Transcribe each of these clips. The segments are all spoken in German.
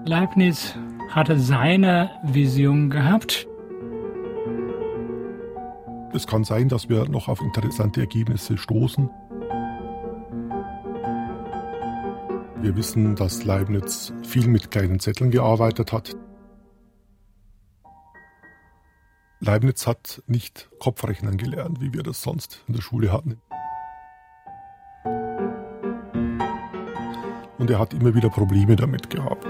Leibniz hatte seine Vision gehabt. Es kann sein, dass wir noch auf interessante Ergebnisse stoßen. Wir wissen, dass Leibniz viel mit kleinen Zetteln gearbeitet hat. Leibniz hat nicht Kopfrechnen gelernt, wie wir das sonst in der Schule hatten. Und er hat immer wieder Probleme damit gehabt.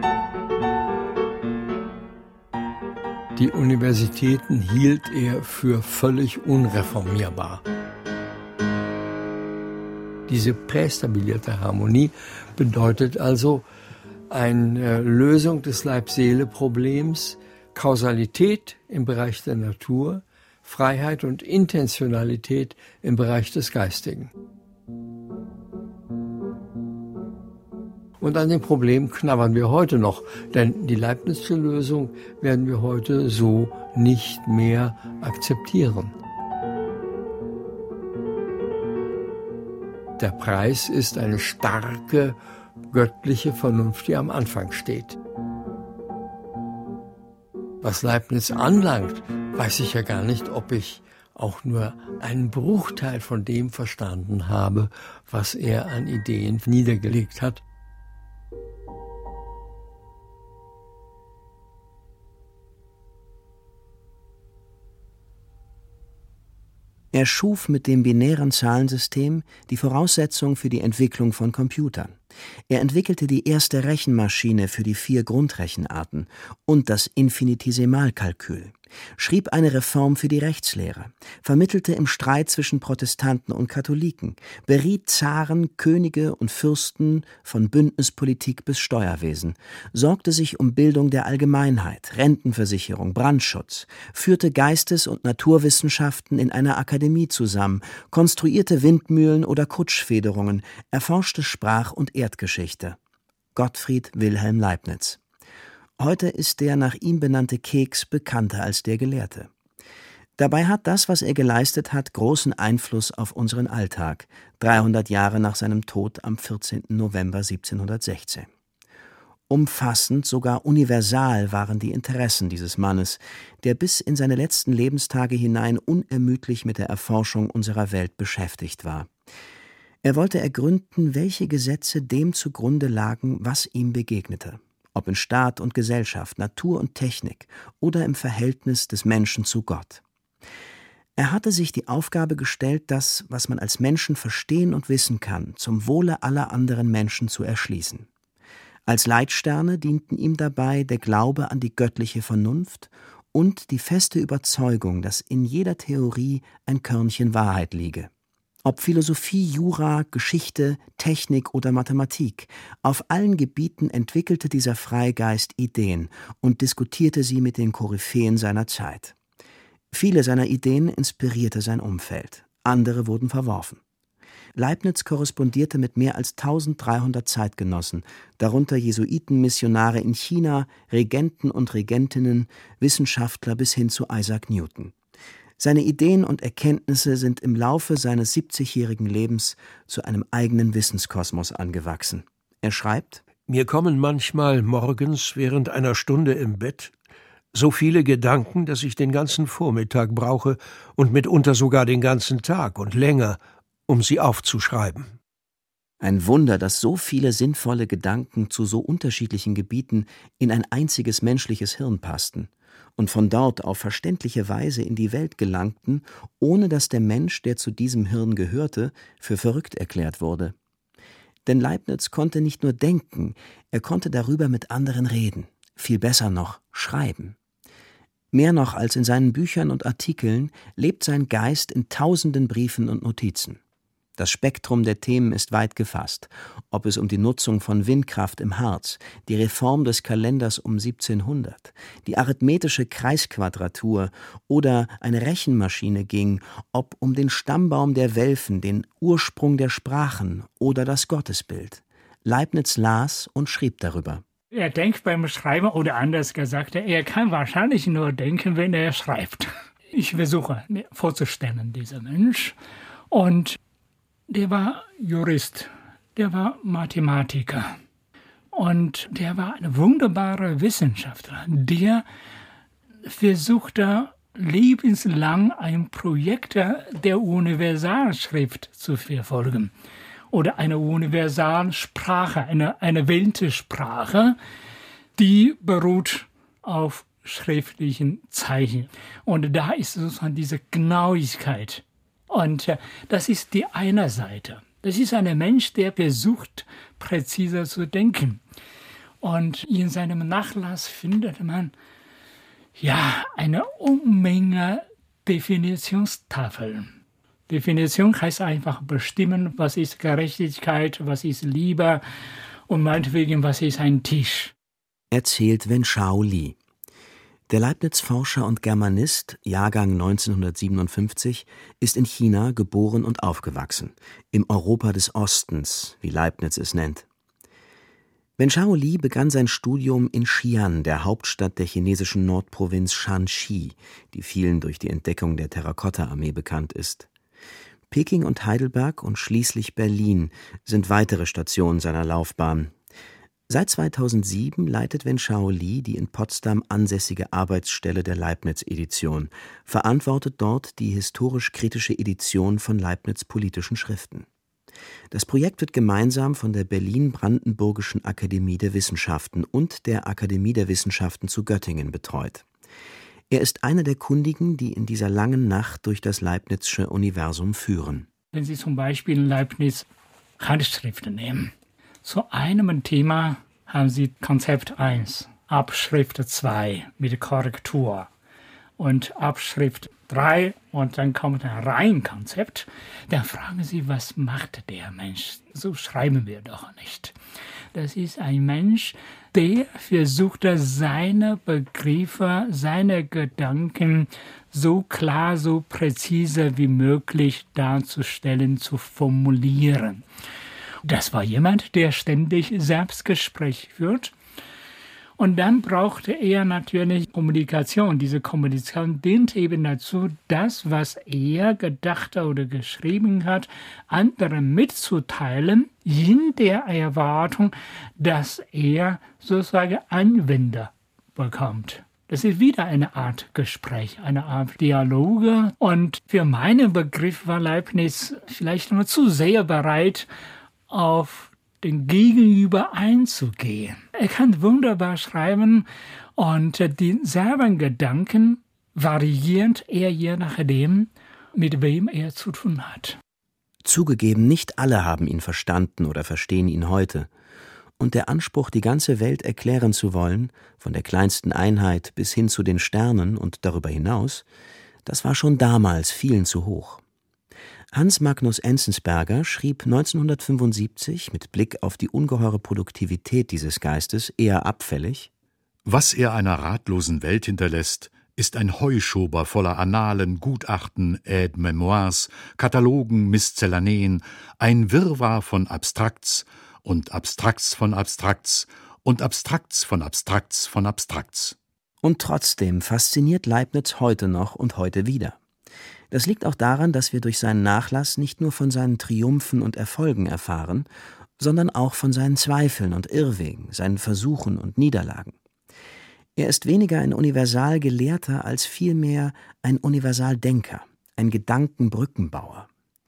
Die Universitäten hielt er für völlig unreformierbar. Diese prästabilierte Harmonie bedeutet also eine Lösung des Leib-Seele-Problems, Kausalität im Bereich der Natur, Freiheit und Intentionalität im Bereich des Geistigen. Und an dem Problem knabbern wir heute noch, denn die Leibnizsche Lösung werden wir heute so nicht mehr akzeptieren. Der Preis ist eine starke, göttliche Vernunft, die am Anfang steht. Was Leibniz anlangt, weiß ich ja gar nicht, ob ich auch nur einen Bruchteil von dem verstanden habe, was er an Ideen niedergelegt hat. Er schuf mit dem binären Zahlensystem die Voraussetzung für die Entwicklung von Computern. Er entwickelte die erste Rechenmaschine für die 4 Grundrechenarten und das Infinitesimalkalkül, schrieb eine Reform für die Rechtslehre, vermittelte im Streit zwischen Protestanten und Katholiken, beriet Zaren, Könige und Fürsten von Bündnispolitik bis Steuerwesen, sorgte sich um Bildung der Allgemeinheit, Rentenversicherung, Brandschutz, führte Geistes- und Naturwissenschaften in einer Akademie zusammen, konstruierte Windmühlen oder Kutschfederungen, erforschte Sprach- und Erdgeschichte. Gottfried Wilhelm Leibniz. Heute ist der nach ihm benannte Keks bekannter als der Gelehrte. Dabei hat das, was er geleistet hat, großen Einfluss auf unseren Alltag, 300 Jahre nach seinem Tod am 14. November 1716. Umfassend, sogar universal waren die Interessen dieses Mannes, der bis in seine letzten Lebenstage hinein unermüdlich mit der Erforschung unserer Welt beschäftigt war. Er wollte ergründen, welche Gesetze dem zugrunde lagen, was ihm begegnete. Ob in Staat und Gesellschaft, Natur und Technik oder im Verhältnis des Menschen zu Gott. Er hatte sich die Aufgabe gestellt, das, was man als Menschen verstehen und wissen kann, zum Wohle aller anderen Menschen zu erschließen. Als Leitsterne dienten ihm dabei der Glaube an die göttliche Vernunft und die feste Überzeugung, dass in jeder Theorie ein Körnchen Wahrheit liege. Ob Philosophie, Jura, Geschichte, Technik oder Mathematik, auf allen Gebieten entwickelte dieser Freigeist Ideen und diskutierte sie mit den Koryphäen seiner Zeit. Viele seiner Ideen inspirierte sein Umfeld, andere wurden verworfen. Leibniz korrespondierte mit mehr als 1300 Zeitgenossen, darunter Jesuitenmissionare in China, Regenten und Regentinnen, Wissenschaftler bis hin zu Isaac Newton. Seine Ideen und Erkenntnisse sind im Laufe seines 70-jährigen Lebens zu einem eigenen Wissenskosmos angewachsen. Er schreibt: Mir kommen manchmal morgens während einer Stunde im Bett so viele Gedanken, dass ich den ganzen Vormittag brauche und mitunter sogar den ganzen Tag und länger, um sie aufzuschreiben. Ein Wunder, dass so viele sinnvolle Gedanken zu so unterschiedlichen Gebieten in ein einziges menschliches Hirn passten und von dort auf verständliche Weise in die Welt gelangten, ohne dass der Mensch, der zu diesem Hirn gehörte, für verrückt erklärt wurde. Denn Leibniz konnte nicht nur denken, er konnte darüber mit anderen reden, viel besser noch schreiben. Mehr noch als in seinen Büchern und Artikeln lebt sein Geist in tausenden Briefen und Notizen. Das Spektrum der Themen ist weit gefasst, ob es um die Nutzung von Windkraft im Harz, die Reform des Kalenders um 1700, die arithmetische Kreisquadratur oder eine Rechenmaschine ging, ob um den Stammbaum der Welfen, den Ursprung der Sprachen oder das Gottesbild. Leibniz las und schrieb darüber. Er denkt beim Schreiben, oder anders gesagt, er kann wahrscheinlich nur denken, wenn er schreibt. Ich versuche mir vorzustellen, dieser Mensch. Und der war Jurist, der war Mathematiker. Und der war ein wunderbarer Wissenschaftler, der versuchte lebenslang ein Projekt der Universalschrift zu verfolgen. Oder eine Universalsprache, eine Weltsprache, die beruht auf schriftlichen Zeichen. Und da ist sozusagen diese Genauigkeit. Und das ist die eine Seite. Das ist ein Mensch, der versucht, präziser zu denken. Und in seinem Nachlass findet man eine Unmenge Definitionstafeln. Definition heißt einfach bestimmen, was ist Gerechtigkeit, was ist Liebe und meinetwegen, was ist ein Tisch. Erzählt Wenshao Li. Der Leibniz-Forscher und Germanist, Jahrgang 1957, ist in China geboren und aufgewachsen, im Europa des Ostens, wie Leibniz es nennt. Wenshao Li begann sein Studium in Xi'an, der Hauptstadt der chinesischen Nordprovinz Shanxi, die vielen durch die Entdeckung der Terrakotta-Armee bekannt ist. Peking und Heidelberg und schließlich Berlin sind weitere Stationen seiner Laufbahn. Seit 2007 leitet Wenshao Li die in Potsdam ansässige Arbeitsstelle der Leibniz-Edition, verantwortet dort die historisch-kritische Edition von Leibniz' politischen Schriften. Das Projekt wird gemeinsam von der Berlin-Brandenburgischen Akademie der Wissenschaften und der Akademie der Wissenschaften zu Göttingen betreut. Er ist einer der Kundigen, die in dieser langen Nacht durch das Leibnizsche Universum führen. Wenn Sie zum Beispiel Leibniz Handschriften nehmen, zu einem Thema haben Sie Konzept 1, Abschrift 2 mit Korrektur und Abschrift 3 und dann kommt ein Reihenkonzept. Dann fragen Sie, was macht der Mensch? So schreiben wir doch nicht. Das ist ein Mensch, der versucht, seine Begriffe, seine Gedanken so klar, so präzise wie möglich darzustellen, zu formulieren. Das war jemand, der ständig Selbstgespräch führt. Und dann brauchte er natürlich Kommunikation. Diese Kommunikation dient eben dazu, das, was er gedacht oder geschrieben hat, anderen mitzuteilen, in der Erwartung, dass er sozusagen Anwender bekommt. Das ist wieder eine Art Gespräch, eine Art Dialoge. Und für meinen Begriff war Leibniz vielleicht nur zu sehr bereit, auf den Gegenüber einzugehen. Er kann wunderbar schreiben und dieselben Gedanken variiert er je nachdem, mit wem er zu tun hat. Zugegeben, nicht alle haben ihn verstanden oder verstehen ihn heute. Und der Anspruch, die ganze Welt erklären zu wollen, von der kleinsten Einheit bis hin zu den Sternen und darüber hinaus, das war schon damals vielen zu hoch. Hans Magnus Enzensberger schrieb 1975 mit Blick auf die ungeheure Produktivität dieses Geistes eher abfällig: Was er einer ratlosen Welt hinterlässt, ist ein Heuschober voller Annalen, Gutachten, Aide-Memoires, Katalogen, Miszellaneen, ein Wirrwarr von Abstrakts und Abstrakts von Abstrakts und Abstrakts von Abstrakts von Abstrakts. Und trotzdem fasziniert Leibniz heute noch und heute wieder. Das liegt auch daran, dass wir durch seinen Nachlass nicht nur von seinen Triumphen und Erfolgen erfahren, sondern auch von seinen Zweifeln und Irrwegen, seinen Versuchen und Niederlagen. Er ist weniger ein Universalgelehrter als vielmehr ein Universaldenker, ein Gedankenbrückenbauer.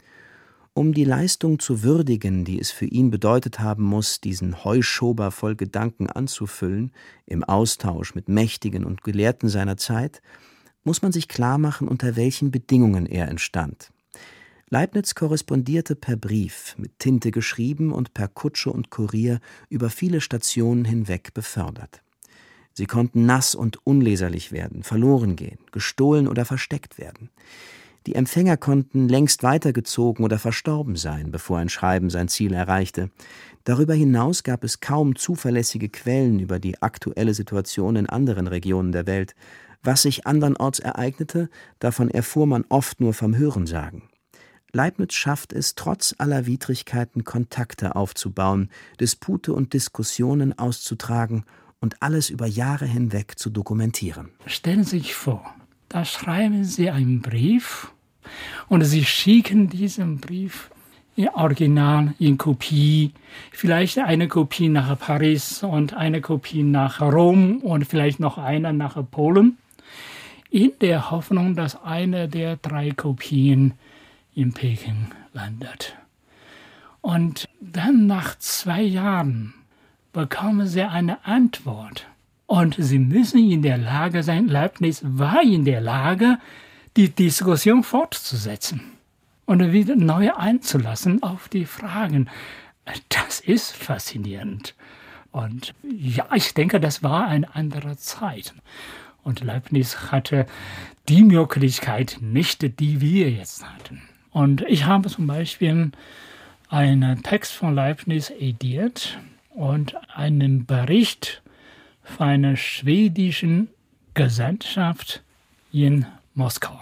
Um die Leistung zu würdigen, die es für ihn bedeutet haben muss, diesen Heuschober voll Gedanken anzufüllen, im Austausch mit Mächtigen und Gelehrten seiner Zeit, muss man sich klarmachen, unter welchen Bedingungen er entstand. Leibniz korrespondierte per Brief, mit Tinte geschrieben und per Kutsche und Kurier über viele Stationen hinweg befördert. Sie konnten nass und unleserlich werden, verloren gehen, gestohlen oder versteckt werden. Die Empfänger konnten längst weitergezogen oder verstorben sein, bevor ein Schreiben sein Ziel erreichte. Darüber hinaus gab es kaum zuverlässige Quellen über die aktuelle Situation in anderen Regionen der Welt. Was sich andernorts ereignete, davon erfuhr man oft nur vom Hörensagen. Leibniz schafft es, trotz aller Widrigkeiten Kontakte aufzubauen, Dispute und Diskussionen auszutragen und alles über Jahre hinweg zu dokumentieren. Stellen Sie sich vor, da schreiben Sie einen Brief und Sie schicken diesen Brief in Original, in Kopie, vielleicht eine Kopie nach Paris und eine Kopie nach Rom und vielleicht noch eine nach Polen, in der Hoffnung, dass eine der 3 Kopien in Peking landet. Und dann nach 2 Jahren bekommen sie eine Antwort. Und sie müssen in der Lage sein, Leibniz war in der Lage, die Diskussion fortzusetzen und wieder neu einzulassen auf die Fragen. Das ist faszinierend. Und ja, ich denke, das war eine andere Zeit. Und Leibniz hatte die Möglichkeit nicht, die wir jetzt hatten. Und ich habe zum Beispiel einen Text von Leibniz ediert und einen Bericht von einer schwedischen Gesandtschaft in Moskau.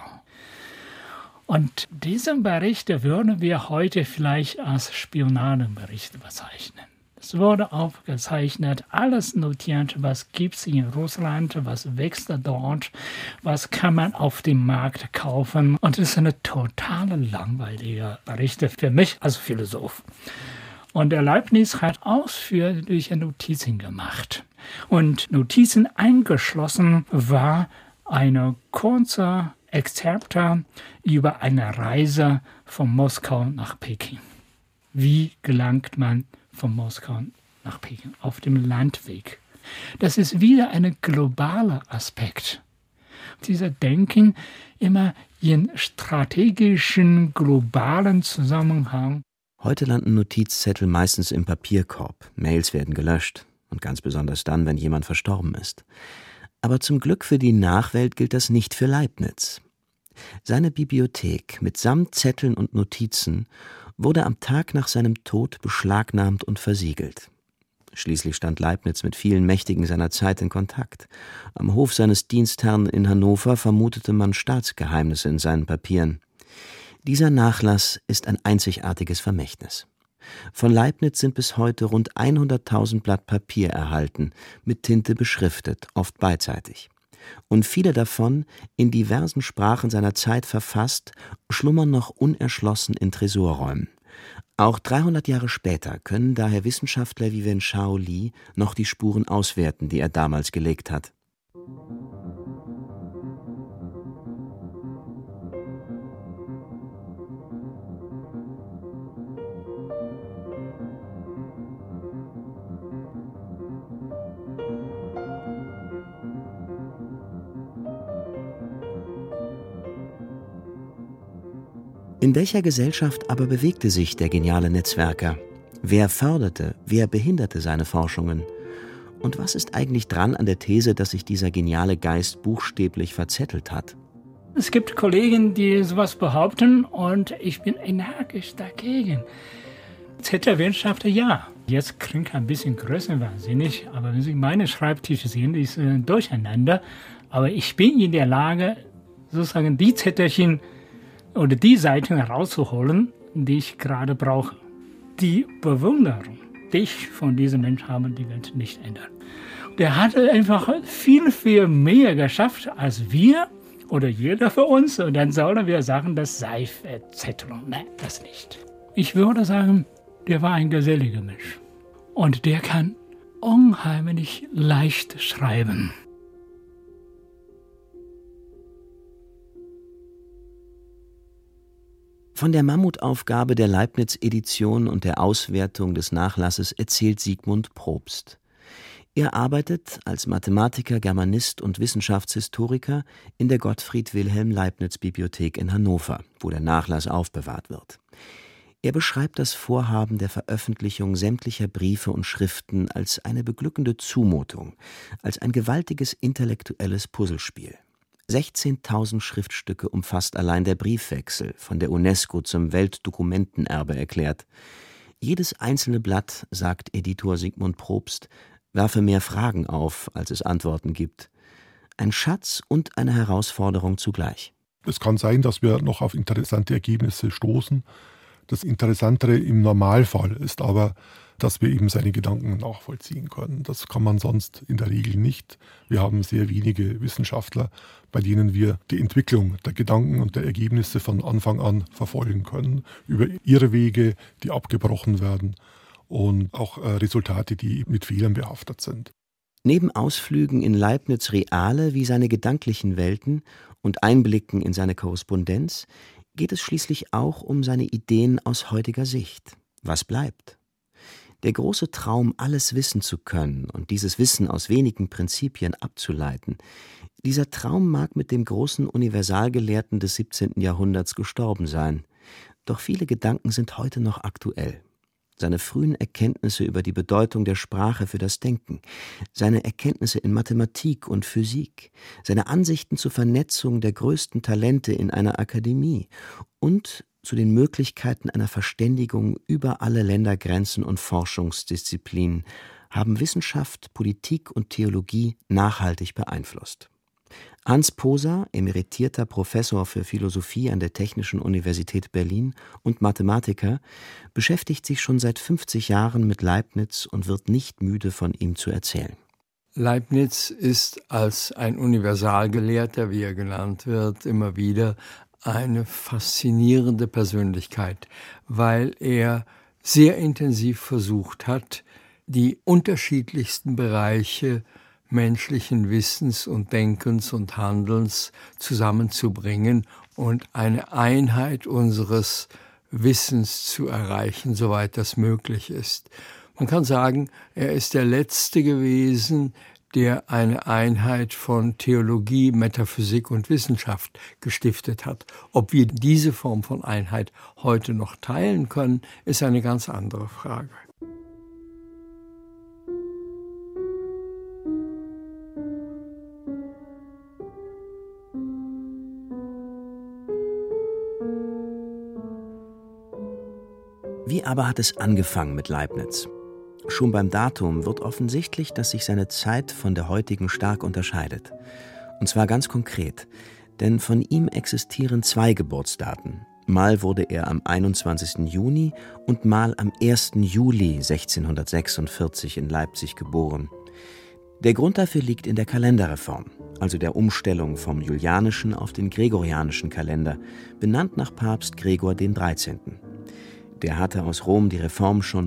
Und diesen Bericht würden wir heute vielleicht als Spionagenbericht bezeichnen. Es wurde aufgezeichnet, alles notiert, was gibt es in Russland, was wächst dort, was kann man auf dem Markt kaufen. Und es ist eine total langweilige Berichte für mich als Philosoph. Und der Leibniz hat ausführliche Notizen gemacht. Und Notizen eingeschlossen war eine kurze Exzerpte über eine Reise von Moskau nach Peking. Wie gelangt man von Moskau nach Peking? Auf dem Landweg. Das ist wieder ein globaler Aspekt. Dieser Denken immer in strategischen, globalen Zusammenhang. Heute landen Notizzettel meistens im Papierkorb. Mails werden gelöscht. Und ganz besonders dann, wenn jemand verstorben ist. Aber zum Glück für die Nachwelt gilt das nicht für Leibniz. Seine Bibliothek mitsamt Zetteln und Notizen wurde am Tag nach seinem Tod beschlagnahmt und versiegelt. Schließlich stand Leibniz mit vielen Mächtigen seiner Zeit in Kontakt. Am Hof seines Dienstherrn in Hannover vermutete man Staatsgeheimnisse in seinen Papieren. Dieser Nachlass ist ein einzigartiges Vermächtnis. Von Leibniz sind bis heute rund 100.000 Blatt Papier erhalten, mit Tinte beschriftet, oft beidseitig. Und viele davon, in diversen Sprachen seiner Zeit verfasst, schlummern noch unerschlossen in Tresorräumen. Auch 300 Jahre später können daher Wissenschaftler wie Wenchao Li noch die Spuren auswerten, die er damals gelegt hat. In welcher Gesellschaft aber bewegte sich der geniale Netzwerker? Wer förderte, wer behinderte seine Forschungen? Und was ist eigentlich dran an der These, dass sich dieser geniale Geist buchstäblich verzettelt hat? Es gibt Kollegen, die sowas behaupten und ich bin energisch dagegen. Zettelwissenschaftler, ja. Jetzt klingt ein bisschen größenwahnsinnig, aber wenn Sie meine Schreibtische sehen, ist durcheinander. Aber ich bin in der Lage, sozusagen die Zettelchen oder die Seiten herauszuholen, die ich gerade brauche. Die Bewunderung, die ich von diesem Menschen habe, die wird nicht ändern. Der hat einfach viel, viel mehr geschafft als wir oder jeder von uns. Und dann sollen wir sagen, das sei Verzettelung. Nein, das nicht. Ich würde sagen, der war ein geselliger Mensch. Und der kann unheimlich leicht schreiben. Von der Mammutaufgabe der Leibniz-Edition und der Auswertung des Nachlasses erzählt Sigmund Probst. Er arbeitet als Mathematiker, Germanist und Wissenschaftshistoriker in der Gottfried-Wilhelm-Leibniz-Bibliothek in Hannover, wo der Nachlass aufbewahrt wird. Er beschreibt das Vorhaben der Veröffentlichung sämtlicher Briefe und Schriften als eine beglückende Zumutung, als ein gewaltiges intellektuelles Puzzlespiel. 16.000 Schriftstücke umfasst allein der Briefwechsel, von der UNESCO zum Weltdokumentenerbe erklärt. Jedes einzelne Blatt, sagt Editor Sigmund Probst, werfe mehr Fragen auf, als es Antworten gibt. Ein Schatz und eine Herausforderung zugleich. Es kann sein, dass wir noch auf interessante Ergebnisse stoßen. Das Interessantere im Normalfall ist aber, dass wir eben seine Gedanken nachvollziehen können. Das kann man sonst in der Regel nicht. Wir haben sehr wenige Wissenschaftler, bei denen wir die Entwicklung der Gedanken und der Ergebnisse von Anfang an verfolgen können, über ihre Wege, die abgebrochen werden und auch Resultate, die mit Fehlern behaftet sind. Neben Ausflügen in Leibniz' reale wie seine gedanklichen Welten und Einblicken in seine Korrespondenz geht es schließlich auch um seine Ideen aus heutiger Sicht. Was bleibt? Der große Traum, alles wissen zu können und dieses Wissen aus wenigen Prinzipien abzuleiten, dieser Traum mag mit dem großen Universalgelehrten des 17. Jahrhunderts gestorben sein. Doch viele Gedanken sind heute noch aktuell. Seine frühen Erkenntnisse über die Bedeutung der Sprache für das Denken, seine Erkenntnisse in Mathematik und Physik, seine Ansichten zur Vernetzung der größten Talente in einer Akademie und zu den Möglichkeiten einer Verständigung über alle Ländergrenzen und Forschungsdisziplinen haben Wissenschaft, Politik und Theologie nachhaltig beeinflusst. Hans Poser, emeritierter Professor für Philosophie an der Technischen Universität Berlin und Mathematiker, beschäftigt sich schon seit 50 Jahren mit Leibniz und wird nicht müde, von ihm zu erzählen. Leibniz ist als ein Universalgelehrter, wie er genannt wird, immer wieder eine faszinierende Persönlichkeit, weil er sehr intensiv versucht hat, die unterschiedlichsten Bereiche menschlichen Wissens und Denkens und Handelns zusammenzubringen und eine Einheit unseres Wissens zu erreichen, soweit das möglich ist. Man kann sagen, er ist der Letzte gewesen, der eine Einheit von Theologie, Metaphysik und Wissenschaft gestiftet hat. Ob wir diese Form von Einheit heute noch teilen können, ist eine ganz andere Frage. Wie aber hat es angefangen mit Leibniz? Schon beim Datum wird offensichtlich, dass sich seine Zeit von der heutigen stark unterscheidet. Und zwar ganz konkret, denn von ihm existieren 2 Geburtsdaten. Mal wurde er am 21. Juni und mal am 1. Juli 1646 in Leipzig geboren. Der Grund dafür liegt in der Kalenderreform, also der Umstellung vom julianischen auf den gregorianischen Kalender, benannt nach Papst Gregor XIII. Der hatte aus Rom die Reform schon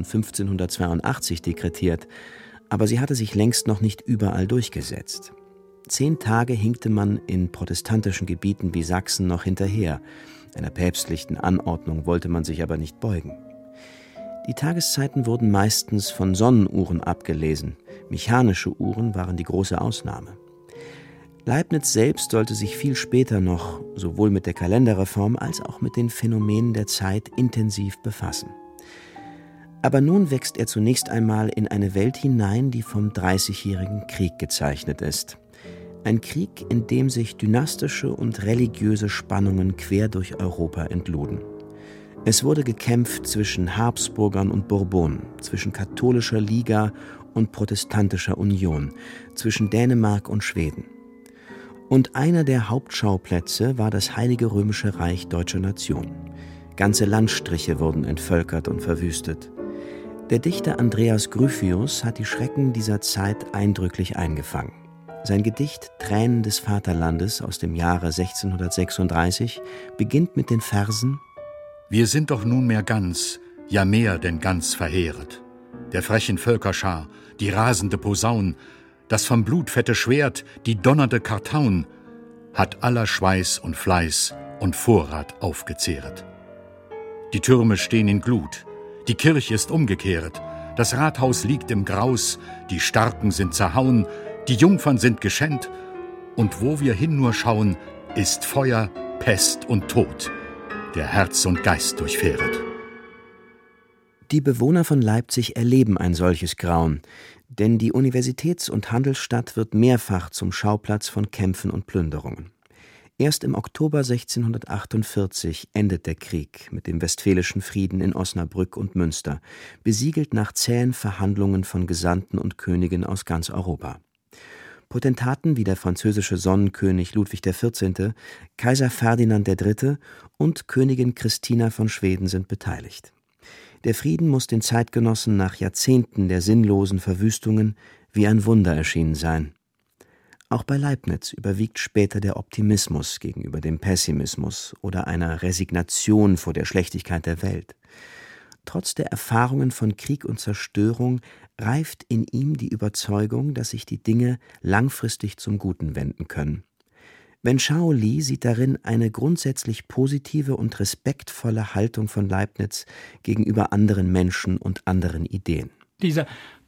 1582 dekretiert, aber sie hatte sich längst noch nicht überall durchgesetzt. 10 Tage hinkte man in protestantischen Gebieten wie Sachsen noch hinterher. Einer päpstlichen Anordnung wollte man sich aber nicht beugen. Die Tageszeiten wurden meistens von Sonnenuhren abgelesen. Mechanische Uhren waren die große Ausnahme. Leibniz selbst sollte sich viel später noch sowohl mit der Kalenderreform als auch mit den Phänomenen der Zeit intensiv befassen. Aber nun wächst er zunächst einmal in eine Welt hinein, die vom Dreißigjährigen Krieg gezeichnet ist. Ein Krieg, in dem sich dynastische und religiöse Spannungen quer durch Europa entluden. Es wurde gekämpft zwischen Habsburgern und Bourbonen, zwischen katholischer Liga und protestantischer Union, zwischen Dänemark und Schweden. Und einer der Hauptschauplätze war das Heilige Römische Reich Deutscher Nation. Ganze Landstriche wurden entvölkert und verwüstet. Der Dichter Andreas Gryphius hat die Schrecken dieser Zeit eindrücklich eingefangen. Sein Gedicht »Tränen des Vaterlandes« aus dem Jahre 1636 beginnt mit den Versen: Wir sind doch nunmehr ganz, ja mehr denn ganz verheeret. Der frechen Völkerschar, die rasende Posaun, das vom Blut fette Schwert, die donnernde Kartaun, hat aller Schweiß und Fleiß und Vorrat aufgezehret. Die Türme stehen in Glut, die Kirche ist umgekehret, das Rathaus liegt im Graus, die Starken sind zerhauen, die Jungfern sind geschänt, und wo wir hin nur schauen, ist Feuer, Pest und Tod, der Herz und Geist durchfähret. Die Bewohner von Leipzig erleben ein solches Grauen, denn die Universitäts- und Handelsstadt wird mehrfach zum Schauplatz von Kämpfen und Plünderungen. Erst im Oktober 1648 endet der Krieg mit dem Westfälischen Frieden in Osnabrück und Münster, besiegelt nach zähen Verhandlungen von Gesandten und Königen aus ganz Europa. Potentaten wie der französische Sonnenkönig Ludwig XIV., Kaiser Ferdinand III. Und Königin Christina von Schweden sind beteiligt. Der Frieden muss den Zeitgenossen nach Jahrzehnten der sinnlosen Verwüstungen wie ein Wunder erschienen sein. Auch bei Leibniz überwiegt später der Optimismus gegenüber dem Pessimismus oder einer Resignation vor der Schlechtigkeit der Welt. Trotz der Erfahrungen von Krieg und Zerstörung reift in ihm die Überzeugung, dass sich die Dinge langfristig zum Guten wenden können. Wen Shaoli sieht darin eine grundsätzlich positive und respektvolle Haltung von Leibniz gegenüber anderen Menschen und anderen Ideen. Diese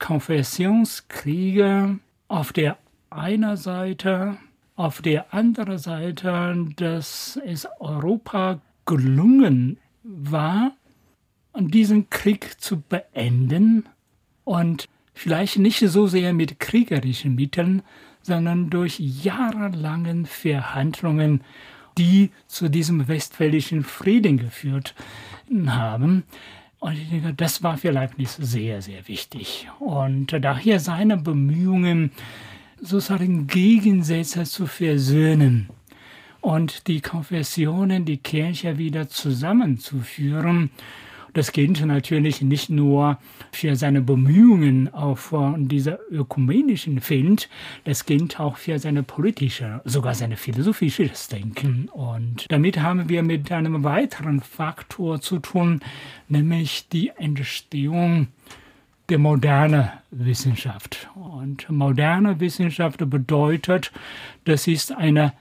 Konfessionskriege auf der einer Seite, auf der anderen Seite, dass es Europa gelungen war, diesen Krieg zu beenden und vielleicht nicht so sehr mit kriegerischen Mitteln, sondern durch jahrelange Verhandlungen, die zu diesem Westfälischen Frieden geführt haben. Und ich denke, das war für Leibniz sehr, sehr wichtig. Und daher seine Bemühungen, sozusagen Gegensätze zu versöhnen und die Konfessionen, die Kirche wieder zusammenzuführen. Das gilt natürlich nicht nur für seine Bemühungen auf dieser ökumenischen Feld, das gilt auch für seine politische, sogar seine philosophisches Denken. Und damit haben wir mit einem weiteren Faktor zu tun, nämlich die Entstehung der moderne Wissenschaft. Und moderne Wissenschaft bedeutet, das ist eine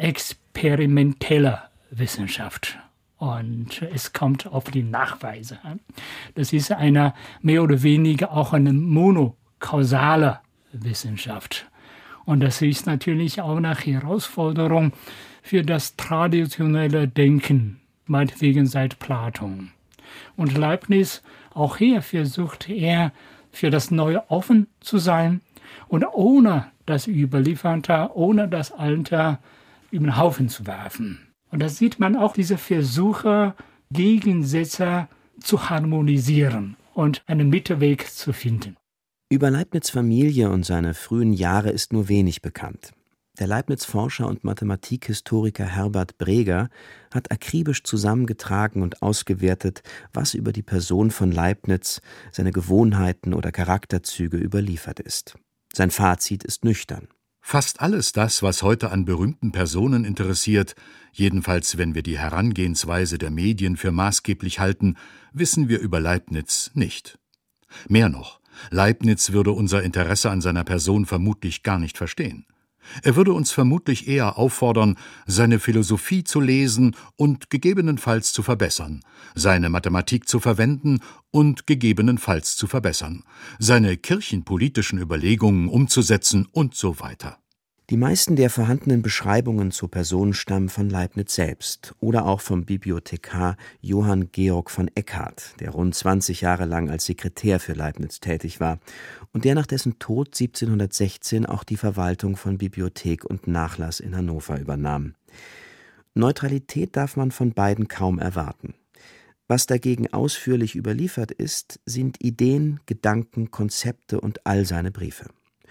experimentelle Wissenschaft. Und es kommt auf die Nachweise an. Das ist eine mehr oder weniger auch eine monokausale Wissenschaft. Und das ist natürlich auch eine Herausforderung für das traditionelle Denken, meinetwegen seit Platon. Und Leibniz, auch hier versucht er, für das Neue offen zu sein und ohne das Überlieferte, ohne das Alte über den Haufen zu werfen. Und da sieht man auch diese Versuche, Gegensätze zu harmonisieren und einen Mittelweg zu finden. Über Leibniz' Familie und seine frühen Jahre ist nur wenig bekannt. Der Leibniz-Forscher und Mathematikhistoriker Herbert Breger hat akribisch zusammengetragen und ausgewertet, was über die Person von Leibniz, seine Gewohnheiten oder Charakterzüge überliefert ist. Sein Fazit ist nüchtern. Fast alles das, was heute an berühmten Personen interessiert, jedenfalls wenn wir die Herangehensweise der Medien für maßgeblich halten, wissen wir über Leibniz nicht. Mehr noch, Leibniz würde unser Interesse an seiner Person vermutlich gar nicht verstehen. Er würde uns vermutlich eher auffordern, seine Philosophie zu lesen und gegebenenfalls zu verbessern, seine Mathematik zu verwenden und gegebenenfalls zu verbessern, seine kirchenpolitischen Überlegungen umzusetzen und so weiter. Die meisten der vorhandenen Beschreibungen zur Person stammen von Leibniz selbst oder auch vom Bibliothekar Johann Georg von Eckhardt, der rund 20 Jahre lang als Sekretär für Leibniz tätig war und der nach dessen Tod 1716 auch die Verwaltung von Bibliothek und Nachlass in Hannover übernahm. Neutralität darf man von beiden kaum erwarten. Was dagegen ausführlich überliefert ist, sind Ideen, Gedanken, Konzepte und all seine Briefe.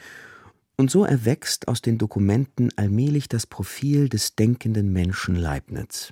Und so erwächst aus den Dokumenten allmählich das Profil des denkenden Menschen Leibniz.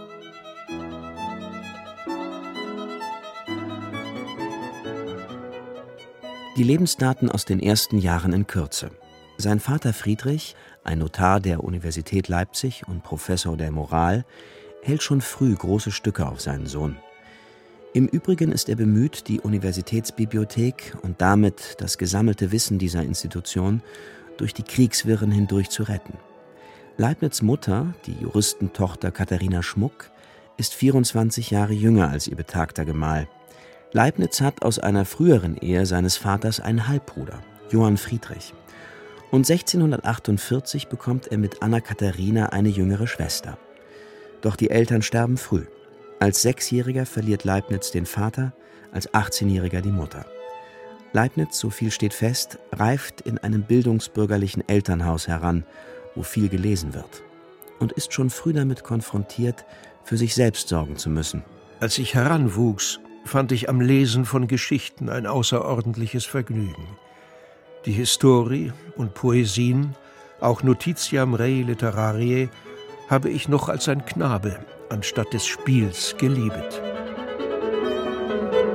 Die Lebensdaten aus den ersten Jahren in Kürze. Sein Vater Friedrich, ein Notar der Universität Leipzig und Professor der Moral, hält schon früh große Stücke auf seinen Sohn. Im Übrigen ist er bemüht, die Universitätsbibliothek und damit das gesammelte Wissen dieser Institution durch die Kriegswirren hindurch zu retten. Leibniz' Mutter, die Juristentochter Katharina Schmuck, ist 24 Jahre jünger als ihr betagter Gemahl. Leibniz hat aus einer früheren Ehe seines Vaters einen Halbbruder, Johann Friedrich. Und 1648 bekommt er mit Anna Katharina eine jüngere Schwester. Doch die Eltern sterben früh. Als 6-Jähriger verliert Leibniz den Vater, als 18-Jähriger die Mutter. Leibniz, so viel steht fest, reift in einem bildungsbürgerlichen Elternhaus heran, wo viel gelesen wird. Und ist schon früh damit konfrontiert, für sich selbst sorgen zu müssen. Als ich heranwuchs, fand ich am Lesen von Geschichten ein außerordentliches Vergnügen. Die Historie und Poesien, auch Notitiam Rei Literariae, habe ich noch als ein Knabe anstatt des Spiels geliebet.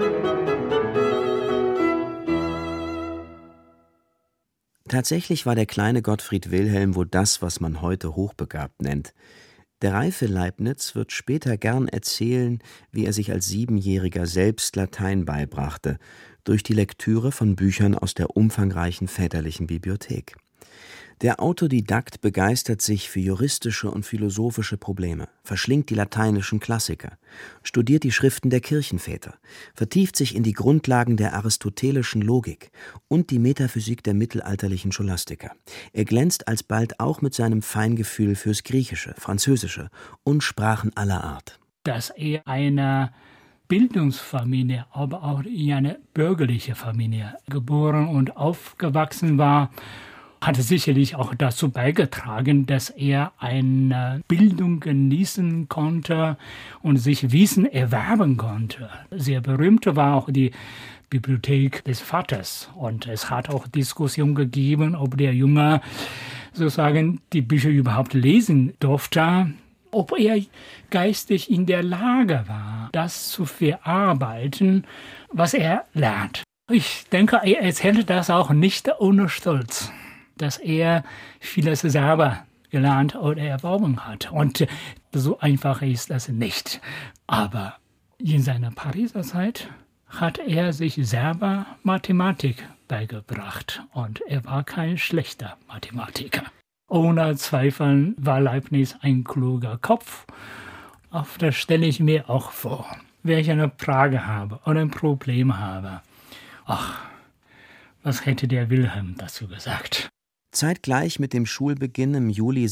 Tatsächlich war der kleine Gottfried Wilhelm wohl das, was man heute hochbegabt nennt. Der reife Leibniz wird später gern erzählen, wie er sich als 7-Jähriger selbst Latein beibrachte, durch die Lektüre von Büchern aus der umfangreichen väterlichen Bibliothek. Der Autodidakt begeistert sich für juristische und philosophische Probleme, verschlingt die lateinischen Klassiker, studiert die Schriften der Kirchenväter, vertieft sich in die Grundlagen der aristotelischen Logik und die Metaphysik der mittelalterlichen Scholastiker. Er glänzt alsbald auch mit seinem Feingefühl fürs Griechische, Französische und Sprachen aller Art. Dass er eine Bildungsfamilie, aber auch in eine bürgerliche Familie geboren und aufgewachsen war, hat sicherlich auch dazu beigetragen, dass er eine Bildung genießen konnte und sich Wissen erwerben konnte. Sehr berühmt war auch die Bibliothek des Vaters. Und es hat auch Diskussionen gegeben, ob der Junge sozusagen die Bücher überhaupt lesen durfte, ob er geistig in der Lage war, das zu verarbeiten, was er lernt. Ich denke, er erzählt das auch nicht ohne Stolz, dass er vieles selber gelernt oder erworben hat. Und so einfach ist das nicht. Aber in seiner Pariser Zeit hat er sich selber Mathematik beigebracht. Und er war kein schlechter Mathematiker. Ohne Zweifel war Leibniz ein kluger Kopf. Auf das stelle ich mir auch vor. Wenn ich eine Frage habe oder ein Problem habe, was hätte der Wilhelm dazu gesagt? Zeitgleich mit dem Schulbeginn im Juli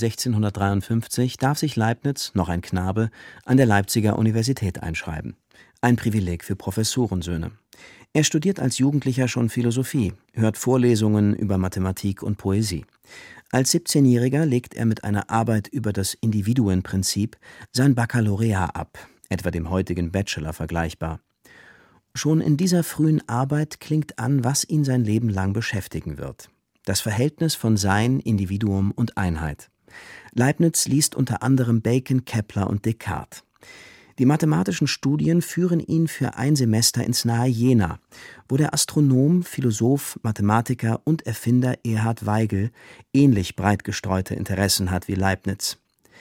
1653 darf sich Leibniz, noch ein Knabe, an der Leipziger Universität einschreiben. Ein Privileg für Professorensöhne. Er studiert als Jugendlicher schon Philosophie, hört Vorlesungen über Mathematik und Poesie. Als 17-Jähriger legt er mit einer Arbeit über das Individuenprinzip sein Baccalaureat ab, etwa dem heutigen Bachelor vergleichbar. Schon in dieser frühen Arbeit klingt an, was ihn sein Leben lang beschäftigen wird. Das Verhältnis von Sein, Individuum und Einheit. Leibniz liest unter anderem Bacon, Kepler und Descartes. Die mathematischen Studien führen ihn für ein Semester ins nahe Jena, wo der Astronom, Philosoph, Mathematiker und Erfinder Erhard Weigel ähnlich breit gestreute Interessen hat wie Leibniz.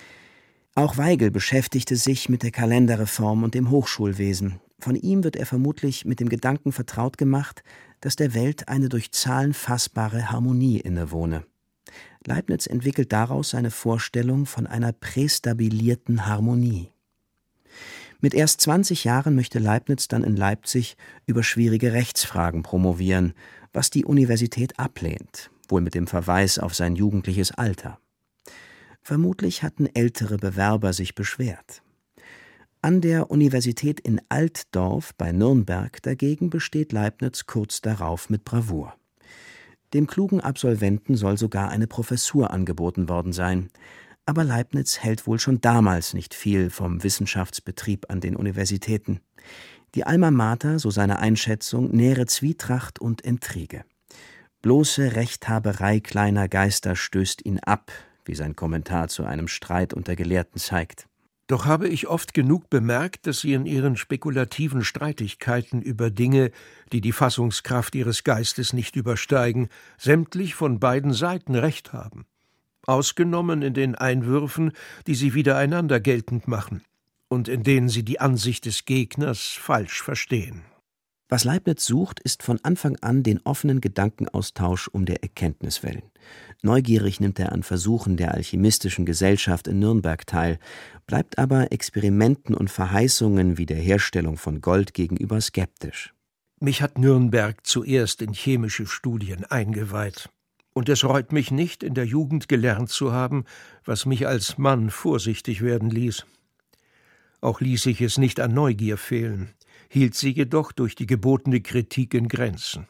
Auch Weigel beschäftigte sich mit der Kalenderreform und dem Hochschulwesen. Von ihm wird er vermutlich mit dem Gedanken vertraut gemacht, dass der Welt eine durch Zahlen fassbare Harmonie innewohne. Leibniz entwickelt daraus seine Vorstellung von einer prästabilierten Harmonie. Mit erst 20 Jahren möchte Leibniz dann in Leipzig über schwierige Rechtsfragen promovieren, was die Universität ablehnt, wohl mit dem Verweis auf sein jugendliches Alter. Vermutlich hatten ältere Bewerber sich beschwert. An der Universität in Altdorf bei Nürnberg dagegen besteht Leibniz kurz darauf mit Bravour. Dem klugen Absolventen soll sogar eine Professur angeboten worden sein. Aber Leibniz hält wohl schon damals nicht viel vom Wissenschaftsbetrieb an den Universitäten. Die Alma Mater, so seine Einschätzung, nähre Zwietracht und Intrige. Bloße Rechthaberei kleiner Geister stößt ihn ab, wie sein Kommentar zu einem Streit unter Gelehrten zeigt. Doch habe ich oft genug bemerkt, dass Sie in Ihren spekulativen Streitigkeiten über Dinge, die die Fassungskraft Ihres Geistes nicht übersteigen, sämtlich von beiden Seiten Recht haben. Ausgenommen in den Einwürfen, die Sie widereinander geltend machen und in denen Sie die Ansicht des Gegners falsch verstehen. Was Leibniz sucht, ist von Anfang an den offenen Gedankenaustausch um der Erkenntnis willen. Neugierig nimmt er an Versuchen der alchemistischen Gesellschaft in Nürnberg teil, bleibt aber Experimenten und Verheißungen wie der Herstellung von Gold gegenüber skeptisch. Mich hat Nürnberg zuerst in chemische Studien eingeweiht. Und es reut mich nicht, in der Jugend gelernt zu haben, was mich als Mann vorsichtig werden ließ. Auch ließ ich es nicht an Neugier fehlen, hielt sie jedoch durch die gebotene Kritik in Grenzen.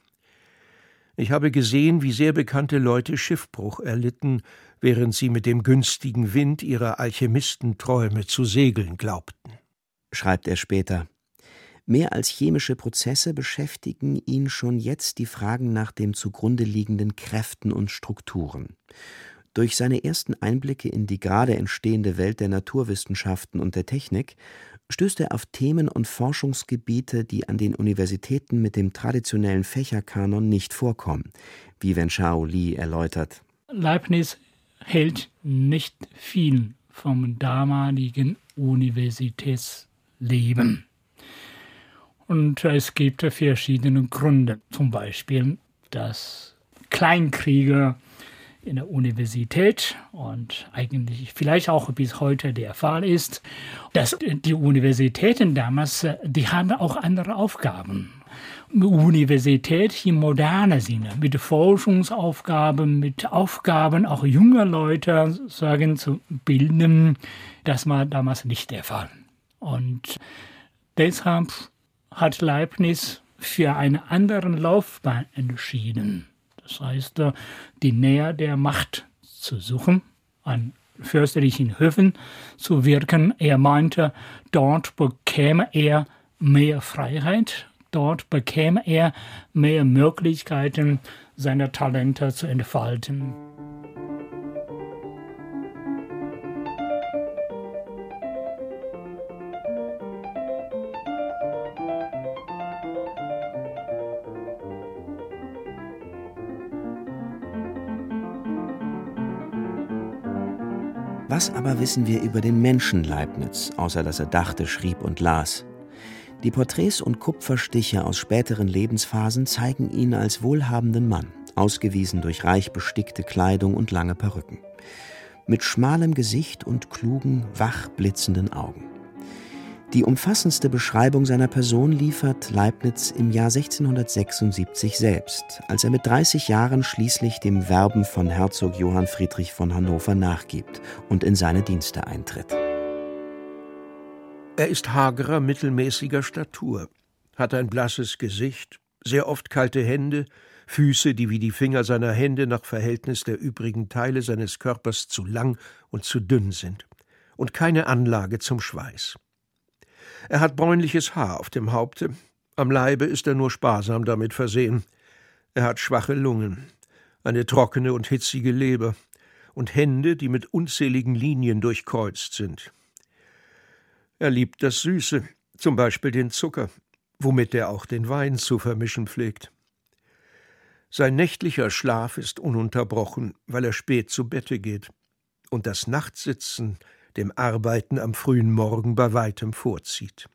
Ich habe gesehen, wie sehr bekannte Leute Schiffbruch erlitten, während sie mit dem günstigen Wind ihrer Alchemistenträume zu segeln glaubten. Schreibt er später. Mehr als chemische Prozesse beschäftigen ihn schon jetzt die Fragen nach den zugrunde liegenden Kräften und Strukturen. Durch seine ersten Einblicke in die gerade entstehende Welt der Naturwissenschaften und der Technik stößt er auf Themen und Forschungsgebiete, die an den Universitäten mit dem traditionellen Fächerkanon nicht vorkommen, wie Wenchao Li erläutert. Leibniz hält nicht viel vom damaligen Universitätsleben. Und es gibt verschiedene Gründe, zum Beispiel, dass Kleinkriege in der Universität und eigentlich vielleicht auch bis heute der Fall ist, dass die Universitäten damals, die haben auch andere Aufgaben. Universität im modernen Sinne, mit Forschungsaufgaben, mit Aufgaben auch junger Leute zu bilden, das war damals nicht der Fall. Und deshalb hat Leibniz für eine andere Laufbahn entschieden. Das heißt, die Nähe der Macht zu suchen, an fürstlichen Höfen zu wirken. Er meinte, dort bekäme er mehr Freiheit, dort bekäme er mehr Möglichkeiten, seine Talente zu entfalten. Was aber wissen wir über den Menschen Leibniz, außer dass er dachte, schrieb und las? Die Porträts und Kupferstiche aus späteren Lebensphasen zeigen ihn als wohlhabenden Mann, ausgewiesen durch reich bestickte Kleidung und lange Perücken. Mit schmalem Gesicht und klugen, wach blitzenden Augen. Die umfassendste Beschreibung seiner Person liefert Leibniz im Jahr 1676 selbst, als er mit 30 Jahren schließlich dem Werben von Herzog Johann Friedrich von Hannover nachgibt und in seine Dienste eintritt. Er ist hagerer, mittelmäßiger Statur, hat ein blasses Gesicht, sehr oft kalte Hände, Füße, die wie die Finger seiner Hände nach Verhältnis der übrigen Teile seines Körpers zu lang und zu dünn sind, und keine Anlage zum Schweiß. Er hat bräunliches Haar auf dem Haupte, am Leibe ist er nur sparsam damit versehen. Er hat schwache Lungen, eine trockene und hitzige Leber und Hände, die mit unzähligen Linien durchkreuzt sind. Er liebt das Süße, zum Beispiel den Zucker, womit er auch den Wein zu vermischen pflegt. Sein nächtlicher Schlaf ist ununterbrochen, weil er spät zu Bette geht und das Nachtsitzen dem Arbeiten am frühen Morgen bei weitem vorzieht.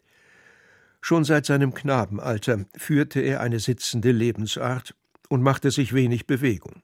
Schon seit seinem Knabenalter führte er eine sitzende Lebensart und machte sich wenig Bewegung.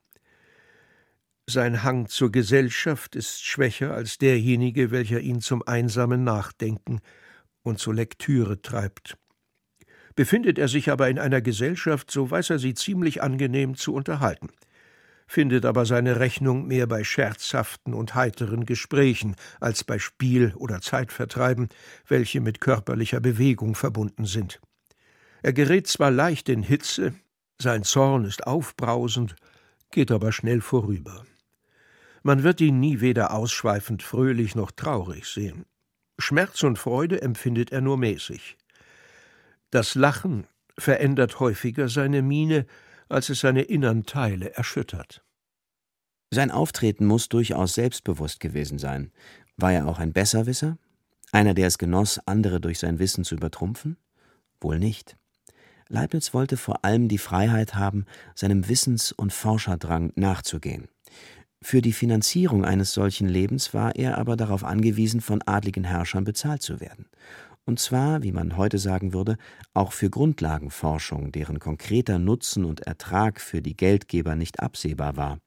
Sein Hang zur Gesellschaft ist schwächer als derjenige, welcher ihn zum einsamen Nachdenken und zur Lektüre treibt. Befindet er sich aber in einer Gesellschaft, so weiß er sie ziemlich angenehm zu unterhalten, findet aber seine Rechnung mehr bei scherzhaften und heiteren Gesprächen als bei Spiel oder Zeitvertreiben, welche mit körperlicher Bewegung verbunden sind. Er gerät zwar leicht in Hitze, sein Zorn ist aufbrausend, geht aber schnell vorüber. Man wird ihn nie weder ausschweifend fröhlich noch traurig sehen. Schmerz und Freude empfindet er nur mäßig. Das Lachen verändert häufiger seine Miene, als es seine innern Teile erschüttert. Sein Auftreten muss durchaus selbstbewusst gewesen sein. War er auch ein Besserwisser? Einer, der es genoss, andere durch sein Wissen zu übertrumpfen? Wohl nicht. Leibniz wollte vor allem die Freiheit haben, seinem Wissens- und Forscherdrang nachzugehen. Für die Finanzierung eines solchen Lebens war er aber darauf angewiesen, von adligen Herrschern bezahlt zu werden. Und zwar, wie man heute sagen würde, auch für Grundlagenforschung, deren konkreter Nutzen und Ertrag für die Geldgeber nicht absehbar war.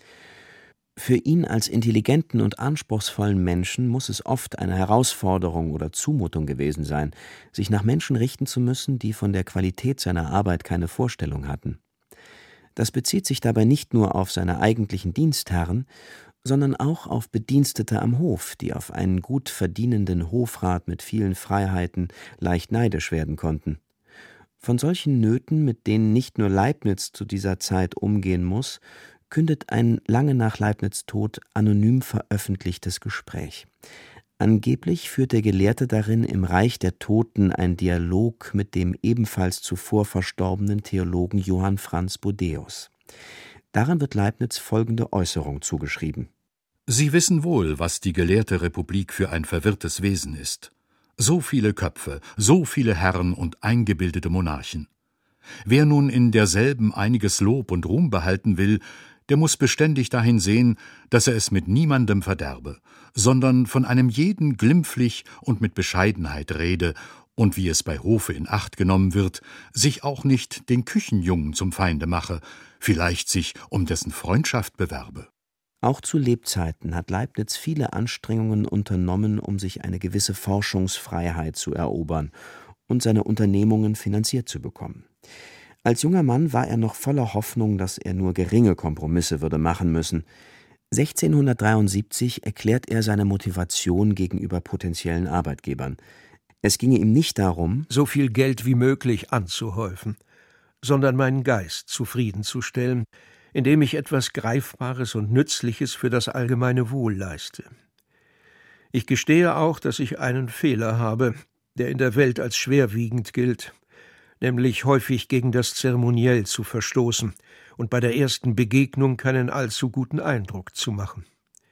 Für ihn als intelligenten und anspruchsvollen Menschen muss es oft eine Herausforderung oder Zumutung gewesen sein, sich nach Menschen richten zu müssen, die von der Qualität seiner Arbeit keine Vorstellung hatten. Das bezieht sich dabei nicht nur auf seine eigentlichen Dienstherren, sondern auch auf Bedienstete am Hof, die auf einen gut verdienenden Hofrat mit vielen Freiheiten leicht neidisch werden konnten. Von solchen Nöten, mit denen nicht nur Leibniz zu dieser Zeit umgehen muss, kündet ein lange nach Leibniz' Tod anonym veröffentlichtes Gespräch. Angeblich führt der Gelehrte darin im Reich der Toten einen Dialog mit dem ebenfalls zuvor verstorbenen Theologen Johann Franz Budäus. Daran wird Leibniz folgende Äußerung zugeschrieben: Sie wissen wohl, was die gelehrte Republik für ein verwirrtes Wesen ist. So viele Köpfe, so viele Herren und eingebildete Monarchen. Wer nun in derselben einiges Lob und Ruhm behalten will, der muß beständig dahin sehen, dass er es mit niemandem verderbe, sondern von einem jeden glimpflich und mit Bescheidenheit rede und, wie es bei Hofe in Acht genommen wird, sich auch nicht den Küchenjungen zum Feinde mache, vielleicht sich um dessen Freundschaft bewerbe. Auch zu Lebzeiten hat Leibniz viele Anstrengungen unternommen, um sich eine gewisse Forschungsfreiheit zu erobern und seine Unternehmungen finanziert zu bekommen. Als junger Mann war er noch voller Hoffnung, dass er nur geringe Kompromisse würde machen müssen. 1673 erklärt er seine Motivation gegenüber potenziellen Arbeitgebern. Es ginge ihm nicht darum, so viel Geld wie möglich anzuhäufen, sondern meinen Geist zufriedenzustellen, indem ich etwas Greifbares und Nützliches für das allgemeine Wohl leiste. Ich gestehe auch, dass ich einen Fehler habe, der in der Welt als schwerwiegend gilt, nämlich häufig gegen das Zeremoniell zu verstoßen und bei der ersten Begegnung keinen allzu guten Eindruck zu machen.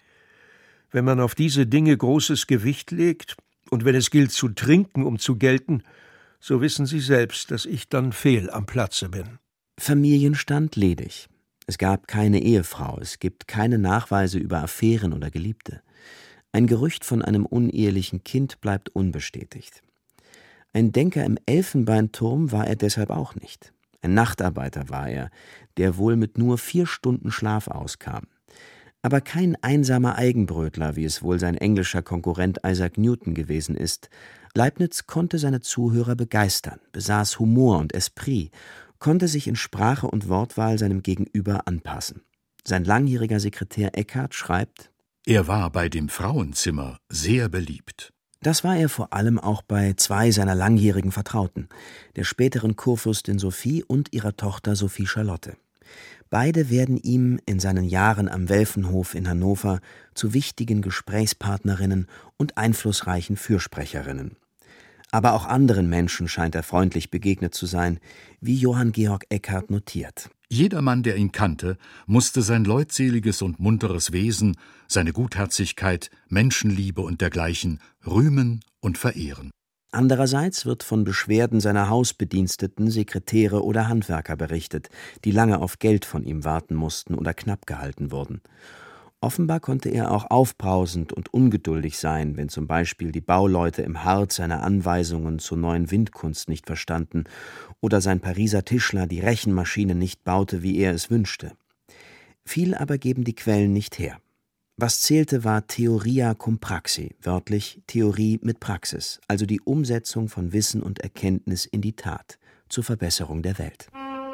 Wenn man auf diese Dinge großes Gewicht legt und wenn es gilt zu trinken, um zu gelten, so wissen Sie selbst, dass ich dann fehl am Platze bin. Familienstand ledig. Es gab keine Ehefrau, es gibt keine Nachweise über Affären oder Geliebte. Ein Gerücht von einem unehelichen Kind bleibt unbestätigt. Ein Denker im Elfenbeinturm war er deshalb auch nicht. Ein Nachtarbeiter war er, der wohl mit nur 4 Stunden Schlaf auskam. Aber kein einsamer Eigenbrötler, wie es wohl sein englischer Konkurrent Isaac Newton gewesen ist. Leibniz konnte seine Zuhörer begeistern, besaß Humor und Esprit, konnte sich in Sprache und Wortwahl seinem Gegenüber anpassen. Sein langjähriger Sekretär Eckhart schreibt: Er war bei dem Frauenzimmer sehr beliebt. Das war er vor allem auch bei 2 seiner langjährigen Vertrauten, der späteren Kurfürstin Sophie und ihrer Tochter Sophie Charlotte. Beide werden ihm in seinen Jahren am Welfenhof in Hannover zu wichtigen Gesprächspartnerinnen und einflussreichen Fürsprecherinnen. Aber auch anderen Menschen scheint er freundlich begegnet zu sein, wie Johann Georg Eckhart notiert. Jedermann, der ihn kannte, musste sein leutseliges und munteres Wesen, seine Gutherzigkeit, Menschenliebe und dergleichen rühmen und verehren. Andererseits wird von Beschwerden seiner Hausbediensteten, Sekretäre oder Handwerker berichtet, die lange auf Geld von ihm warten mussten oder knapp gehalten wurden. Offenbar konnte er auch aufbrausend und ungeduldig sein, wenn zum Beispiel die Bauleute im Hart seine Anweisungen zur neuen Windkunst nicht verstanden oder sein Pariser Tischler die Rechenmaschine nicht baute, wie er es wünschte. Viel aber geben die Quellen nicht her. Was zählte, war Theoria cum praxi, wörtlich Theorie mit Praxis, also die Umsetzung von Wissen und Erkenntnis in die Tat, zur Verbesserung der Welt.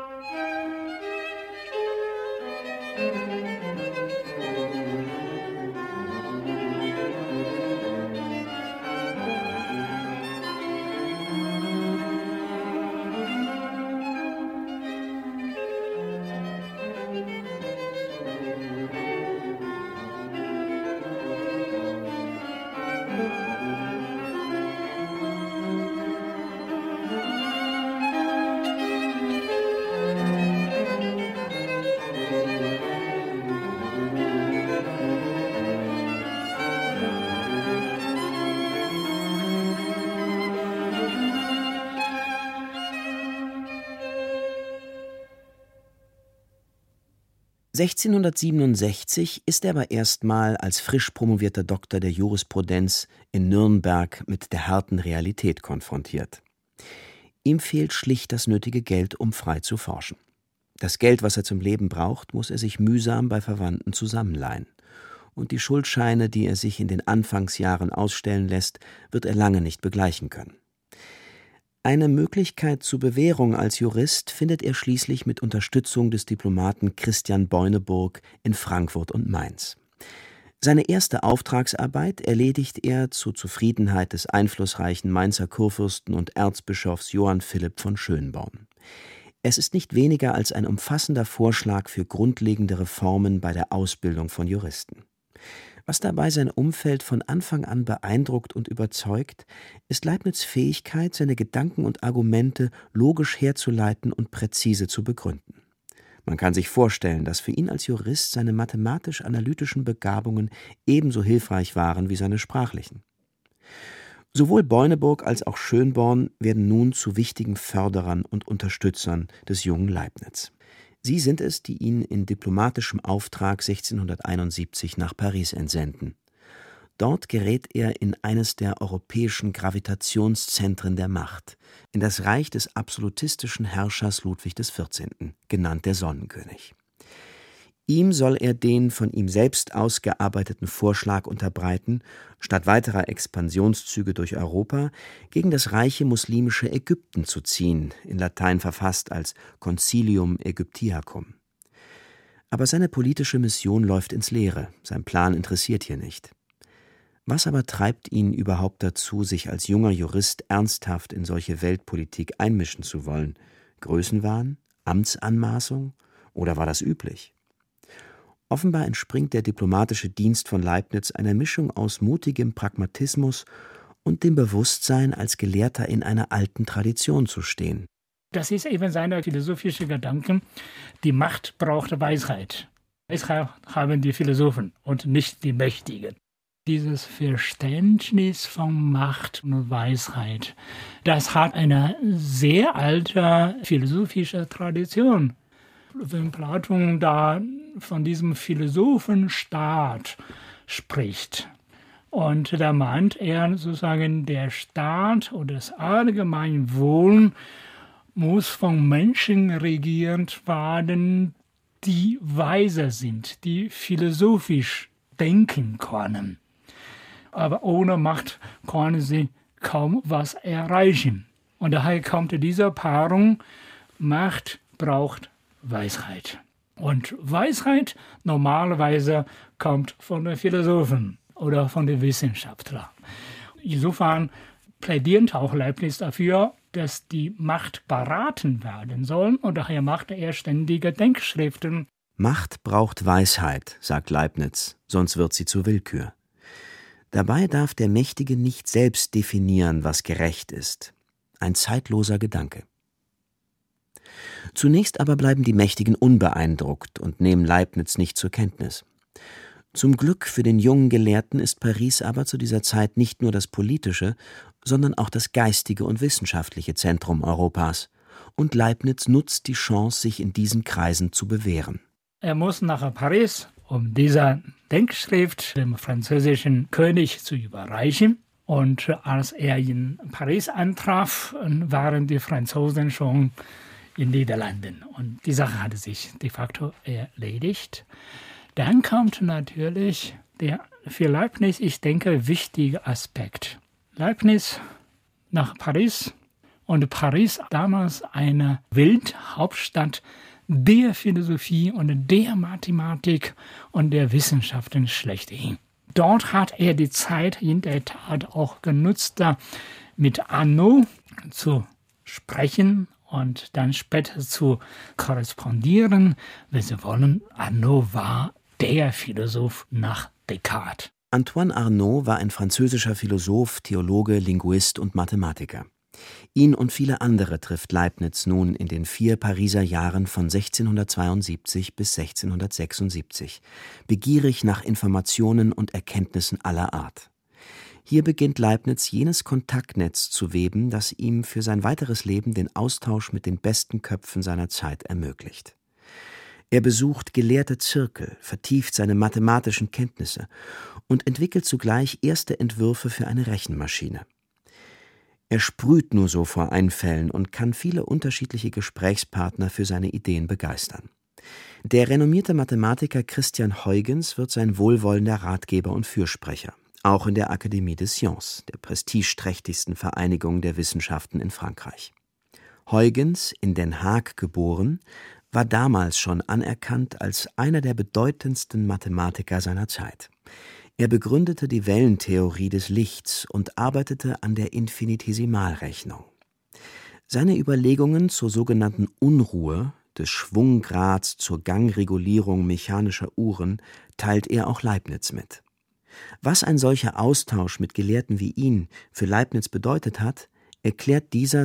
(1667) ist er aber erstmal als frisch promovierter Doktor der Jurisprudenz in Nürnberg mit der harten Realität konfrontiert. Ihm fehlt schlicht das nötige Geld, um frei zu forschen. Das Geld, was er zum Leben braucht, muss er sich mühsam bei Verwandten zusammenleihen. Und die Schuldscheine, die er sich in den Anfangsjahren ausstellen lässt, wird er lange nicht begleichen können. Eine Möglichkeit zur Bewährung als Jurist findet er schließlich mit Unterstützung des Diplomaten Christian Beuneburg in Frankfurt und Mainz. Seine erste Auftragsarbeit erledigt er zur Zufriedenheit des einflussreichen Mainzer Kurfürsten und Erzbischofs Johann Philipp von Schönborn. Es ist nicht weniger als ein umfassender Vorschlag für grundlegende Reformen bei der Ausbildung von Juristen. Was dabei sein Umfeld von Anfang an beeindruckt und überzeugt, ist Leibniz' Fähigkeit, seine Gedanken und Argumente logisch herzuleiten und präzise zu begründen. Man kann sich vorstellen, dass für ihn als Jurist seine mathematisch-analytischen Begabungen ebenso hilfreich waren wie seine sprachlichen. Sowohl Borneburg als auch Schönborn werden nun zu wichtigen Förderern und Unterstützern des jungen Leibniz. Sie sind es, die ihn in diplomatischem Auftrag 1671 nach Paris entsenden. Dort gerät er in eines der europäischen Gravitationszentren der Macht, in das Reich des absolutistischen Herrschers Ludwig XIV., genannt der Sonnenkönig. Ihm soll er den von ihm selbst ausgearbeiteten Vorschlag unterbreiten, statt weiterer Expansionszüge durch Europa gegen das reiche muslimische Ägypten zu ziehen, in Latein verfasst als Concilium Aegyptiacum. Aber seine politische Mission läuft ins Leere, sein Plan interessiert hier nicht. Was aber treibt ihn überhaupt dazu, sich als junger Jurist ernsthaft in solche Weltpolitik einmischen zu wollen? Größenwahn? Amtsanmaßung? Oder war das üblich? Offenbar entspringt der diplomatische Dienst von Leibniz einer Mischung aus mutigem Pragmatismus und dem Bewusstsein, als Gelehrter in einer alten Tradition zu stehen. Das ist eben seine philosophische Gedanken. Die Macht braucht Weisheit. Weisheit haben die Philosophen und nicht die Mächtigen. Dieses Verständnis von Macht und Weisheit, das hat eine sehr alte philosophische Tradition. Wenn Platon da von diesem Philosophenstaat spricht, und da meint er sozusagen, der Staat oder das Allgemeinwohl muss von Menschen regiert werden, die weiser sind, die philosophisch denken können. Aber ohne Macht können sie kaum was erreichen. Und daher kommt diese Paarung, Macht braucht Weisheit. Und Weisheit normalerweise kommt von den Philosophen oder von den Wissenschaftlern. Insofern plädiert auch Leibniz dafür, dass die Macht beraten werden soll, und daher macht er ständige Denkschriften. Macht braucht Weisheit, sagt Leibniz, sonst wird sie zur Willkür. Dabei darf der Mächtige nicht selbst definieren, was gerecht ist. Ein zeitloser Gedanke. Zunächst aber bleiben die Mächtigen unbeeindruckt und nehmen Leibniz nicht zur Kenntnis. Zum Glück für den jungen Gelehrten ist Paris aber zu dieser Zeit nicht nur das politische, sondern auch das geistige und wissenschaftliche Zentrum Europas. Und Leibniz nutzt die Chance, sich in diesen Kreisen zu bewähren. Er muss nach Paris, um diese Denkschrift dem französischen König zu überreichen. Und als er in Paris antraf, waren die Franzosen schon in Niederlanden. Und die Sache hatte sich de facto erledigt. Dann kommt natürlich der für Leibniz, ich denke, wichtige Aspekt. Leibniz nach Paris, und Paris damals eine Welthauptstadt der Philosophie und der Mathematik und der Wissenschaften schlechthin. Dort hat er die Zeit in der Tat auch genutzt, mit Arnaud zu sprechen und dann später zu korrespondieren. Wenn Sie wollen, Arnaud war der Philosoph nach Descartes. Antoine Arnaud war ein französischer Philosoph, Theologe, Linguist und Mathematiker. Ihn und viele andere trifft Leibniz nun in den 4 Pariser Jahren von 1672 bis 1676, begierig nach Informationen und Erkenntnissen aller Art. Hier beginnt Leibniz jenes Kontaktnetz zu weben, das ihm für sein weiteres Leben den Austausch mit den besten Köpfen seiner Zeit ermöglicht. Er besucht gelehrte Zirkel, vertieft seine mathematischen Kenntnisse und entwickelt zugleich erste Entwürfe für eine Rechenmaschine. Er sprüht nur so vor Einfällen und kann viele unterschiedliche Gesprächspartner für seine Ideen begeistern. Der renommierte Mathematiker Christian Huygens wird sein wohlwollender Ratgeber und Fürsprecher, auch in der Académie des Sciences, der prestigeträchtigsten Vereinigung der Wissenschaften in Frankreich. Huygens, in Den Haag geboren, war damals schon anerkannt als einer der bedeutendsten Mathematiker seiner Zeit. Er begründete die Wellentheorie des Lichts und arbeitete an der Infinitesimalrechnung. Seine Überlegungen zur sogenannten Unruhe, des Schwunggrads zur Gangregulierung mechanischer Uhren, teilt er auch Leibniz mit. Was ein solcher Austausch mit Gelehrten wie ihn für Leibniz bedeutet hat, erklärt dieser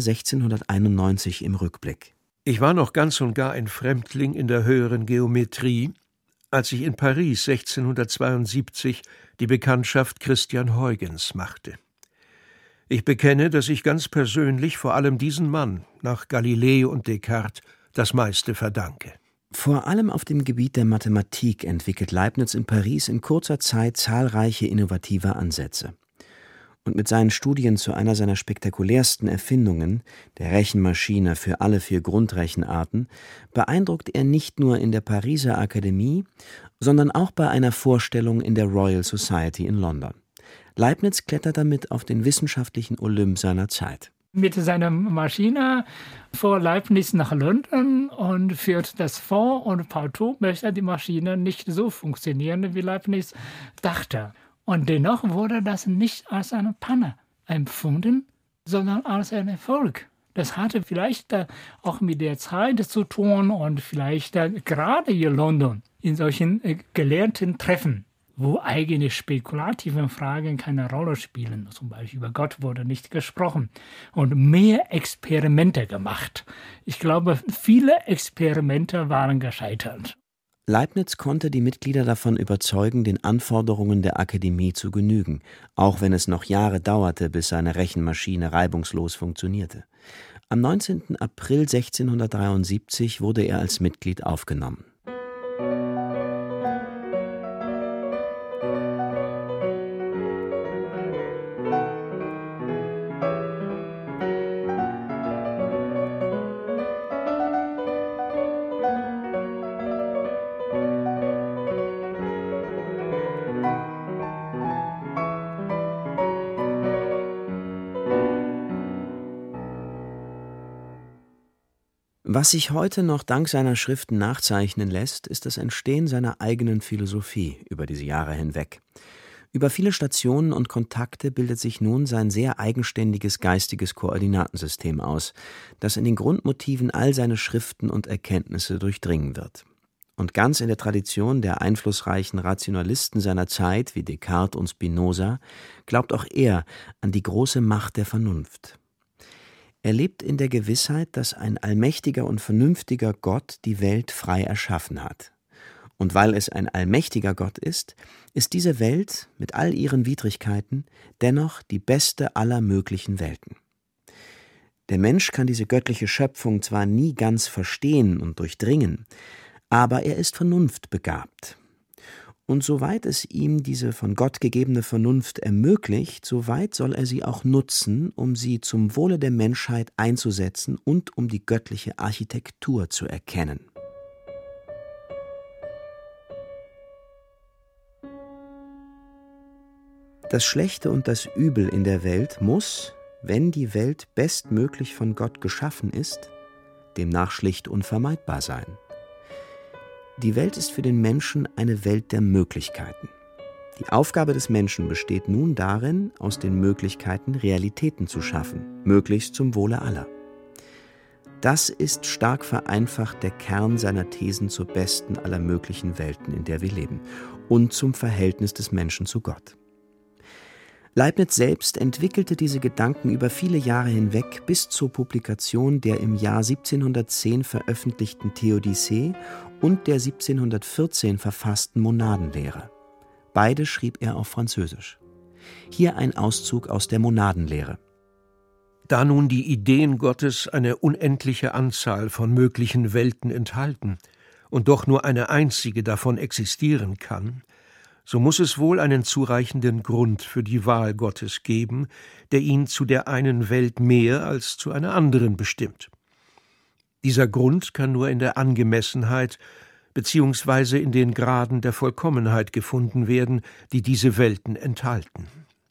1691 im Rückblick. Ich war noch ganz und gar ein Fremdling in der höheren Geometrie, als ich in Paris 1672 die Bekanntschaft Christian Huygens machte. Ich bekenne, dass ich ganz persönlich vor allem diesen Mann, nach Galilei und Descartes, das meiste verdanke. Vor allem auf dem Gebiet der Mathematik entwickelt Leibniz in Paris in kurzer Zeit zahlreiche innovative Ansätze. Und mit seinen Studien zu einer seiner spektakulärsten Erfindungen, der Rechenmaschine für alle 4 Grundrechenarten, beeindruckt er nicht nur in der Pariser Akademie, sondern auch bei einer Vorstellung in der Royal Society in London. Leibniz klettert damit auf den wissenschaftlichen Olymp seiner Zeit. Mit seiner Maschine fuhr Leibniz nach London und führt das vor, und partout möchte die Maschine nicht so funktionieren, wie Leibniz dachte. Und dennoch wurde das nicht als eine Panne empfunden, sondern als ein Erfolg. Das hatte vielleicht auch mit der Zeit zu tun und vielleicht gerade hier in London in solchen gelehrten Treffen, wo eigentlich spekulative Fragen keine Rolle spielen. Zum Beispiel über Gott wurde nicht gesprochen und mehr Experimente gemacht. Ich glaube, viele Experimente waren gescheitert. Leibniz konnte die Mitglieder davon überzeugen, den Anforderungen der Akademie zu genügen, auch wenn es noch Jahre dauerte, bis seine Rechenmaschine reibungslos funktionierte. Am 19. April 1673 wurde er als Mitglied aufgenommen. Was sich heute noch dank seiner Schriften nachzeichnen lässt, ist das Entstehen seiner eigenen Philosophie über diese Jahre hinweg. Über viele Stationen und Kontakte bildet sich nun sein sehr eigenständiges geistiges Koordinatensystem aus, das in den Grundmotiven all seine Schriften und Erkenntnisse durchdringen wird. Und ganz in der Tradition der einflussreichen Rationalisten seiner Zeit wie Descartes und Spinoza glaubt auch er an die große Macht der Vernunft. Er lebt in der Gewissheit, dass ein allmächtiger und vernünftiger Gott die Welt frei erschaffen hat. Und weil es ein allmächtiger Gott ist, ist diese Welt mit all ihren Widrigkeiten dennoch die beste aller möglichen Welten. Der Mensch kann diese göttliche Schöpfung zwar nie ganz verstehen und durchdringen, aber er ist vernunftbegabt. Und soweit es ihm diese von Gott gegebene Vernunft ermöglicht, soweit soll er sie auch nutzen, um sie zum Wohle der Menschheit einzusetzen und um die göttliche Architektur zu erkennen. Das Schlechte und das Übel in der Welt muss, wenn die Welt bestmöglich von Gott geschaffen ist, demnach schlicht unvermeidbar sein. Die Welt ist für den Menschen eine Welt der Möglichkeiten. Die Aufgabe des Menschen besteht nun darin, aus den Möglichkeiten Realitäten zu schaffen, möglichst zum Wohle aller. Das ist stark vereinfacht der Kern seiner Thesen zur besten aller möglichen Welten, in der wir leben, und zum Verhältnis des Menschen zu Gott. Leibniz selbst entwickelte diese Gedanken über viele Jahre hinweg bis zur Publikation der im Jahr 1710 veröffentlichten Theodizee und der 1714 verfassten Monadenlehre. Beide schrieb er auf Französisch. Hier ein Auszug aus der Monadenlehre. Da nun die Ideen Gottes eine unendliche Anzahl von möglichen Welten enthalten und doch nur eine einzige davon existieren kann, so muss es wohl einen zureichenden Grund für die Wahl Gottes geben, der ihn zu der einen Welt mehr als zu einer anderen bestimmt. Dieser Grund kann nur in der Angemessenheit beziehungsweise in den Graden der Vollkommenheit gefunden werden, die diese Welten enthalten.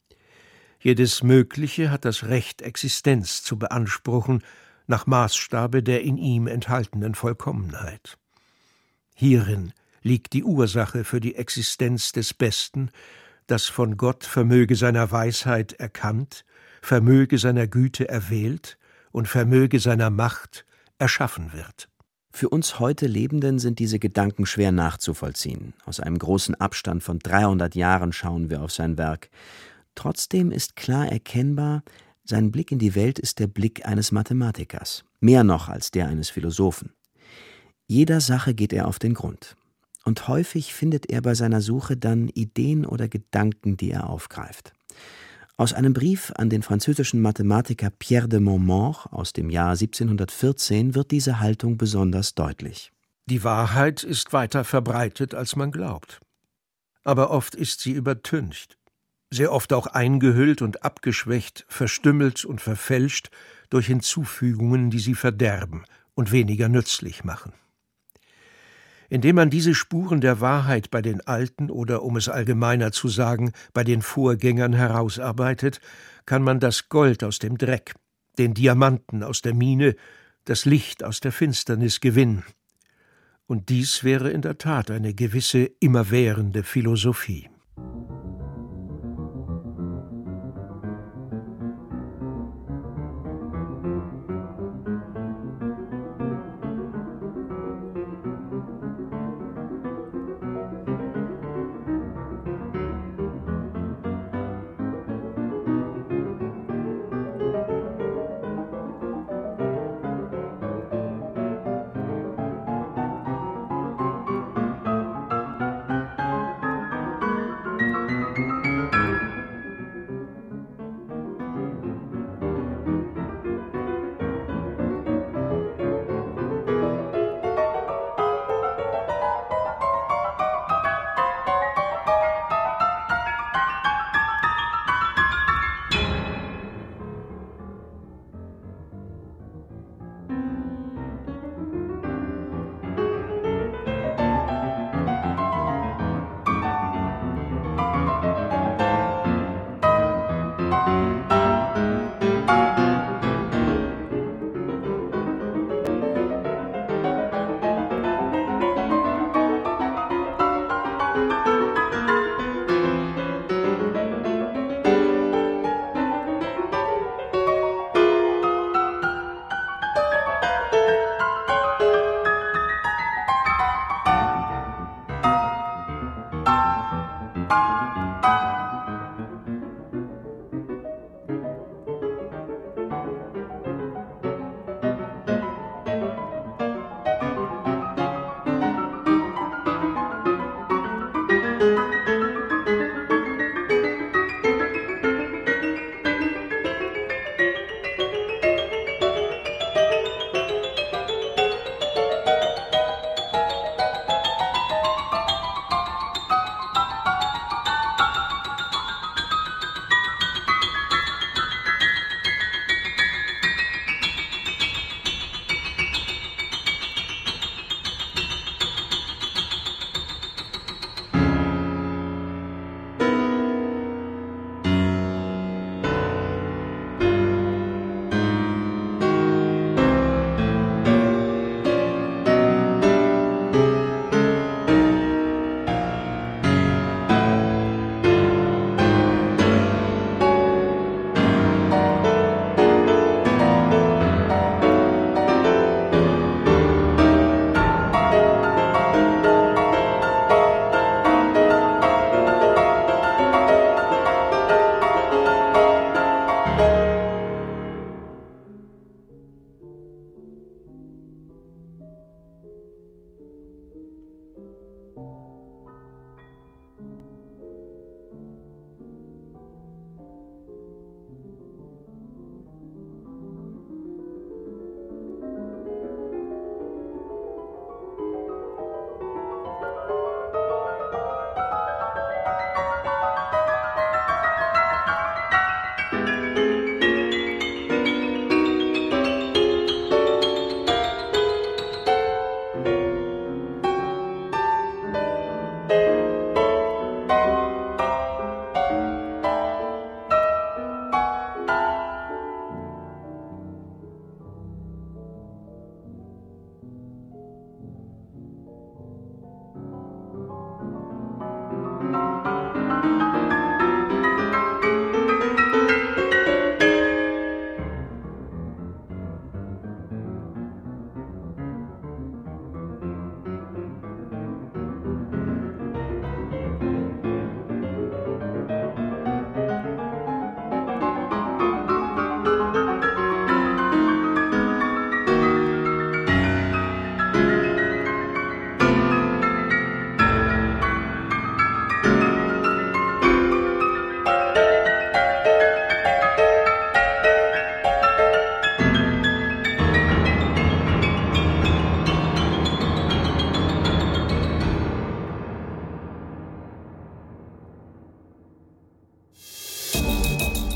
Jedes Mögliche hat das Recht, Existenz zu beanspruchen, nach Maßstabe der in ihm enthaltenen Vollkommenheit. Hierin liegt die Ursache für die Existenz des Besten, das von Gott vermöge seiner Weisheit erkannt, vermöge seiner Güte erwählt und vermöge seiner Macht erschaffen wird. Für uns heute Lebenden sind diese Gedanken schwer nachzuvollziehen. Aus einem großen Abstand von 300 Jahren schauen wir auf sein Werk. Trotzdem ist klar erkennbar, sein Blick in die Welt ist der Blick eines Mathematikers, mehr noch als der eines Philosophen. Jeder Sache geht er auf den Grund. Und häufig findet er bei seiner Suche dann Ideen oder Gedanken, die er aufgreift. Aus einem Brief an den französischen Mathematiker Pierre de Montmort aus dem Jahr 1714 wird diese Haltung besonders deutlich. Die Wahrheit ist weiter verbreitet, als man glaubt. Aber oft ist sie übertüncht, sehr oft auch eingehüllt und abgeschwächt, verstümmelt und verfälscht durch Hinzufügungen, die sie verderben und weniger nützlich machen. Indem man diese Spuren der Wahrheit bei den Alten oder, um es allgemeiner zu sagen, bei den Vorgängern herausarbeitet, kann man das Gold aus dem Dreck, den Diamanten aus der Mine, das Licht aus der Finsternis gewinnen. Und dies wäre in der Tat eine gewisse immerwährende Philosophie.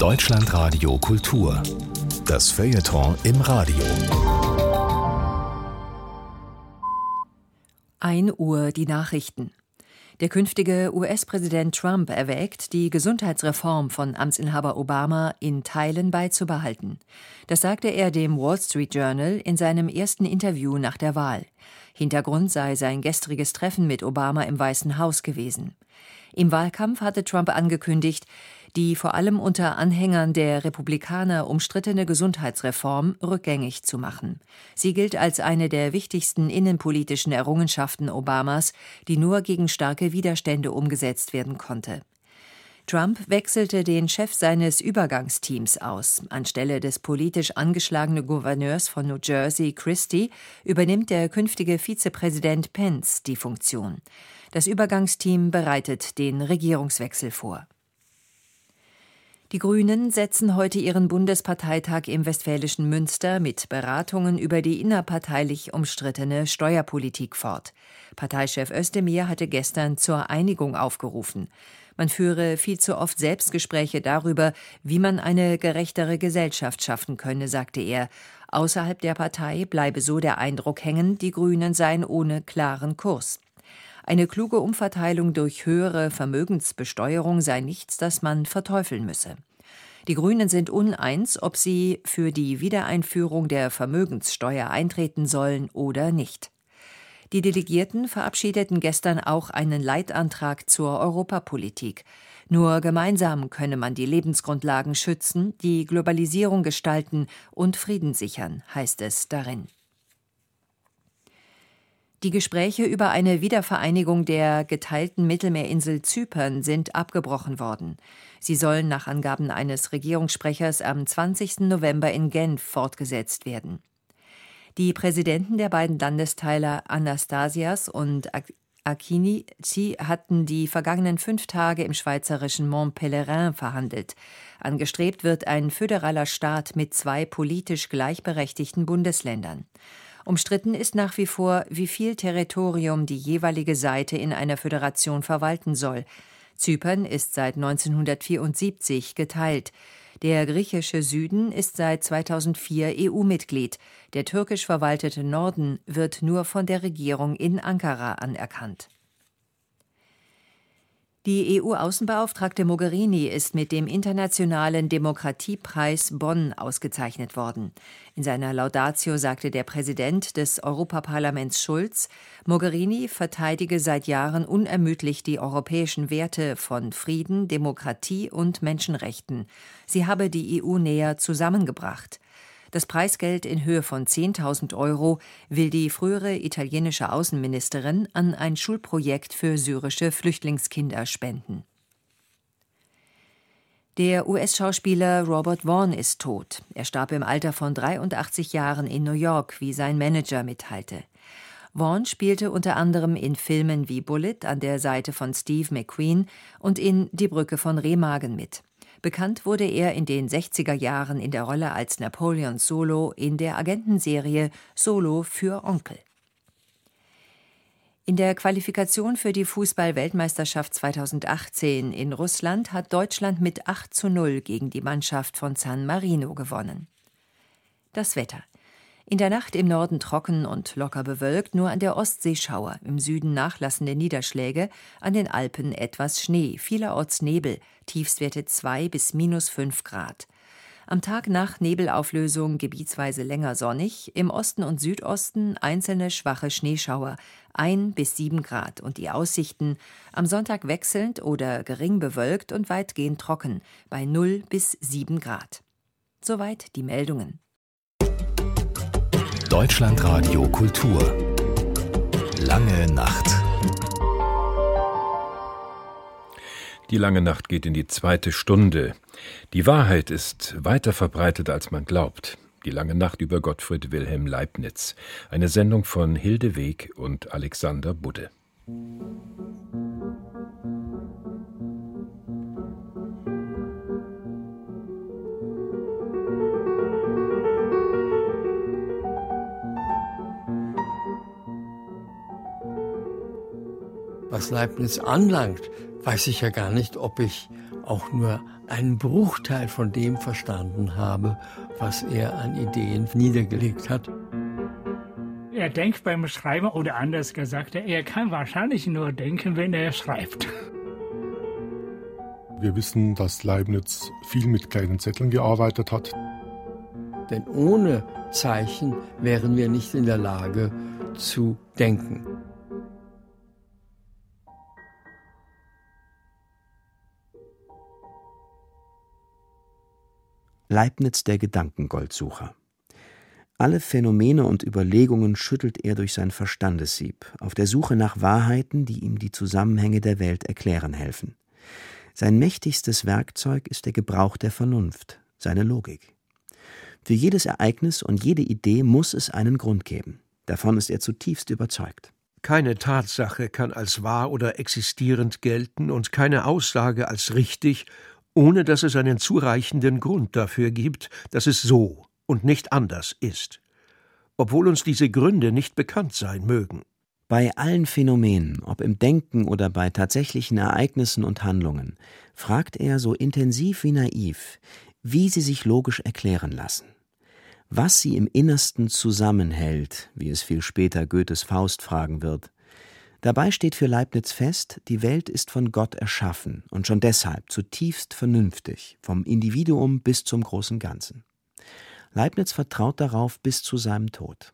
Deutschlandradio Kultur. Das Feuilleton im Radio. 1 Uhr die Nachrichten. Der künftige US-Präsident Trump erwägt, die Gesundheitsreform von Amtsinhaber Obama in Teilen beizubehalten. Das sagte er dem Wall Street Journal in seinem ersten Interview nach der Wahl. Hintergrund sei sein gestriges Treffen mit Obama im Weißen Haus gewesen. Im Wahlkampf hatte Trump angekündigt, die vor allem unter Anhängern der Republikaner umstrittene Gesundheitsreform rückgängig zu machen. Sie gilt als eine der wichtigsten innenpolitischen Errungenschaften Obamas, die nur gegen starke Widerstände umgesetzt werden konnte. Trump wechselte den Chef seines Übergangsteams aus. Anstelle des politisch angeschlagenen Gouverneurs von New Jersey, Christie, übernimmt der künftige Vizepräsident Pence die Funktion. Das Übergangsteam bereitet den Regierungswechsel vor. Die Grünen setzen heute ihren Bundesparteitag im westfälischen Münster mit Beratungen über die innerparteilich umstrittene Steuerpolitik fort. Parteichef Özdemir hatte gestern zur Einigung aufgerufen. Man führe viel zu oft Selbstgespräche darüber, wie man eine gerechtere Gesellschaft schaffen könne, sagte er. Außerhalb der Partei bleibe so der Eindruck hängen, die Grünen seien ohne klaren Kurs. Eine kluge Umverteilung durch höhere Vermögensbesteuerung sei nichts, das man verteufeln müsse. Die Grünen sind uneins, ob sie für die Wiedereinführung der Vermögenssteuer eintreten sollen oder nicht. Die Delegierten verabschiedeten gestern auch einen Leitantrag zur Europapolitik. Nur gemeinsam könne man die Lebensgrundlagen schützen, die Globalisierung gestalten und Frieden sichern, heißt es darin. Die Gespräche über eine Wiedervereinigung der geteilten Mittelmeerinsel Zypern sind abgebrochen worden. Sie sollen nach Angaben eines Regierungssprechers am 20. November in Genf fortgesetzt werden. Die Präsidenten der beiden Landesteile Anastasias und Akinici hatten die vergangenen 5 Tage im schweizerischen Mont-Pelerin verhandelt. Angestrebt wird ein föderaler Staat mit 2 politisch gleichberechtigten Bundesländern. Umstritten ist nach wie vor, wie viel Territorium die jeweilige Seite in einer Föderation verwalten soll. Zypern ist seit 1974 geteilt. Der griechische Süden ist seit 2004 EU-Mitglied. Der türkisch verwaltete Norden wird nur von der Regierung in Ankara anerkannt. Die EU-Außenbeauftragte Mogherini ist mit dem Internationalen Demokratiepreis Bonn ausgezeichnet worden. In seiner Laudatio sagte der Präsident des Europaparlaments Schulz, Mogherini verteidige seit Jahren unermüdlich die europäischen Werte von Frieden, Demokratie und Menschenrechten. Sie habe die EU näher zusammengebracht. Das Preisgeld in Höhe von 10.000 € will die frühere italienische Außenministerin an ein Schulprojekt für syrische Flüchtlingskinder spenden. Der US-Schauspieler Robert Vaughn ist tot. Er starb im Alter von 83 Jahren in New York, wie sein Manager mitteilte. Vaughn spielte unter anderem in Filmen wie Bullet an der Seite von Steve McQueen und in Die Brücke von Remagen mit. Bekannt wurde er in den 60er Jahren in der Rolle als Napoleon Solo in der Agentenserie Solo für Onkel. In der Qualifikation für die Fußball-Weltmeisterschaft 2018 in Russland hat Deutschland mit 8:0 gegen die Mannschaft von San Marino gewonnen. Das Wetter. In der Nacht im Norden trocken und locker bewölkt, nur an der Ostsee Schauer, im Süden nachlassende Niederschläge, an den Alpen etwas Schnee, vielerorts Nebel, Tiefstwerte 2 bis -5 Grad. Am Tag nach Nebelauflösung gebietsweise länger sonnig, im Osten und Südosten einzelne schwache Schneeschauer, 1 bis 7 Grad und die Aussichten am Sonntag wechselnd oder gering bewölkt und weitgehend trocken, bei 0 bis 7 Grad. Soweit die Meldungen. Deutschlandradio Kultur. Lange Nacht. Die lange Nacht geht in die 2. Stunde. Die Wahrheit ist weiter verbreitet, als man glaubt. Die lange Nacht über Gottfried Wilhelm Leibniz. Eine Sendung von Hilde Weg und Alexander Budde. Was Leibniz anlangt, weiß ich ja gar nicht, ob ich auch nur einen Bruchteil von dem verstanden habe, was er an Ideen niedergelegt hat. Er denkt beim Schreiben, oder anders gesagt, er kann wahrscheinlich nur denken, wenn er schreibt. Wir wissen, dass Leibniz viel mit kleinen Zetteln gearbeitet hat. Denn ohne Zeichen wären wir nicht in der Lage zu denken. Leibniz, der Gedankengoldsucher. Alle Phänomene und Überlegungen schüttelt er durch sein Verstandessieb, auf der Suche nach Wahrheiten, die ihm die Zusammenhänge der Welt erklären helfen. Sein mächtigstes Werkzeug ist der Gebrauch der Vernunft, seine Logik. Für jedes Ereignis und jede Idee muss es einen Grund geben. Davon ist er zutiefst überzeugt. Keine Tatsache kann als wahr oder existierend gelten und keine Aussage als richtig, ohne dass es einen zureichenden Grund dafür gibt, dass es so und nicht anders ist, obwohl uns diese Gründe nicht bekannt sein mögen. Bei allen Phänomenen, ob im Denken oder bei tatsächlichen Ereignissen und Handlungen, fragt er so intensiv wie naiv, wie sie sich logisch erklären lassen. Was sie im Innersten zusammenhält, wie es viel später Goethes Faust fragen wird. Dabei steht für Leibniz fest, die Welt ist von Gott erschaffen und schon deshalb zutiefst vernünftig, vom Individuum bis zum großen Ganzen. Leibniz vertraut darauf bis zu seinem Tod.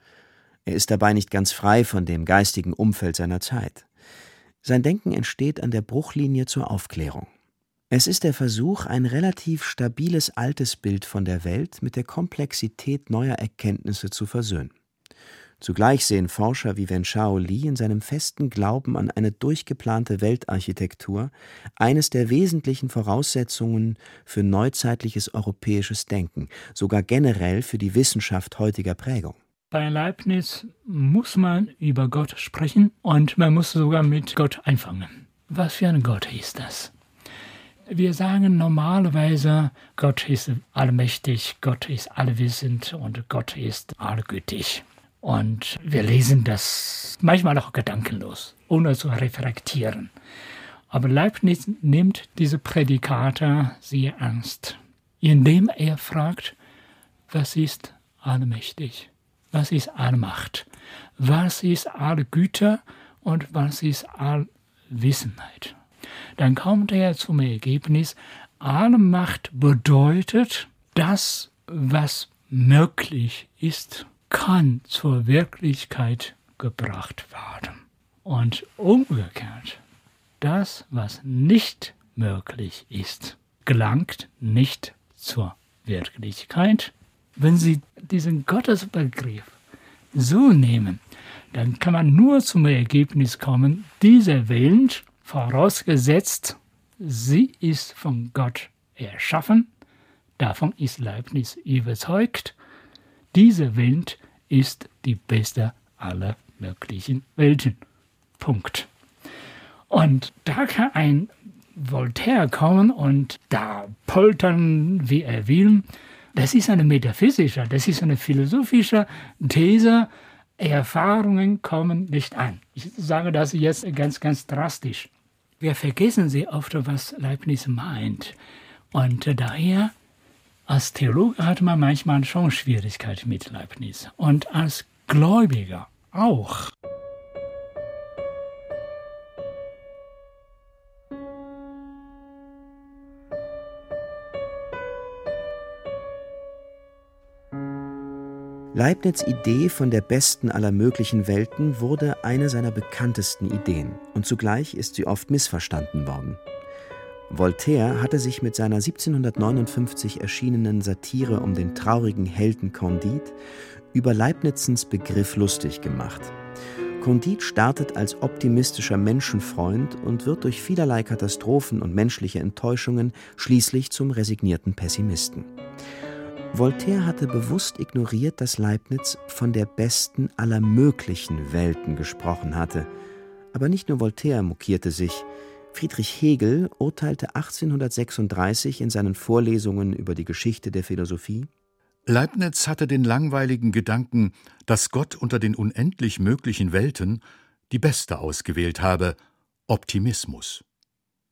Er ist dabei nicht ganz frei von dem geistigen Umfeld seiner Zeit. Sein Denken entsteht an der Bruchlinie zur Aufklärung. Es ist der Versuch, ein relativ stabiles altes Bild von der Welt mit der Komplexität neuer Erkenntnisse zu versöhnen. Zugleich sehen Forscher wie Wenchao Li in seinem festen Glauben an eine durchgeplante Weltarchitektur eines der wesentlichen Voraussetzungen für neuzeitliches europäisches Denken, sogar generell für die Wissenschaft heutiger Prägung. Bei Leibniz muss man über Gott sprechen und man muss sogar mit Gott anfangen. Was für ein Gott ist das? Wir sagen normalerweise, Gott ist allmächtig, Gott ist allwissend und Gott ist allgütig. Und wir lesen das manchmal auch gedankenlos, ohne zu reflektieren. Aber Leibniz nimmt diese Prädikate sehr ernst, indem er fragt, was ist allmächtig? Was ist Allmacht? Was ist Allgüte und was ist Allwissenheit? Dann kommt er zum Ergebnis, Allmacht bedeutet, das, was möglich ist, kann zur Wirklichkeit gebracht werden. Und umgekehrt, das, was nicht möglich ist, gelangt nicht zur Wirklichkeit. Wenn Sie diesen Gottesbegriff so nehmen, dann kann man nur zum Ergebnis kommen, diese Welt, vorausgesetzt, sie ist von Gott erschaffen, davon ist Leibniz überzeugt, diese Welt ist die beste aller möglichen Welten. Punkt. Und da kann ein Voltaire kommen und da poltern, wie er will. Das ist eine metaphysische, das ist eine philosophische These. Erfahrungen kommen nicht an. Ich sage das jetzt ganz, ganz drastisch. Wir vergessen sehr oft, was Leibniz meint. Und daher, als Theologe hat man manchmal schon Schwierigkeiten mit Leibniz. Und als Gläubiger auch. Leibniz' Idee von der besten aller möglichen Welten wurde eine seiner bekanntesten Ideen und zugleich ist sie oft missverstanden worden. Voltaire hatte sich mit seiner 1759 erschienenen Satire um den traurigen Helden Candide über Leibnizens Begriff lustig gemacht. Candide startet als optimistischer Menschenfreund und wird durch vielerlei Katastrophen und menschliche Enttäuschungen schließlich zum resignierten Pessimisten. Voltaire hatte bewusst ignoriert, dass Leibniz von der besten aller möglichen Welten gesprochen hatte. Aber nicht nur Voltaire mokierte sich. Friedrich Hegel urteilte 1836 in seinen Vorlesungen über die Geschichte der Philosophie: Leibniz hatte den langweiligen Gedanken, dass Gott unter den unendlich möglichen Welten die beste ausgewählt habe, Optimismus.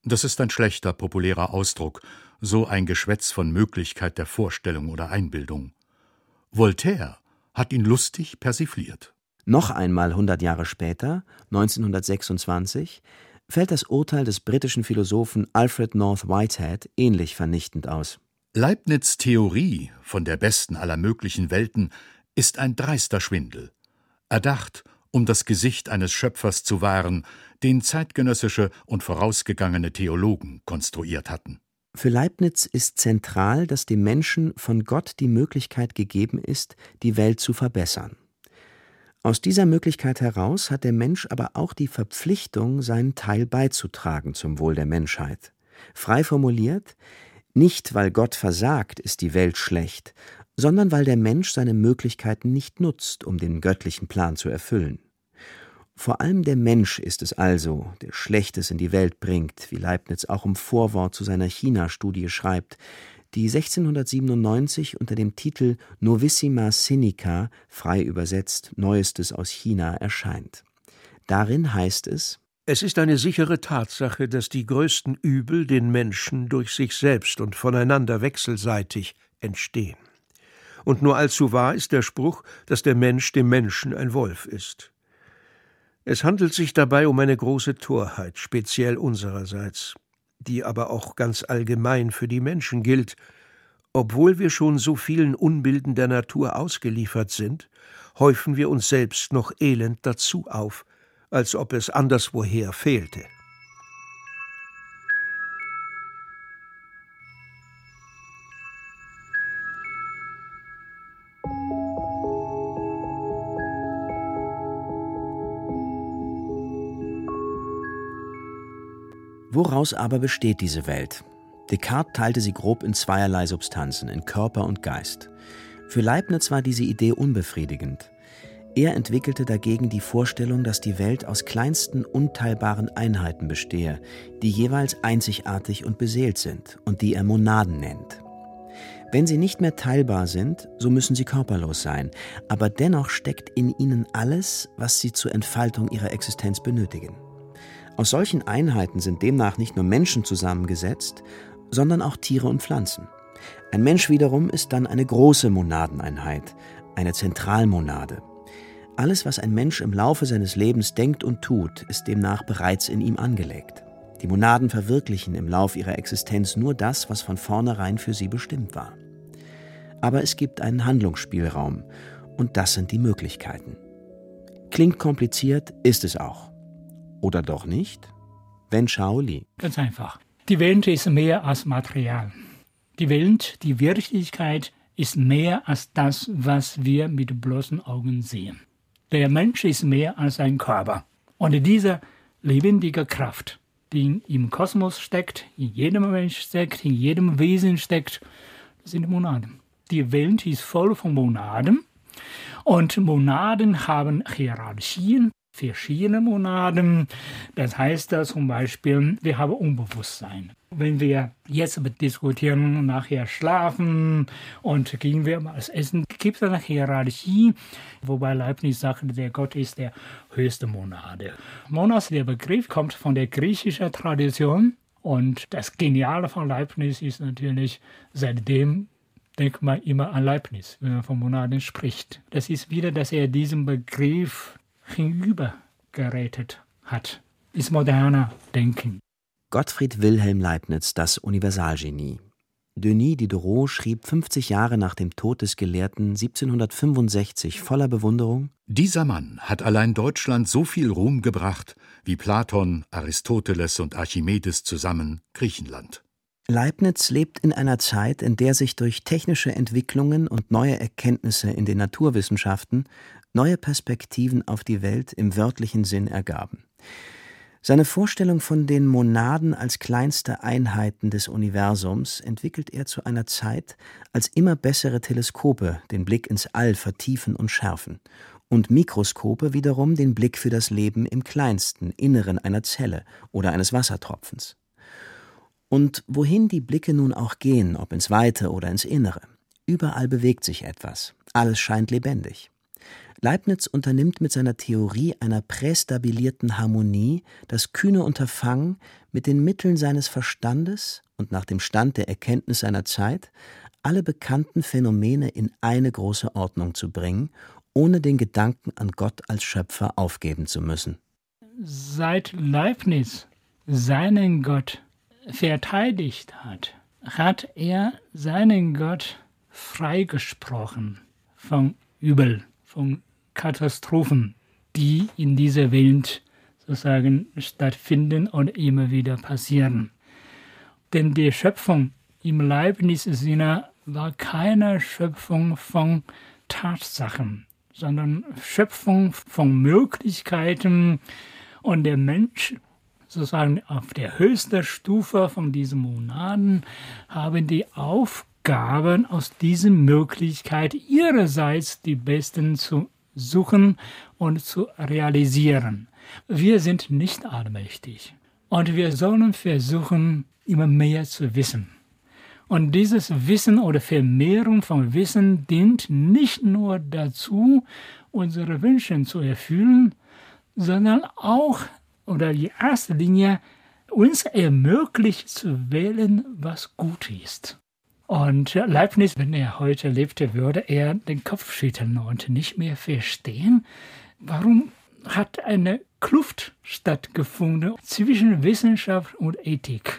Das ist ein schlechter populärer Ausdruck, so ein Geschwätz von Möglichkeit der Vorstellung oder Einbildung. Voltaire hat ihn lustig persifliert. Noch einmal 100 Jahre später, 1926, fällt das Urteil des britischen Philosophen Alfred North Whitehead ähnlich vernichtend aus. Leibniz' Theorie von der besten aller möglichen Welten ist ein dreister Schwindel, erdacht, um das Gesicht eines Schöpfers zu wahren, den zeitgenössische und vorausgegangene Theologen konstruiert hatten. Für Leibniz ist zentral, dass dem Menschen von Gott die Möglichkeit gegeben ist, die Welt zu verbessern. Aus dieser Möglichkeit heraus hat der Mensch aber auch die Verpflichtung, seinen Teil beizutragen zum Wohl der Menschheit. Frei formuliert: Nicht, weil Gott versagt, ist die Welt schlecht, sondern weil der Mensch seine Möglichkeiten nicht nutzt, um den göttlichen Plan zu erfüllen. Vor allem der Mensch ist es also, der Schlechtes in die Welt bringt, wie Leibniz auch im Vorwort zu seiner China-Studie schreibt, die 1697 unter dem Titel Novissima Sinica, frei übersetzt Neuestes aus China, erscheint. Darin heißt es: Es ist eine sichere Tatsache, dass die größten Übel den Menschen durch sich selbst und voneinander wechselseitig entstehen. Und nur allzu wahr ist der Spruch, dass der Mensch dem Menschen ein Wolf ist. Es handelt sich dabei um eine große Torheit, speziell unsererseits, die aber auch ganz allgemein für die Menschen gilt. Obwohl wir schon so vielen Unbilden der Natur ausgeliefert sind, häufen wir uns selbst noch Elend dazu auf, als ob es anderswoher fehlte. Woraus aber besteht diese Welt? Descartes teilte sie grob in zweierlei Substanzen, in Körper und Geist. Für Leibniz war diese Idee unbefriedigend. Er entwickelte dagegen die Vorstellung, dass die Welt aus kleinsten, unteilbaren Einheiten bestehe, die jeweils einzigartig und beseelt sind und die er Monaden nennt. Wenn sie nicht mehr teilbar sind, so müssen sie körperlos sein, aber dennoch steckt in ihnen alles, was sie zur Entfaltung ihrer Existenz benötigen. Aus solchen Einheiten sind demnach nicht nur Menschen zusammengesetzt, sondern auch Tiere und Pflanzen. Ein Mensch wiederum ist dann eine große Monadeneinheit, eine Zentralmonade. Alles, was ein Mensch im Laufe seines Lebens denkt und tut, ist demnach bereits in ihm angelegt. Die Monaden verwirklichen im Lauf ihrer Existenz nur das, was von vornherein für sie bestimmt war. Aber es gibt einen Handlungsspielraum, und das sind die Möglichkeiten. Klingt kompliziert, ist es auch. Oder doch nicht? Wen Shaoli? Ganz einfach. Die Welt ist mehr als Material. Die Welt, die Wirklichkeit, ist mehr als das, was wir mit bloßen Augen sehen. Der Mensch ist mehr als ein Körper. Und diese lebendige Kraft, die im Kosmos steckt, in jedem Mensch steckt, in jedem Wesen steckt, das sind Monaden. Die Welt ist voll von Monaden. Und Monaden haben Hierarchien. Verschiedene Monaden. Das heißt zum Beispiel, wir haben Unbewusstsein. Wenn wir jetzt diskutieren, nachher schlafen und gehen wir mal essen, gibt es eine Hierarchie, wobei Leibniz sagt, der Gott ist der höchste Monade. Monos, der Begriff, kommt von der griechischen Tradition und das Geniale von Leibniz ist natürlich, seitdem denkt man immer an Leibniz, wenn man von Monaden spricht. Das ist wieder, dass er diesen Begriff hinübergerätet hat. Ist moderner Denken. Gottfried Wilhelm Leibniz, das Universalgenie. Denis Diderot schrieb 50 Jahre nach dem Tod des Gelehrten 1765 voller Bewunderung: Dieser Mann hat allein Deutschland so viel Ruhm gebracht, wie Platon, Aristoteles und Archimedes zusammen Griechenland. Leibniz lebt in einer Zeit, in der sich durch technische Entwicklungen und neue Erkenntnisse in den Naturwissenschaften neue Perspektiven auf die Welt im wörtlichen Sinn ergaben. Seine Vorstellung von den Monaden als kleinste Einheiten des Universums entwickelt er zu einer Zeit, als immer bessere Teleskope den Blick ins All vertiefen und schärfen und Mikroskope wiederum den Blick für das Leben im kleinsten Inneren einer Zelle oder eines Wassertropfens. Und wohin die Blicke nun auch gehen, ob ins Weite oder ins Innere, überall bewegt sich etwas, alles scheint lebendig. Leibniz unternimmt mit seiner Theorie einer prästabilierten Harmonie das kühne Unterfangen, mit den Mitteln seines Verstandes und nach dem Stand der Erkenntnis seiner Zeit alle bekannten Phänomene in eine große Ordnung zu bringen, ohne den Gedanken an Gott als Schöpfer aufgeben zu müssen. Seit Leibniz seinen Gott verteidigt hat, hat er seinen Gott freigesprochen von Übel, von Katastrophen, die in dieser Welt sozusagen stattfinden und immer wieder passieren. Denn die Schöpfung im Leibniz-Sinne war keine Schöpfung von Tatsachen, sondern Schöpfung von Möglichkeiten. Und der Mensch, sozusagen auf der höchsten Stufe von diesen Monaden, haben die Aufgaben, aus diesen Möglichkeiten ihrerseits die besten zu suchen und zu realisieren. Wir sind nicht allmächtig und wir sollen versuchen, immer mehr zu wissen. Und dieses Wissen oder Vermehrung von Wissen dient nicht nur dazu, unsere Wünsche zu erfüllen, sondern auch, oder in erster Linie, uns ermöglicht zu wählen, was gut ist. Und Leibniz, wenn er heute lebte, würde er den Kopf schütteln und nicht mehr verstehen, warum hat eine Kluft stattgefunden zwischen Wissenschaft und Ethik.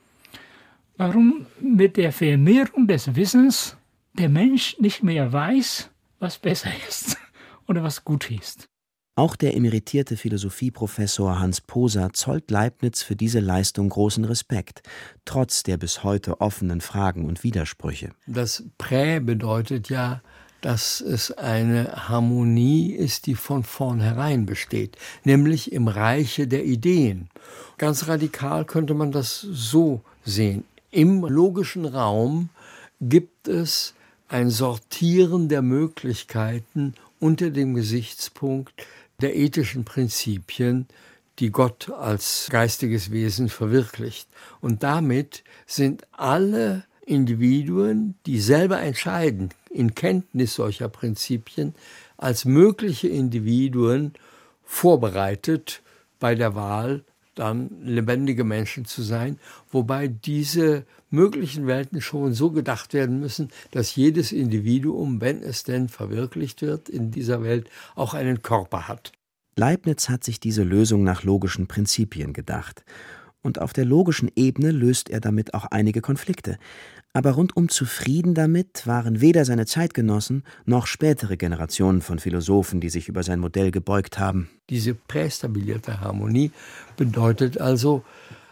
Warum mit der Vermehrung des Wissens der Mensch nicht mehr weiß, was besser ist oder was gut ist. Auch der emeritierte Philosophieprofessor Hans Poser zollt Leibniz für diese Leistung großen Respekt, trotz der bis heute offenen Fragen und Widersprüche. Das Prä bedeutet ja, dass es eine Harmonie ist, die von vornherein besteht, nämlich im Reiche der Ideen. Ganz radikal könnte man das so sehen. Im logischen Raum gibt es ein Sortieren der Möglichkeiten unter dem Gesichtspunkt der ethischen Prinzipien, die Gott als geistiges Wesen verwirklicht. Und damit sind alle Individuen, die selber entscheiden, in Kenntnis solcher Prinzipien, als mögliche Individuen vorbereitet, bei der Wahl dann lebendige Menschen zu sein, wobei diese möglichen Welten schon so gedacht werden müssen, dass jedes Individuum, wenn es denn verwirklicht wird in dieser Welt, auch einen Körper hat. Leibniz hat sich diese Lösung nach logischen Prinzipien gedacht. Und auf der logischen Ebene löst er damit auch einige Konflikte. Aber rundum zufrieden damit waren weder seine Zeitgenossen noch spätere Generationen von Philosophen, die sich über sein Modell gebeugt haben. Diese prästabilierte Harmonie bedeutet also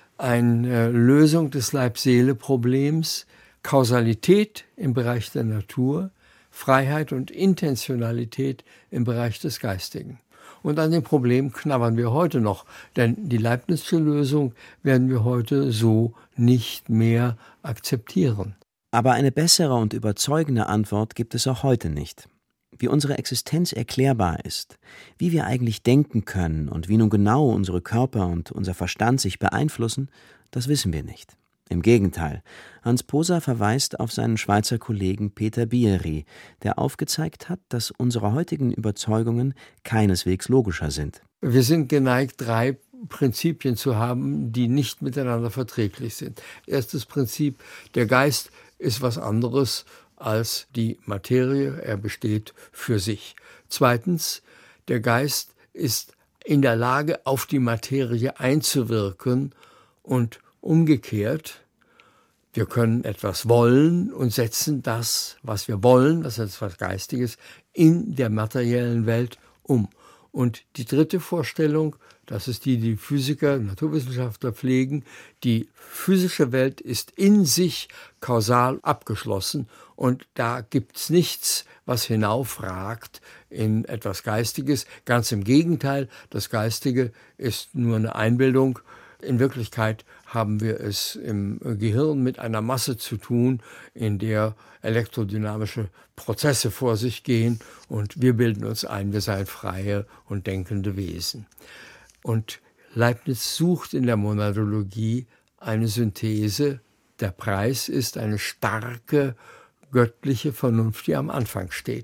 eine Lösung des Leib-Seele-Problems, Kausalität im Bereich der Natur, Freiheit und Intentionalität im Bereich des Geistigen. Und an dem Problem knabbern wir heute noch, denn die Leibnizsche Lösung werden wir heute so nicht mehr akzeptieren. Aber eine bessere und überzeugende Antwort gibt es auch heute nicht. Wie unsere Existenz erklärbar ist, wie wir eigentlich denken können und wie nun genau unsere Körper und unser Verstand sich beeinflussen, das wissen wir nicht. Im Gegenteil, Hans Poser verweist auf seinen Schweizer Kollegen Peter Biery, der aufgezeigt hat, dass unsere heutigen Überzeugungen keineswegs logischer sind. Wir sind geneigt, 3 Prinzipien zu haben, die nicht miteinander verträglich sind. Erstes Prinzip, der Geist ist was anderes als die Materie, er besteht für sich. Zweitens, der Geist ist in der Lage, auf die Materie einzuwirken und umgekehrt, wir können etwas wollen und setzen das, was wir wollen, was etwas Geistiges, in der materiellen Welt um. Und die dritte Vorstellung, das ist die Physiker, Naturwissenschaftler pflegen, die physische Welt ist in sich kausal abgeschlossen und da gibt's nichts, was hinaufragt in etwas Geistiges. Ganz im Gegenteil, das Geistige ist nur eine Einbildung. In Wirklichkeit haben wir es im Gehirn mit einer Masse zu tun, in der elektrodynamische Prozesse vor sich gehen und wir bilden uns ein, wir seien freie und denkende Wesen. Und Leibniz sucht in der Monadologie eine Synthese. Der Preis ist eine starke göttliche Vernunft, die am Anfang steht.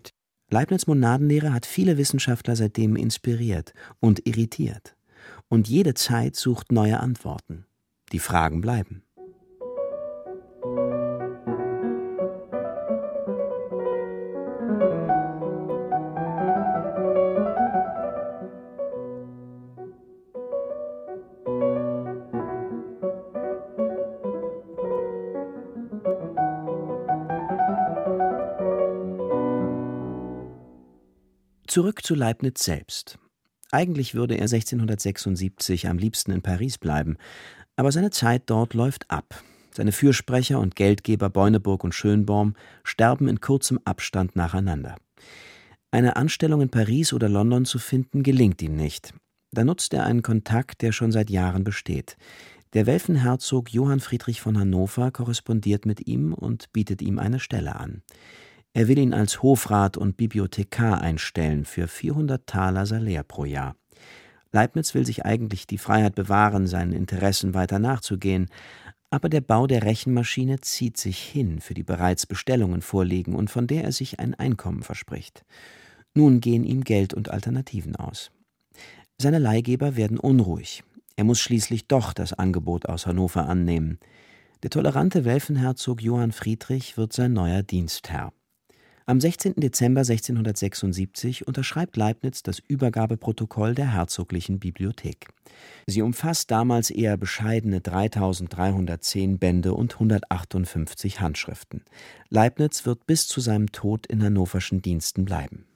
Leibniz' Monadenlehre hat viele Wissenschaftler seitdem inspiriert und irritiert. Und jede Zeit sucht neue Antworten. Die Fragen bleiben. Zurück zu Leibniz selbst. Eigentlich würde er 1676 am liebsten in Paris bleiben, aber seine Zeit dort läuft ab. Seine Fürsprecher und Geldgeber Beuneburg und Schönborn sterben in kurzem Abstand nacheinander. Eine Anstellung in Paris oder London zu finden, gelingt ihm nicht. Da nutzt er einen Kontakt, der schon seit Jahren besteht. Der Welfenherzog Johann Friedrich von Hannover korrespondiert mit ihm und bietet ihm eine Stelle an. Er will ihn als Hofrat und Bibliothekar einstellen für 400 Taler Salär pro Jahr. Leibniz will sich eigentlich die Freiheit bewahren, seinen Interessen weiter nachzugehen, aber der Bau der Rechenmaschine zieht sich hin, für die bereits Bestellungen vorliegen und von der er sich ein Einkommen verspricht. Nun gehen ihm Geld und Alternativen aus. Seine Leihgeber werden unruhig. Er muss schließlich doch das Angebot aus Hannover annehmen. Der tolerante Welfenherzog Johann Friedrich wird sein neuer Dienstherr. Am 16. Dezember 1676 unterschreibt Leibniz das Übergabeprotokoll der Herzoglichen Bibliothek. Sie umfasst damals eher bescheidene 3310 Bände und 158 Handschriften. Leibniz wird bis zu seinem Tod in hannoverschen Diensten bleiben.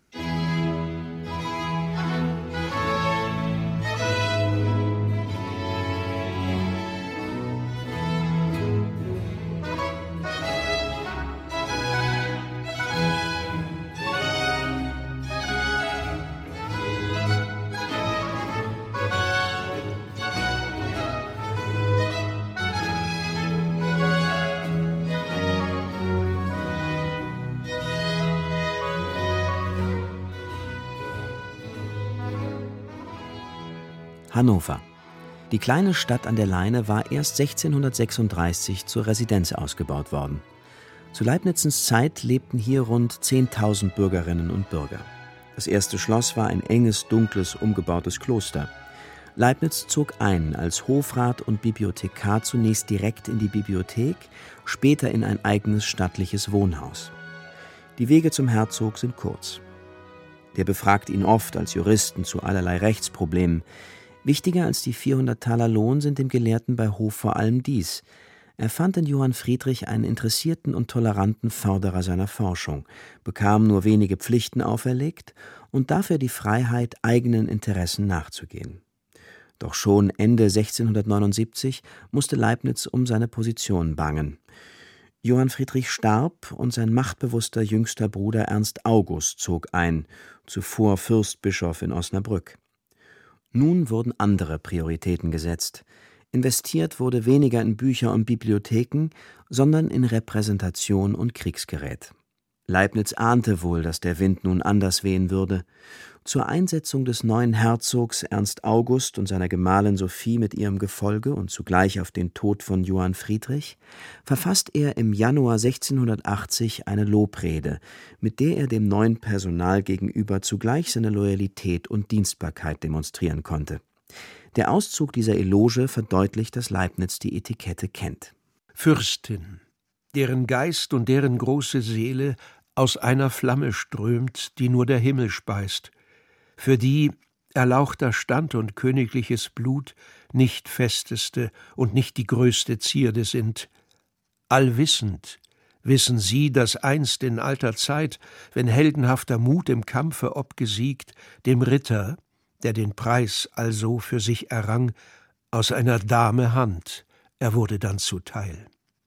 Hannover. Die kleine Stadt an der Leine war erst 1636 zur Residenz ausgebaut worden. Zu Leibnizens Zeit lebten hier rund 10.000 Bürgerinnen und Bürger. Das erste Schloss war ein enges, dunkles, umgebautes Kloster. Leibniz zog ein als Hofrat und Bibliothekar zunächst direkt in die Bibliothek, später in ein eigenes stattliches Wohnhaus. Die Wege zum Herzog sind kurz. Der befragt ihn oft als Juristen zu allerlei Rechtsproblemen. Wichtiger als die 400 Taler Lohn sind dem Gelehrten bei Hof vor allem dies: Er fand in Johann Friedrich einen interessierten und toleranten Förderer seiner Forschung, bekam nur wenige Pflichten auferlegt und dafür die Freiheit, eigenen Interessen nachzugehen. Doch schon Ende 1679 musste Leibniz um seine Position bangen. Johann Friedrich starb und sein machtbewusster jüngster Bruder Ernst August zog ein, zuvor Fürstbischof in Osnabrück. Nun wurden andere Prioritäten gesetzt. Investiert wurde weniger in Bücher und Bibliotheken, sondern in Repräsentation und Kriegsgerät. Leibniz ahnte wohl, dass der Wind nun anders wehen würde. Zur Einsetzung des neuen Herzogs Ernst August und seiner Gemahlin Sophie mit ihrem Gefolge und zugleich auf den Tod von Johann Friedrich verfasst er im Januar 1680 eine Lobrede, mit der er dem neuen Personal gegenüber zugleich seine Loyalität und Dienstbarkeit demonstrieren konnte. Der Auszug dieser Eloge verdeutlicht, dass Leibniz die Etikette kennt. Fürstin, deren Geist und deren große Seele aus einer Flamme strömt, die nur der Himmel speist, für die erlauchter Stand und königliches Blut nicht festeste und nicht die größte Zierde sind. Allwissend wissen sie, dass einst in alter Zeit, wenn heldenhafter Mut im Kampfe obgesiegt, dem Ritter, der den Preis also für sich errang, aus einer Dame Hand, er wurde dann zuteil.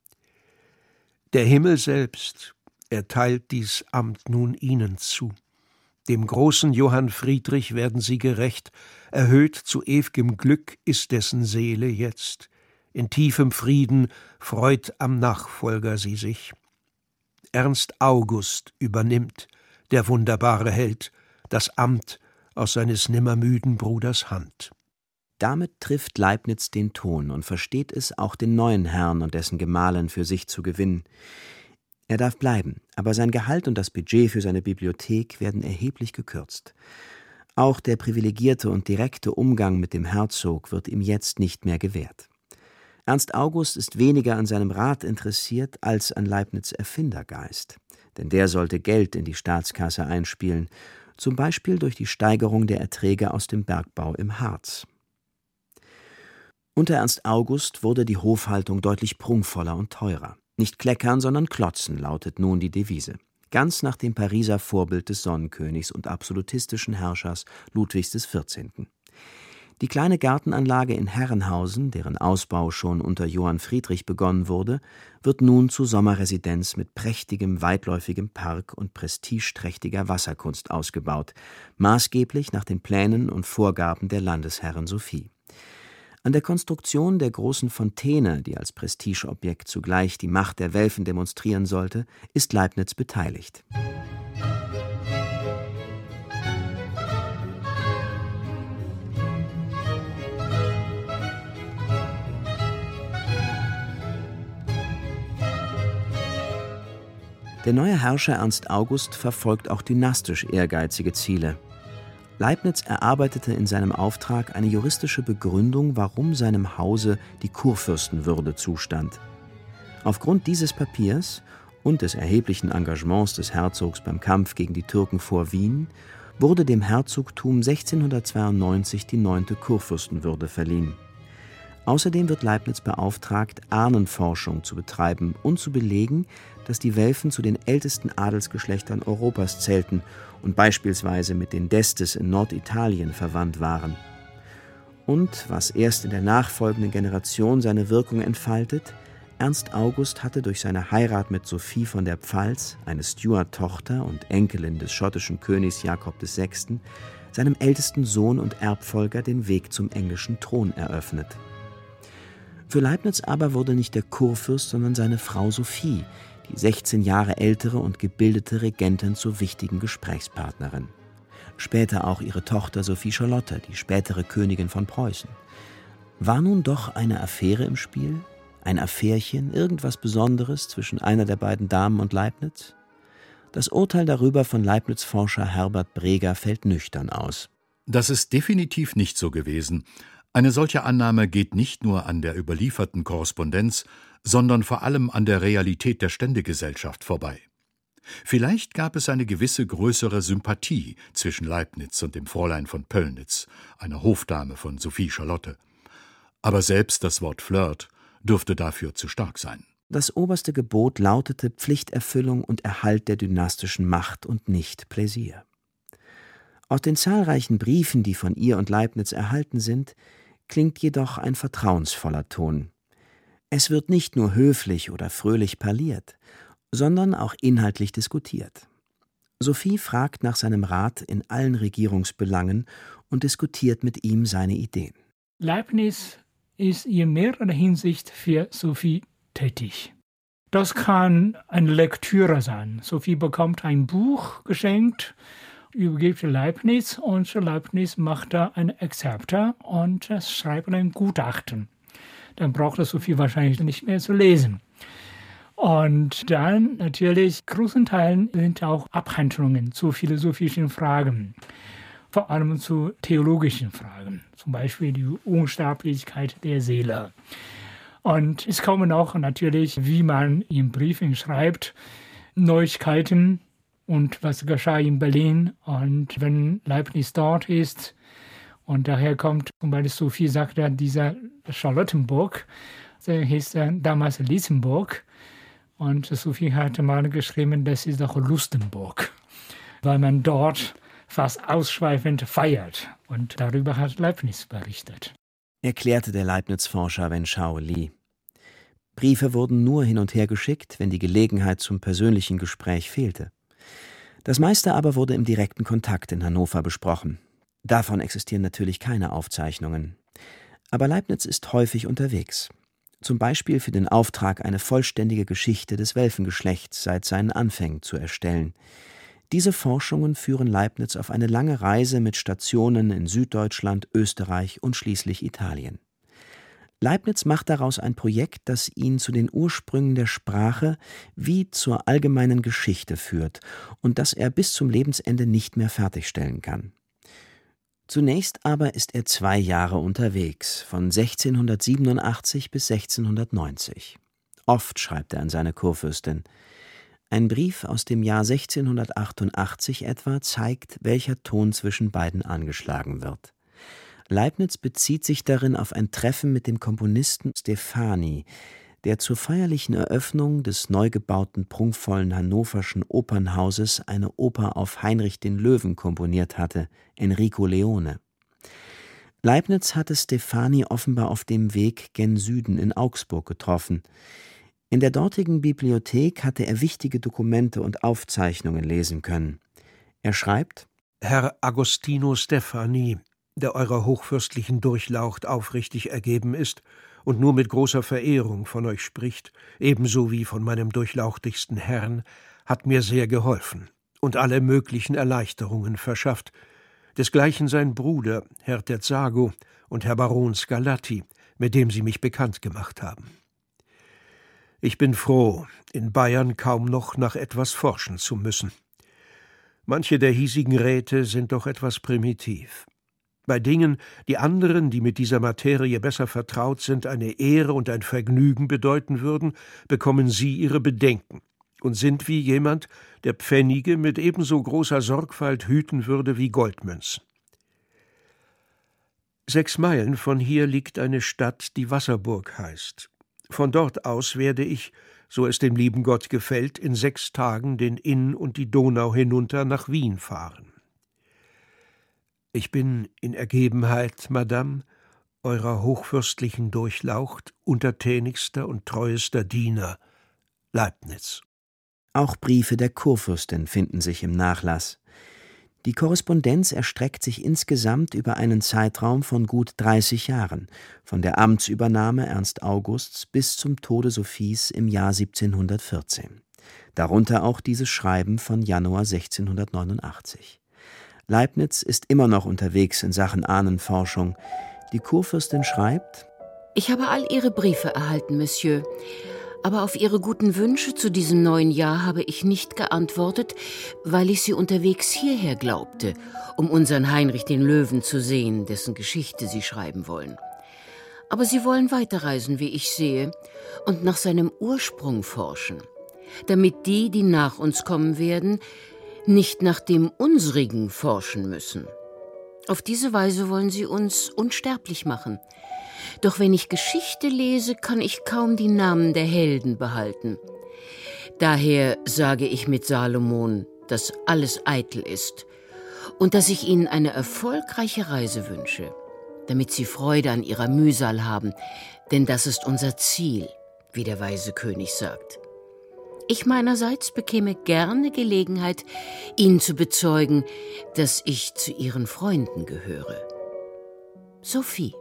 Der Himmel selbst erteilt dies Amt nun ihnen zu. Dem großen Johann Friedrich werden sie gerecht, erhöht zu ew'gem Glück ist dessen Seele jetzt. In tiefem Frieden freut am Nachfolger sie sich. Ernst August übernimmt, der wunderbare Held, das Amt aus seines nimmermüden Bruders Hand. Damit trifft Leibniz den Ton und versteht es, auch den neuen Herrn und dessen Gemahlin für sich zu gewinnen. Er darf bleiben, aber sein Gehalt und das Budget für seine Bibliothek werden erheblich gekürzt. Auch der privilegierte und direkte Umgang mit dem Herzog wird ihm jetzt nicht mehr gewährt. Ernst August ist weniger an seinem Rat interessiert als an Leibniz' Erfindergeist. Denn der sollte Geld in die Staatskasse einspielen, zum Beispiel durch die Steigerung der Erträge aus dem Bergbau im Harz. Unter Ernst August wurde die Hofhaltung deutlich prunkvoller und teurer. Nicht kleckern, sondern klotzen, lautet nun die Devise. Ganz nach dem Pariser Vorbild des Sonnenkönigs und absolutistischen Herrschers Ludwigs XIV. Die kleine Gartenanlage in Herrenhausen, deren Ausbau schon unter Johann Friedrich begonnen wurde, wird nun zu Sommerresidenz mit prächtigem, weitläufigem Park und prestigeträchtiger Wasserkunst ausgebaut, maßgeblich nach den Plänen und Vorgaben der Landesherrin Sophie. An der Konstruktion der großen Fontäne, die als Prestigeobjekt zugleich die Macht der Welfen demonstrieren sollte, ist Leibniz beteiligt. Der neue Herrscher Ernst August verfolgt auch dynastisch ehrgeizige Ziele. Leibniz erarbeitete in seinem Auftrag eine juristische Begründung, warum seinem Hause die Kurfürstenwürde zustand. Aufgrund dieses Papiers und des erheblichen Engagements des Herzogs beim Kampf gegen die Türken vor Wien wurde dem Herzogtum 1692 die 9. Kurfürstenwürde verliehen. Außerdem wird Leibniz beauftragt, Ahnenforschung zu betreiben und zu belegen, dass die Welfen zu den ältesten Adelsgeschlechtern Europas zählten und beispielsweise mit den d'Estes in Norditalien verwandt waren. Und, was erst in der nachfolgenden Generation seine Wirkung entfaltet, Ernst August hatte durch seine Heirat mit Sophie von der Pfalz, eine Stuart-Tochter und Enkelin des schottischen Königs Jakob VI., seinem ältesten Sohn und Erbfolger den Weg zum englischen Thron eröffnet. Für Leibniz aber wurde nicht der Kurfürst, sondern seine Frau Sophie, die 16 Jahre ältere und gebildete Regentin, zur wichtigen Gesprächspartnerin. Später auch ihre Tochter Sophie Charlotte, die spätere Königin von Preußen. War nun doch eine Affäre im Spiel? Ein Affärchen, irgendwas Besonderes zwischen einer der beiden Damen und Leibniz? Das Urteil darüber von Leibniz-Forscher Herbert Breger fällt nüchtern aus. Das ist definitiv nicht so gewesen. Eine solche Annahme geht nicht nur an der überlieferten Korrespondenz, sondern vor allem an der Realität der Ständegesellschaft vorbei. Vielleicht gab es eine gewisse größere Sympathie zwischen Leibniz und dem Fräulein von Pöllnitz, einer Hofdame von Sophie Charlotte. Aber selbst das Wort Flirt dürfte dafür zu stark sein. Das oberste Gebot lautete Pflichterfüllung und Erhalt der dynastischen Macht und nicht Pläsier. Aus den zahlreichen Briefen, die von ihr und Leibniz erhalten sind, klingt jedoch ein vertrauensvoller Ton. Es wird nicht nur höflich oder fröhlich parliert, sondern auch inhaltlich diskutiert. Sophie fragt nach seinem Rat in allen Regierungsbelangen und diskutiert mit ihm seine Ideen. Leibniz ist in mehrerer Hinsicht für Sophie tätig. Das kann eine Lektüre sein. Sophie bekommt ein Buch geschenkt, übergibt Leibniz und Leibniz macht da ein Exzerpte und schreibt ein Gutachten. Dann braucht Sophie wahrscheinlich nicht mehr zu lesen. Und dann natürlich, großen Teilen sind auch Abhandlungen zu philosophischen Fragen, vor allem zu theologischen Fragen, zum Beispiel die Unsterblichkeit der Seele. Und es kommen auch natürlich, wie man in Briefen schreibt, Neuigkeiten und was geschah in Berlin. Und wenn Leibniz dort ist und daher kommt, zum Beispiel Sophie sagt ja, dieser Charlottenburg, der hieß damals Lisenburg. Und Sophie hatte mal geschrieben, das ist doch Lustenburg, weil man dort fast ausschweifend feiert. Und darüber hat Leibniz berichtet. Erklärte der Leibniz-Forscher Wenschau Lee. Briefe wurden nur hin und her geschickt, wenn die Gelegenheit zum persönlichen Gespräch fehlte. Das meiste aber wurde im direkten Kontakt in Hannover besprochen. Davon existieren natürlich keine Aufzeichnungen. Aber Leibniz ist häufig unterwegs. Zum Beispiel für den Auftrag, eine vollständige Geschichte des Welfengeschlechts seit seinen Anfängen zu erstellen. Diese Forschungen führen Leibniz auf eine lange Reise mit Stationen in Süddeutschland, Österreich und schließlich Italien. Leibniz macht daraus ein Projekt, das ihn zu den Ursprüngen der Sprache wie zur allgemeinen Geschichte führt und das er bis zum Lebensende nicht mehr fertigstellen kann. Zunächst aber ist er 2 Jahre unterwegs, von 1687 bis 1690. Oft schreibt er an seine Kurfürstin. Ein Brief aus dem Jahr 1688 etwa zeigt, welcher Ton zwischen beiden angeschlagen wird. Leibniz bezieht sich darin auf ein Treffen mit dem Komponisten Steffani, der zur feierlichen Eröffnung des neu gebauten prunkvollen hannoverschen Opernhauses eine Oper auf Heinrich den Löwen komponiert hatte, Enrico Leone. Leibniz hatte Steffani offenbar auf dem Weg gen Süden in Augsburg getroffen. In der dortigen Bibliothek hatte er wichtige Dokumente und Aufzeichnungen lesen können. Er schreibt: Herr Agostino Steffani, der eurer hochfürstlichen Durchlaucht aufrichtig ergeben ist und nur mit großer Verehrung von euch spricht, ebenso wie von meinem durchlauchtigsten Herrn, hat mir sehr geholfen und alle möglichen Erleichterungen verschafft. Desgleichen sein Bruder, Herr Terzago und Herr Baron Scarlatti, mit dem sie mich bekannt gemacht haben. Ich bin froh, in Bayern kaum noch nach etwas forschen zu müssen. Manche der hiesigen Räte sind doch etwas primitiv. Bei Dingen, die anderen, die mit dieser Materie besser vertraut sind, eine Ehre und ein Vergnügen bedeuten würden, bekommen sie ihre Bedenken und sind wie jemand, der Pfennige mit ebenso großer Sorgfalt hüten würde wie Goldmünzen. 6 Meilen von hier liegt eine Stadt, die Wasserburg heißt. Von dort aus werde ich, so es dem lieben Gott gefällt, in 6 Tagen den Inn und die Donau hinunter nach Wien fahren. Ich bin in Ergebenheit, Madame, eurer hochfürstlichen Durchlaucht, untertänigster und treuester Diener, Leibniz. Auch Briefe der Kurfürstin finden sich im Nachlass. Die Korrespondenz erstreckt sich insgesamt über einen Zeitraum von gut 30 Jahren, von der Amtsübernahme Ernst Augusts bis zum Tode Sophies im Jahr 1714. Darunter auch dieses Schreiben von Januar 1689. Leibniz ist immer noch unterwegs in Sachen Ahnenforschung. Die Kurfürstin schreibt: Ich habe all Ihre Briefe erhalten, Monsieur. Aber auf Ihre guten Wünsche zu diesem neuen Jahr habe ich nicht geantwortet, weil ich Sie unterwegs hierher glaubte, um unseren Heinrich den Löwen zu sehen, dessen Geschichte Sie schreiben wollen. Aber Sie wollen weiterreisen, wie ich sehe, und nach seinem Ursprung forschen, damit die nach uns kommen werden, nicht nach dem unsrigen forschen müssen. Auf diese Weise wollen Sie uns unsterblich machen. Doch wenn ich Geschichte lese, kann ich kaum die Namen der Helden behalten. Daher sage ich mit Salomon, dass alles eitel ist und dass ich Ihnen eine erfolgreiche Reise wünsche, damit Sie Freude an Ihrer Mühsal haben, denn das ist unser Ziel, wie der weise König sagt. Ich meinerseits bekäme gerne Gelegenheit, Ihnen zu bezeugen, dass ich zu Ihren Freunden gehöre. Sophie.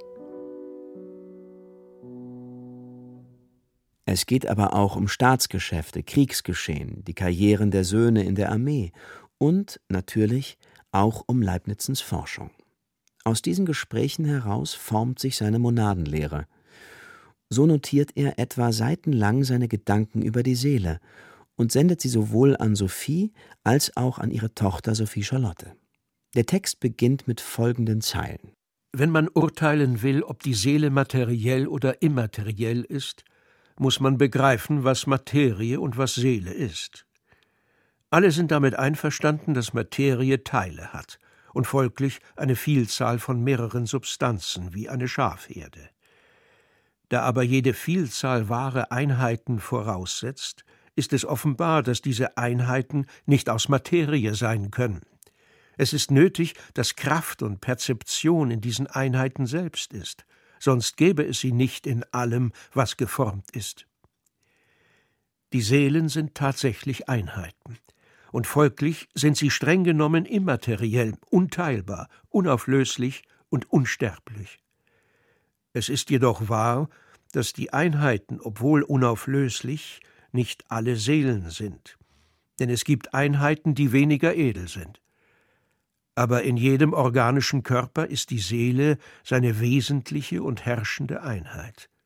Es geht aber auch um Staatsgeschäfte, Kriegsgeschehen, die Karrieren der Söhne in der Armee und natürlich auch um Leibnizens Forschung. Aus diesen Gesprächen heraus formt sich seine Monadenlehre. So notiert er etwa seitenlang seine Gedanken über die Seele und sendet sie sowohl an Sophie als auch an ihre Tochter Sophie Charlotte. Der Text beginnt mit folgenden Zeilen: Wenn man urteilen will, ob die Seele materiell oder immateriell ist, muss man begreifen, was Materie und was Seele ist. Alle sind damit einverstanden, dass Materie Teile hat und folglich eine Vielzahl von mehreren Substanzen wie eine Schafherde. Da aber jede Vielzahl wahre Einheiten voraussetzt, ist es offenbar, dass diese Einheiten nicht aus Materie sein können. Es ist nötig, dass Kraft und Perzeption in diesen Einheiten selbst ist, sonst gäbe es sie nicht in allem, was geformt ist. Die Seelen sind tatsächlich Einheiten, und folglich sind sie streng genommen immateriell, unteilbar, unauflöslich und unsterblich. Es ist jedoch wahr, dass die Einheiten, obwohl unauflöslich, nicht alle Seelen sind, denn es gibt Einheiten, die weniger edel sind. Aber in jedem organischen Körper ist die Seele seine wesentliche und herrschende Einheit.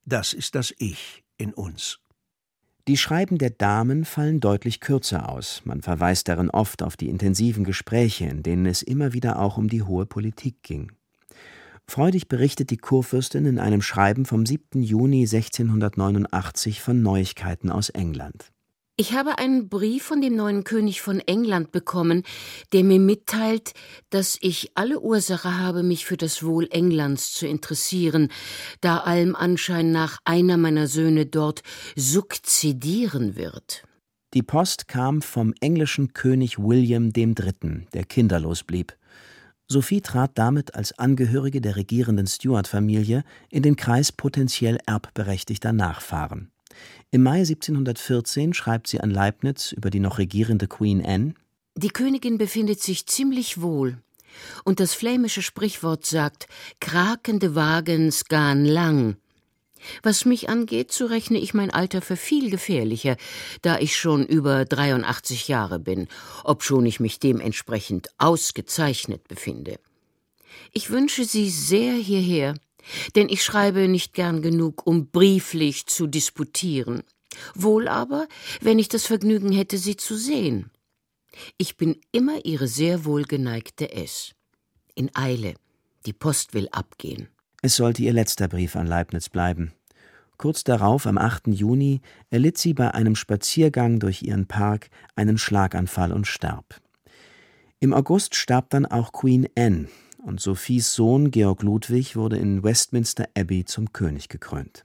Das ist das Ich in uns. Die Schreiben der Damen fallen deutlich kürzer aus. Man verweist darin oft auf die intensiven Gespräche, in denen es immer wieder auch um die hohe Politik ging. Freudig berichtet die Kurfürstin in einem Schreiben vom 7. Juni 1689 von Neuigkeiten aus England. Ich habe einen Brief von dem neuen König von England bekommen, der mir mitteilt, dass ich alle Ursache habe, mich für das Wohl Englands zu interessieren, da allem Anschein nach einer meiner Söhne dort sukzedieren wird. Die Post kam vom englischen König William III., der kinderlos blieb. Sophie trat damit als Angehörige der regierenden Stuart-Familie in den Kreis potenziell erbberechtigter Nachfahren. Im Mai 1714 schreibt sie an Leibniz über die noch regierende Queen Anne: Die Königin befindet sich ziemlich wohl, und das flämische Sprichwort sagt, krakende Wagens gan lang. Was mich angeht, so rechne ich mein Alter für viel gefährlicher, da ich schon über 83 Jahre bin, obschon ich mich dementsprechend ausgezeichnet befinde. Ich wünsche Sie sehr hierher, denn ich schreibe nicht gern genug, um brieflich zu disputieren. Wohl aber, wenn ich das Vergnügen hätte, Sie zu sehen. Ich bin immer Ihre sehr wohlgeneigte S. In Eile, die Post will abgehen. Es sollte ihr letzter Brief an Leibniz bleiben. Kurz darauf, am 8. Juni, erlitt sie bei einem Spaziergang durch ihren Park einen Schlaganfall und starb. Im August starb dann auch Queen Anne, und Sophies Sohn Georg Ludwig wurde in Westminster Abbey zum König gekrönt.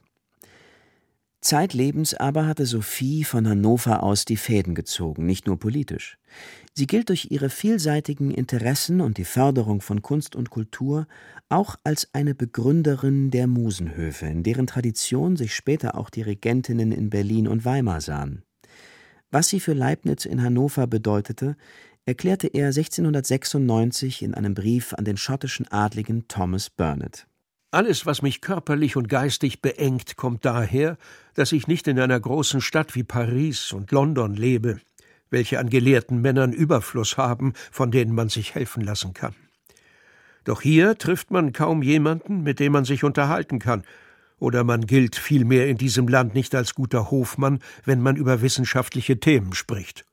Zeitlebens aber hatte Sophie von Hannover aus die Fäden gezogen, nicht nur politisch. Sie gilt durch ihre vielseitigen Interessen und die Förderung von Kunst und Kultur auch als eine Begründerin der Musenhöfe, in deren Tradition sich später auch die Regentinnen in Berlin und Weimar sahen. Was sie für Leibniz in Hannover bedeutete, erklärte er 1696 in einem Brief an den schottischen Adligen Thomas Burnet. Alles, was mich körperlich und geistig beengt, kommt daher, dass ich nicht in einer großen Stadt wie Paris und London lebe, welche an gelehrten Männern Überfluss haben, von denen man sich helfen lassen kann. Doch hier trifft man kaum jemanden, mit dem man sich unterhalten kann, oder man gilt vielmehr in diesem Land nicht als guter Hofmann, wenn man über wissenschaftliche Themen spricht.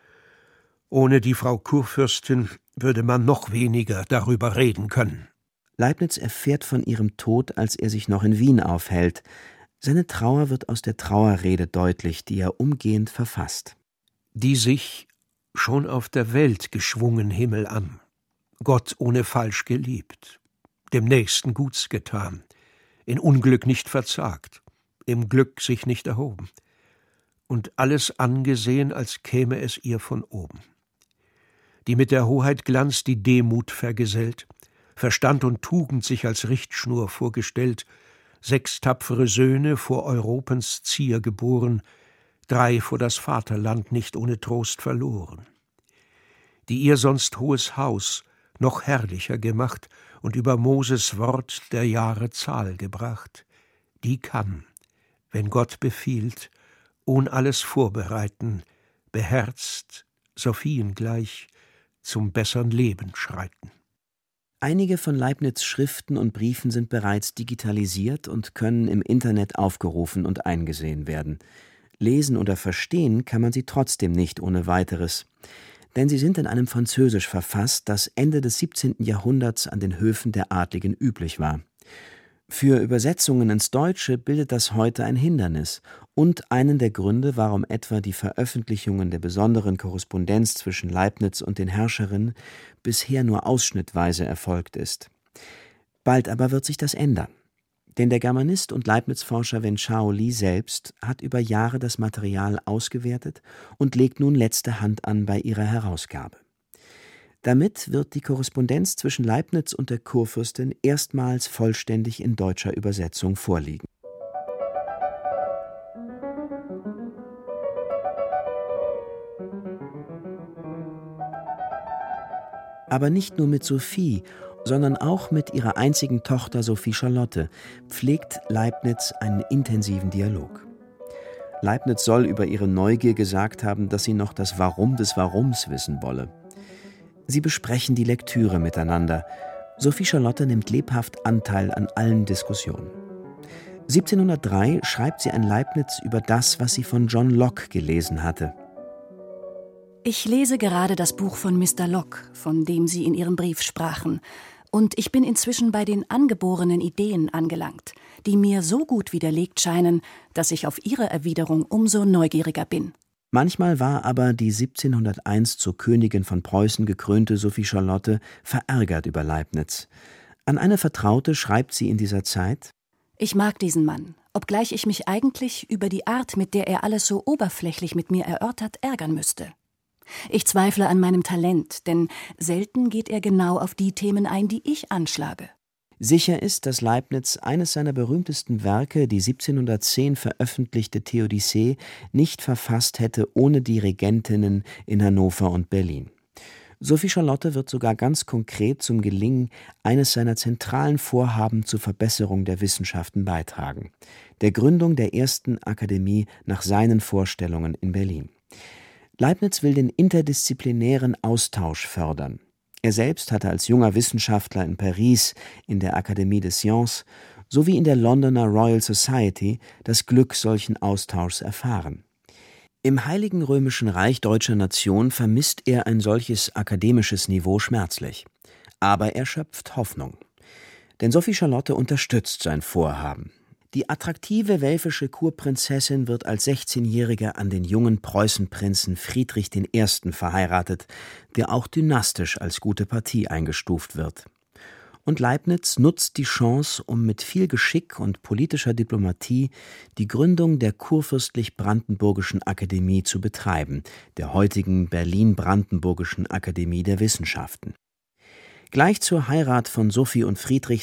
Ohne die Frau Kurfürstin würde man noch weniger darüber reden können. Leibniz erfährt von ihrem Tod, als er sich noch in Wien aufhält. Seine Trauer wird aus der Trauerrede deutlich, die er umgehend verfasst. Die sich schon auf der Welt geschwungen Himmel an, Gott ohne falsch geliebt, dem Nächsten Guts getan, in Unglück nicht verzagt, im Glück sich nicht erhoben, und alles angesehen, als käme es ihr von oben. Die mit der Hoheit Glanz die Demut vergesellt, Verstand und Tugend sich als Richtschnur vorgestellt, 6 tapfere Söhne vor Europens Zier geboren, 3 vor das Vaterland nicht ohne Trost verloren. Die ihr sonst hohes Haus noch herrlicher gemacht und über Moses Wort der Jahre Zahl gebracht, die kann, wenn Gott befiehlt, ohn alles vorbereiten, beherzt, Sophien gleich, zum bessern Leben schreiten. Einige von Leibniz' Schriften und Briefen sind bereits digitalisiert und können im Internet aufgerufen und eingesehen werden. Lesen oder verstehen kann man sie trotzdem nicht ohne weiteres, denn sie sind in einem Französisch verfasst, das Ende des 17. Jahrhunderts an den Höfen der Adligen üblich war. Für Übersetzungen ins Deutsche bildet das heute ein Hindernis und einen der Gründe, warum etwa die Veröffentlichungen der besonderen Korrespondenz zwischen Leibniz und den Herrscherinnen bisher nur ausschnittweise erfolgt ist. Bald aber wird sich das ändern. Denn der Germanist und Leibniz-Forscher Wen Chao-li selbst hat über Jahre das Material ausgewertet und legt nun letzte Hand an bei ihrer Herausgabe. Damit wird die Korrespondenz zwischen Leibniz und der Kurfürstin erstmals vollständig in deutscher Übersetzung vorliegen. Aber nicht nur mit Sophie, sondern auch mit ihrer einzigen Tochter Sophie Charlotte pflegt Leibniz einen intensiven Dialog. Leibniz soll über ihre Neugier gesagt haben, dass sie noch das Warum des Warums wissen wolle. Sie besprechen die Lektüre miteinander. Sophie Charlotte nimmt lebhaft Anteil an allen Diskussionen. 1703 schreibt sie an Leibniz über das, was sie von John Locke gelesen hatte. Ich lese gerade das Buch von Mr. Locke, von dem Sie in Ihrem Brief sprachen, und ich bin inzwischen bei den angeborenen Ideen angelangt, die mir so gut widerlegt scheinen, dass ich auf Ihre Erwiderung umso neugieriger bin. Manchmal war aber die 1701 zur Königin von Preußen gekrönte Sophie Charlotte verärgert über Leibniz. An eine Vertraute schreibt sie in dieser Zeit: Ich mag diesen Mann, obgleich ich mich eigentlich über die Art, mit der er alles so oberflächlich mit mir erörtert, ärgern müsste. Ich zweifle an meinem Talent, denn selten geht er genau auf die Themen ein, die ich anschlage. Sicher ist, dass Leibniz eines seiner berühmtesten Werke, die 1710 veröffentlichte Theodicee, nicht verfasst hätte ohne die Regentinnen in Hannover und Berlin. Sophie Charlotte wird sogar ganz konkret zum Gelingen eines seiner zentralen Vorhaben zur Verbesserung der Wissenschaften beitragen: der Gründung der ersten Akademie nach seinen Vorstellungen in Berlin. Leibniz will den interdisziplinären Austausch fördern. Er selbst hatte als junger Wissenschaftler in Paris in der Académie des Sciences sowie in der Londoner Royal Society das Glück solchen Austauschs erfahren. Im Heiligen Römischen Reich deutscher Nation vermisst er ein solches akademisches Niveau schmerzlich. Aber er schöpft Hoffnung. Denn Sophie Charlotte unterstützt sein Vorhaben. Die attraktive welfische Kurprinzessin wird als 16-Jährige an den jungen Preußenprinzen Friedrich I. verheiratet, der auch dynastisch als gute Partie eingestuft wird. Und Leibniz nutzt die Chance, um mit viel Geschick und politischer Diplomatie die Gründung der Kurfürstlich-Brandenburgischen Akademie zu betreiben, der heutigen Berlin-Brandenburgischen Akademie der Wissenschaften. Gleich zur Heirat von Sophie und Friedrich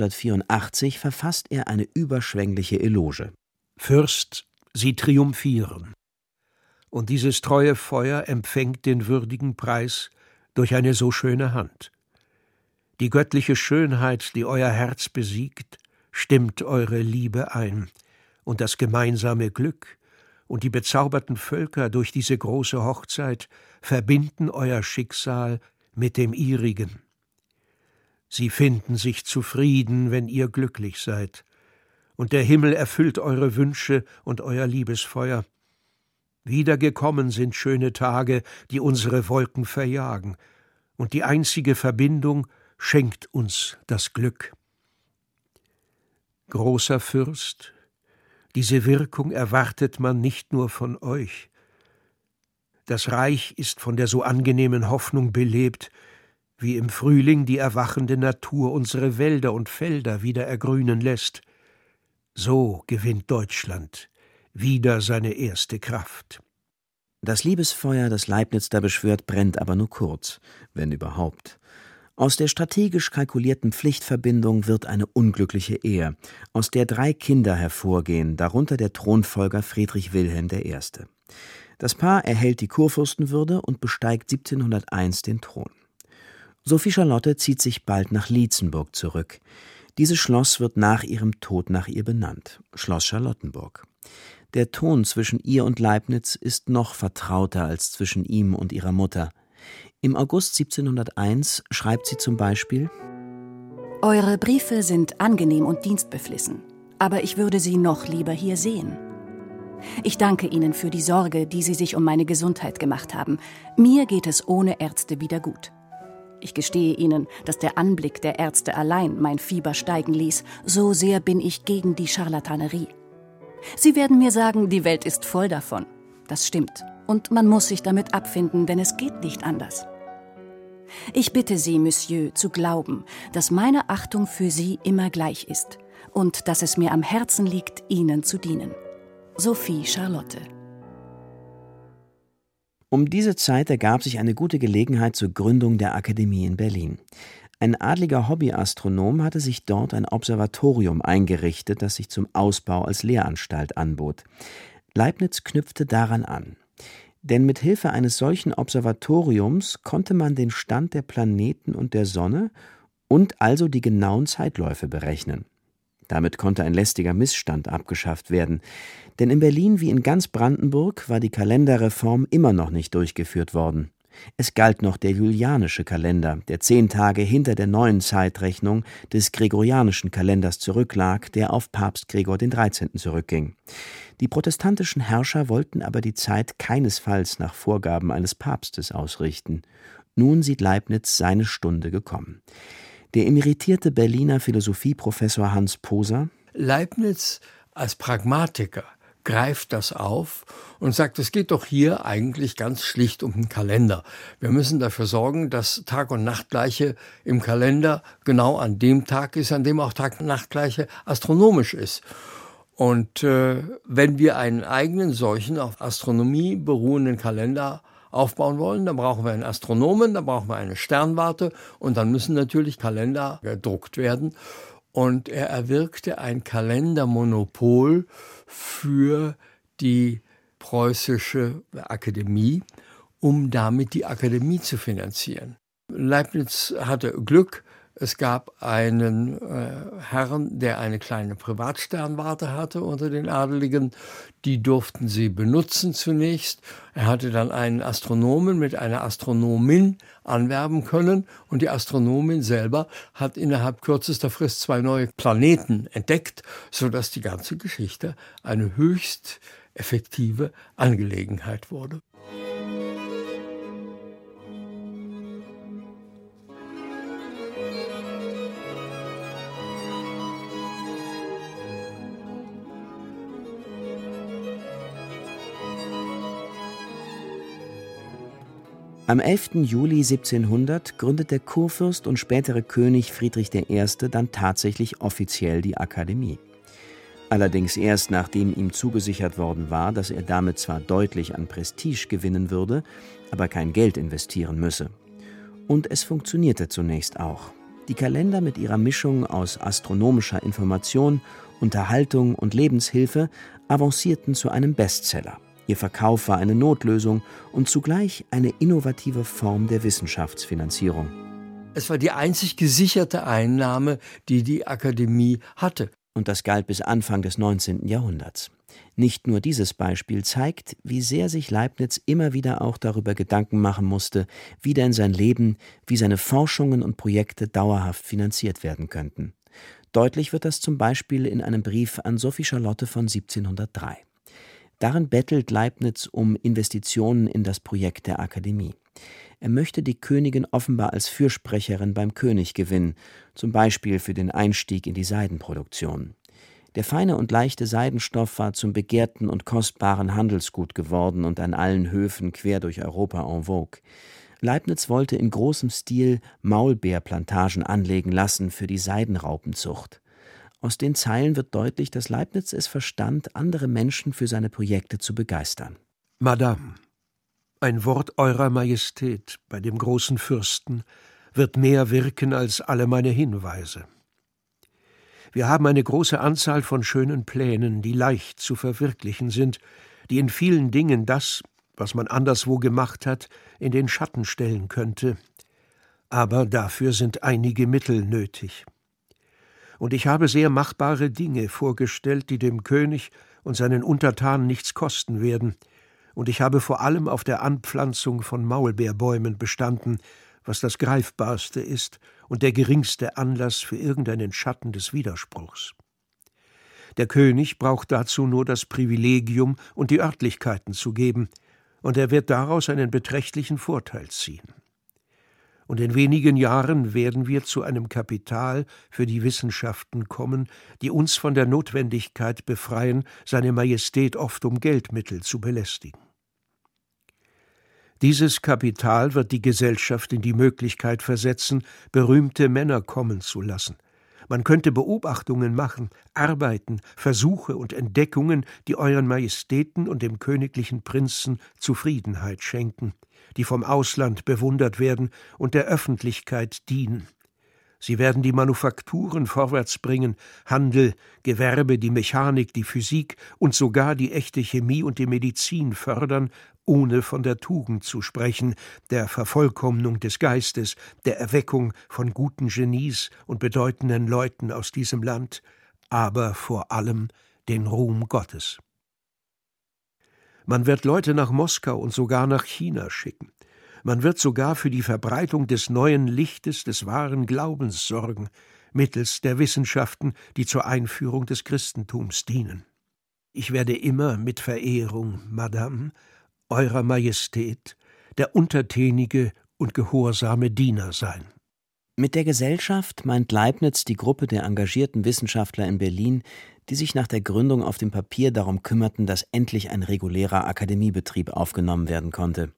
1684 verfasst er eine überschwängliche Eloge. Fürst, Sie triumphieren. Und dieses treue Feuer empfängt den würdigen Preis durch eine so schöne Hand. Die göttliche Schönheit, die euer Herz besiegt, stimmt eure Liebe ein, und das gemeinsame Glück und die bezauberten Völker durch diese große Hochzeit verbinden euer Schicksal mit dem ihrigen. Sie finden sich zufrieden, wenn ihr glücklich seid, und der Himmel erfüllt eure Wünsche und euer Liebesfeuer. Wiedergekommen sind schöne Tage, die unsere Wolken verjagen, und die einzige Verbindung schenkt uns das Glück. Großer Fürst, diese Wirkung erwartet man nicht nur von euch. Das Reich ist von der so angenehmen Hoffnung belebt, wie im Frühling die erwachende Natur unsere Wälder und Felder wieder ergrünen lässt. So gewinnt Deutschland wieder seine erste Kraft. Das Liebesfeuer, das Leibniz da beschwört, brennt aber nur kurz, wenn überhaupt. Aus der strategisch kalkulierten Pflichtverbindung wird eine unglückliche Ehe, aus der 3 Kinder hervorgehen, darunter der Thronfolger Friedrich Wilhelm I. Das Paar erhält die Kurfürstenwürde und besteigt 1701 den Thron. Sophie Charlotte zieht sich bald nach Lietzenburg zurück. Dieses Schloss wird nach ihrem Tod nach ihr benannt, Schloss Charlottenburg. Der Ton zwischen ihr und Leibniz ist noch vertrauter als zwischen ihm und ihrer Mutter. Im August 1701 schreibt sie zum Beispiel: Eure Briefe sind angenehm und dienstbeflissen, aber ich würde sie noch lieber hier sehen. Ich danke Ihnen für die Sorge, die Sie sich um meine Gesundheit gemacht haben. Mir geht es ohne Ärzte wieder gut. Ich gestehe Ihnen, dass der Anblick der Ärzte allein mein Fieber steigen ließ. So sehr bin ich gegen die Scharlatanerie. Sie werden mir sagen, die Welt ist voll davon. Das stimmt. Und man muss sich damit abfinden, denn es geht nicht anders. Ich bitte Sie, Monsieur, zu glauben, dass meine Achtung für Sie immer gleich ist und dass es mir am Herzen liegt, Ihnen zu dienen. Sophie Charlotte. Um diese Zeit ergab sich eine gute Gelegenheit zur Gründung der Akademie in Berlin. Ein adliger Hobbyastronom hatte sich dort ein Observatorium eingerichtet, das sich zum Ausbau als Lehranstalt anbot. Leibniz knüpfte daran an. Denn mit Hilfe eines solchen Observatoriums konnte man den Stand der Planeten und der Sonne und also die genauen Zeitläufe berechnen. Damit konnte ein lästiger Missstand abgeschafft werden, denn in Berlin wie in ganz Brandenburg war die Kalenderreform immer noch nicht durchgeführt worden. Es galt noch der julianische Kalender, der 10 Tage hinter der neuen Zeitrechnung des gregorianischen Kalenders zurücklag, der auf Papst Gregor XIII. Zurückging. Die protestantischen Herrscher wollten aber die Zeit keinesfalls nach Vorgaben eines Papstes ausrichten. Nun sieht Leibniz seine Stunde gekommen. Der emeritierte Berliner Philosophieprofessor Hans Poser: Leibniz als Pragmatiker greift das auf und sagt, es geht doch hier eigentlich ganz schlicht um den Kalender. Wir müssen dafür sorgen, dass Tag- und Nachtgleiche im Kalender genau an dem Tag ist, an dem auch Tag- und Nachtgleiche astronomisch ist. Und wenn wir einen eigenen solchen auf Astronomie beruhenden Kalender aufbauen wollen, dann brauchen wir einen Astronomen, dann brauchen wir eine Sternwarte und dann müssen natürlich Kalender gedruckt werden. Und er erwirkte ein Kalendermonopol für die preußische Akademie, um damit die Akademie zu finanzieren. Leibniz hatte Glück. Es gab einen Herrn, der eine kleine Privatsternwarte hatte unter den Adeligen. Die durften sie benutzen zunächst. Er hatte dann einen Astronomen mit einer Astronomin anwerben können. Und die Astronomin selber hat innerhalb kürzester Frist 2 neue Planeten entdeckt, sodass die ganze Geschichte eine höchst effektive Angelegenheit wurde. Am 11. Juli 1700 gründet der Kurfürst und spätere König Friedrich I. dann tatsächlich offiziell die Akademie. Allerdings erst nachdem ihm zugesichert worden war, dass er damit zwar deutlich an Prestige gewinnen würde, aber kein Geld investieren müsse. Und es funktionierte zunächst auch. Die Kalender mit ihrer Mischung aus astronomischer Information, Unterhaltung und Lebenshilfe avancierten zu einem Bestseller. Ihr Verkauf war eine Notlösung und zugleich eine innovative Form der Wissenschaftsfinanzierung. Es war die einzig gesicherte Einnahme, die die Akademie hatte. Und das galt bis Anfang des 19. Jahrhunderts. Nicht nur dieses Beispiel zeigt, wie sehr sich Leibniz immer wieder auch darüber Gedanken machen musste, wie denn sein Leben, wie seine Forschungen und Projekte dauerhaft finanziert werden könnten. Deutlich wird das zum Beispiel in einem Brief an Sophie Charlotte von 1703. Darin bettelt Leibniz um Investitionen in das Projekt der Akademie. Er möchte die Königin offenbar als Fürsprecherin beim König gewinnen, zum Beispiel für den Einstieg in die Seidenproduktion. Der feine und leichte Seidenstoff war zum begehrten und kostbaren Handelsgut geworden und an allen Höfen quer durch Europa en vogue. Leibniz wollte in großem Stil Maulbeerplantagen anlegen lassen für die Seidenraupenzucht. Aus den Zeilen wird deutlich, dass Leibniz es verstand, andere Menschen für seine Projekte zu begeistern. Madame, ein Wort Eurer Majestät bei dem großen Fürsten wird mehr wirken als alle meine Hinweise. Wir haben eine große Anzahl von schönen Plänen, die leicht zu verwirklichen sind, die in vielen Dingen das, was man anderswo gemacht hat, in den Schatten stellen könnte. Aber dafür sind einige Mittel nötig. Und ich habe sehr machbare Dinge vorgestellt, die dem König und seinen Untertanen nichts kosten werden. Und ich habe vor allem auf der Anpflanzung von Maulbeerbäumen bestanden, was das Greifbarste ist und der geringste Anlass für irgendeinen Schatten des Widerspruchs. Der König braucht dazu nur das Privilegium und die Örtlichkeiten zu geben, und er wird daraus einen beträchtlichen Vorteil ziehen. Und in wenigen Jahren werden wir zu einem Kapital für die Wissenschaften kommen, die uns von der Notwendigkeit befreien, seine Majestät oft um Geldmittel zu belästigen. Dieses Kapital wird die Gesellschaft in die Möglichkeit versetzen, berühmte Männer kommen zu lassen. Man könnte Beobachtungen machen, Arbeiten, Versuche und Entdeckungen, die euren Majestäten und dem königlichen Prinzen Zufriedenheit schenken, die vom Ausland bewundert werden und der Öffentlichkeit dienen. Sie werden die Manufakturen vorwärts bringen, Handel, Gewerbe, die Mechanik, die Physik und sogar die echte Chemie und die Medizin fördern, ohne von der Tugend zu sprechen, der Vervollkommnung des Geistes, der Erweckung von guten Genies und bedeutenden Leuten aus diesem Land, aber vor allem den Ruhm Gottes. Man wird Leute nach Moskau und sogar nach China schicken. Man wird sogar für die Verbreitung des neuen Lichtes des wahren Glaubens sorgen, mittels der Wissenschaften, die zur Einführung des Christentums dienen. Ich werde immer mit Verehrung, Madame, Eurer Majestät, der untertänige und gehorsame Diener sein. Mit der Gesellschaft meint Leibniz die Gruppe der engagierten Wissenschaftler in Berlin, die sich nach der Gründung auf dem Papier darum kümmerten, dass endlich ein regulärer Akademiebetrieb aufgenommen werden konnte.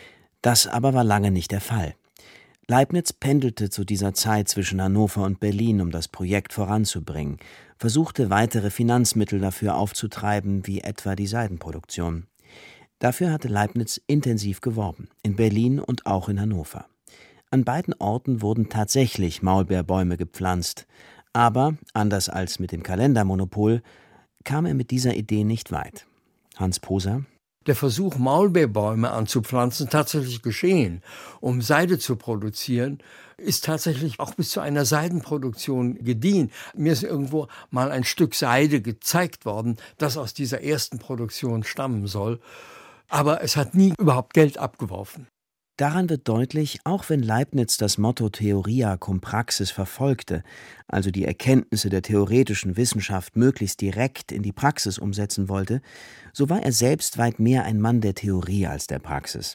Das aber war lange nicht der Fall. Leibniz pendelte zu dieser Zeit zwischen Hannover und Berlin, um das Projekt voranzubringen, versuchte weitere Finanzmittel dafür aufzutreiben, wie etwa die Seidenproduktion. Dafür hatte Leibniz intensiv geworben, in Berlin und auch in Hannover. An beiden Orten wurden tatsächlich Maulbeerbäume gepflanzt, aber, anders als mit dem Kalendermonopol, kam er mit dieser Idee nicht weit. Hans Poser: Der Versuch, Maulbeerbäume anzupflanzen, tatsächlich geschehen, um Seide zu produzieren, ist tatsächlich auch bis zu einer Seidenproduktion gediehen. Mir ist irgendwo mal ein Stück Seide gezeigt worden, das aus dieser ersten Produktion stammen soll. Aber es hat nie überhaupt Geld abgeworfen. Daran wird deutlich, auch wenn Leibniz das Motto Theoria cum praxis verfolgte, also die Erkenntnisse der theoretischen Wissenschaft möglichst direkt in die Praxis umsetzen wollte, so war er selbst weit mehr ein Mann der Theorie als der Praxis.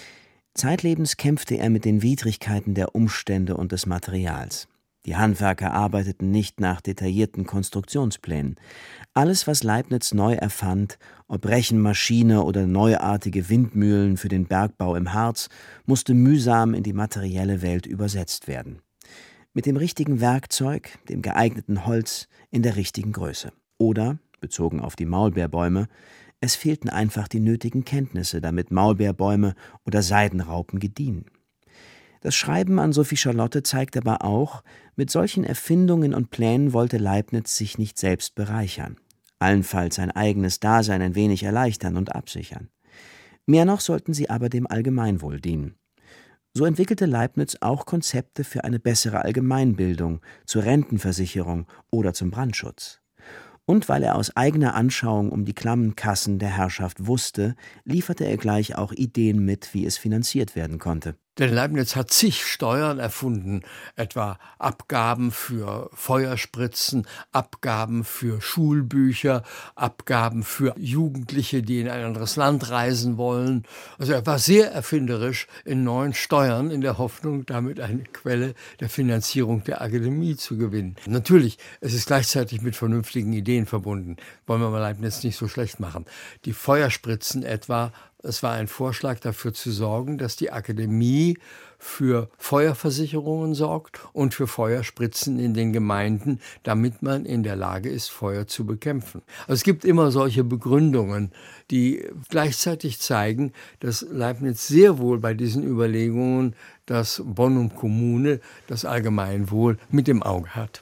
Zeitlebens kämpfte er mit den Widrigkeiten der Umstände und des Materials. Die Handwerker arbeiteten nicht nach detaillierten Konstruktionsplänen. Alles, was Leibniz neu erfand, ob Rechenmaschine oder neuartige Windmühlen für den Bergbau im Harz, musste mühsam in die materielle Welt übersetzt werden. Mit dem richtigen Werkzeug, dem geeigneten Holz, in der richtigen Größe. Oder, bezogen auf die Maulbeerbäume, es fehlten einfach die nötigen Kenntnisse, damit Maulbeerbäume oder Seidenraupen gediehen. Das Schreiben an Sophie Charlotte zeigt aber auch, mit solchen Erfindungen und Plänen wollte Leibniz sich nicht selbst bereichern, allenfalls sein eigenes Dasein ein wenig erleichtern und absichern. Mehr noch sollten sie aber dem Allgemeinwohl dienen. So entwickelte Leibniz auch Konzepte für eine bessere Allgemeinbildung, zur Rentenversicherung oder zum Brandschutz. Und weil er aus eigener Anschauung um die klammen Kassen der Herrschaft wusste, lieferte er gleich auch Ideen mit, wie es finanziert werden konnte. Denn Leibniz hat zig Steuern erfunden, etwa Abgaben für Feuerspritzen, Abgaben für Schulbücher, Abgaben für Jugendliche, die in ein anderes Land reisen wollen. Also er war sehr erfinderisch in neuen Steuern, in der Hoffnung, damit eine Quelle der Finanzierung der Akademie zu gewinnen. Natürlich, es ist gleichzeitig mit vernünftigen Ideen verbunden. Wollen wir mal Leibniz nicht so schlecht machen. Die Feuerspritzen etwa, es war ein Vorschlag, dafür zu sorgen, dass die Akademie für Feuerversicherungen sorgt und für Feuerspritzen in den Gemeinden, damit man in der Lage ist, Feuer zu bekämpfen. Also es gibt immer solche Begründungen, die gleichzeitig zeigen, dass Leibniz sehr wohl bei diesen Überlegungen das Bonum Commune, das Allgemeinwohl, mit im Auge hat.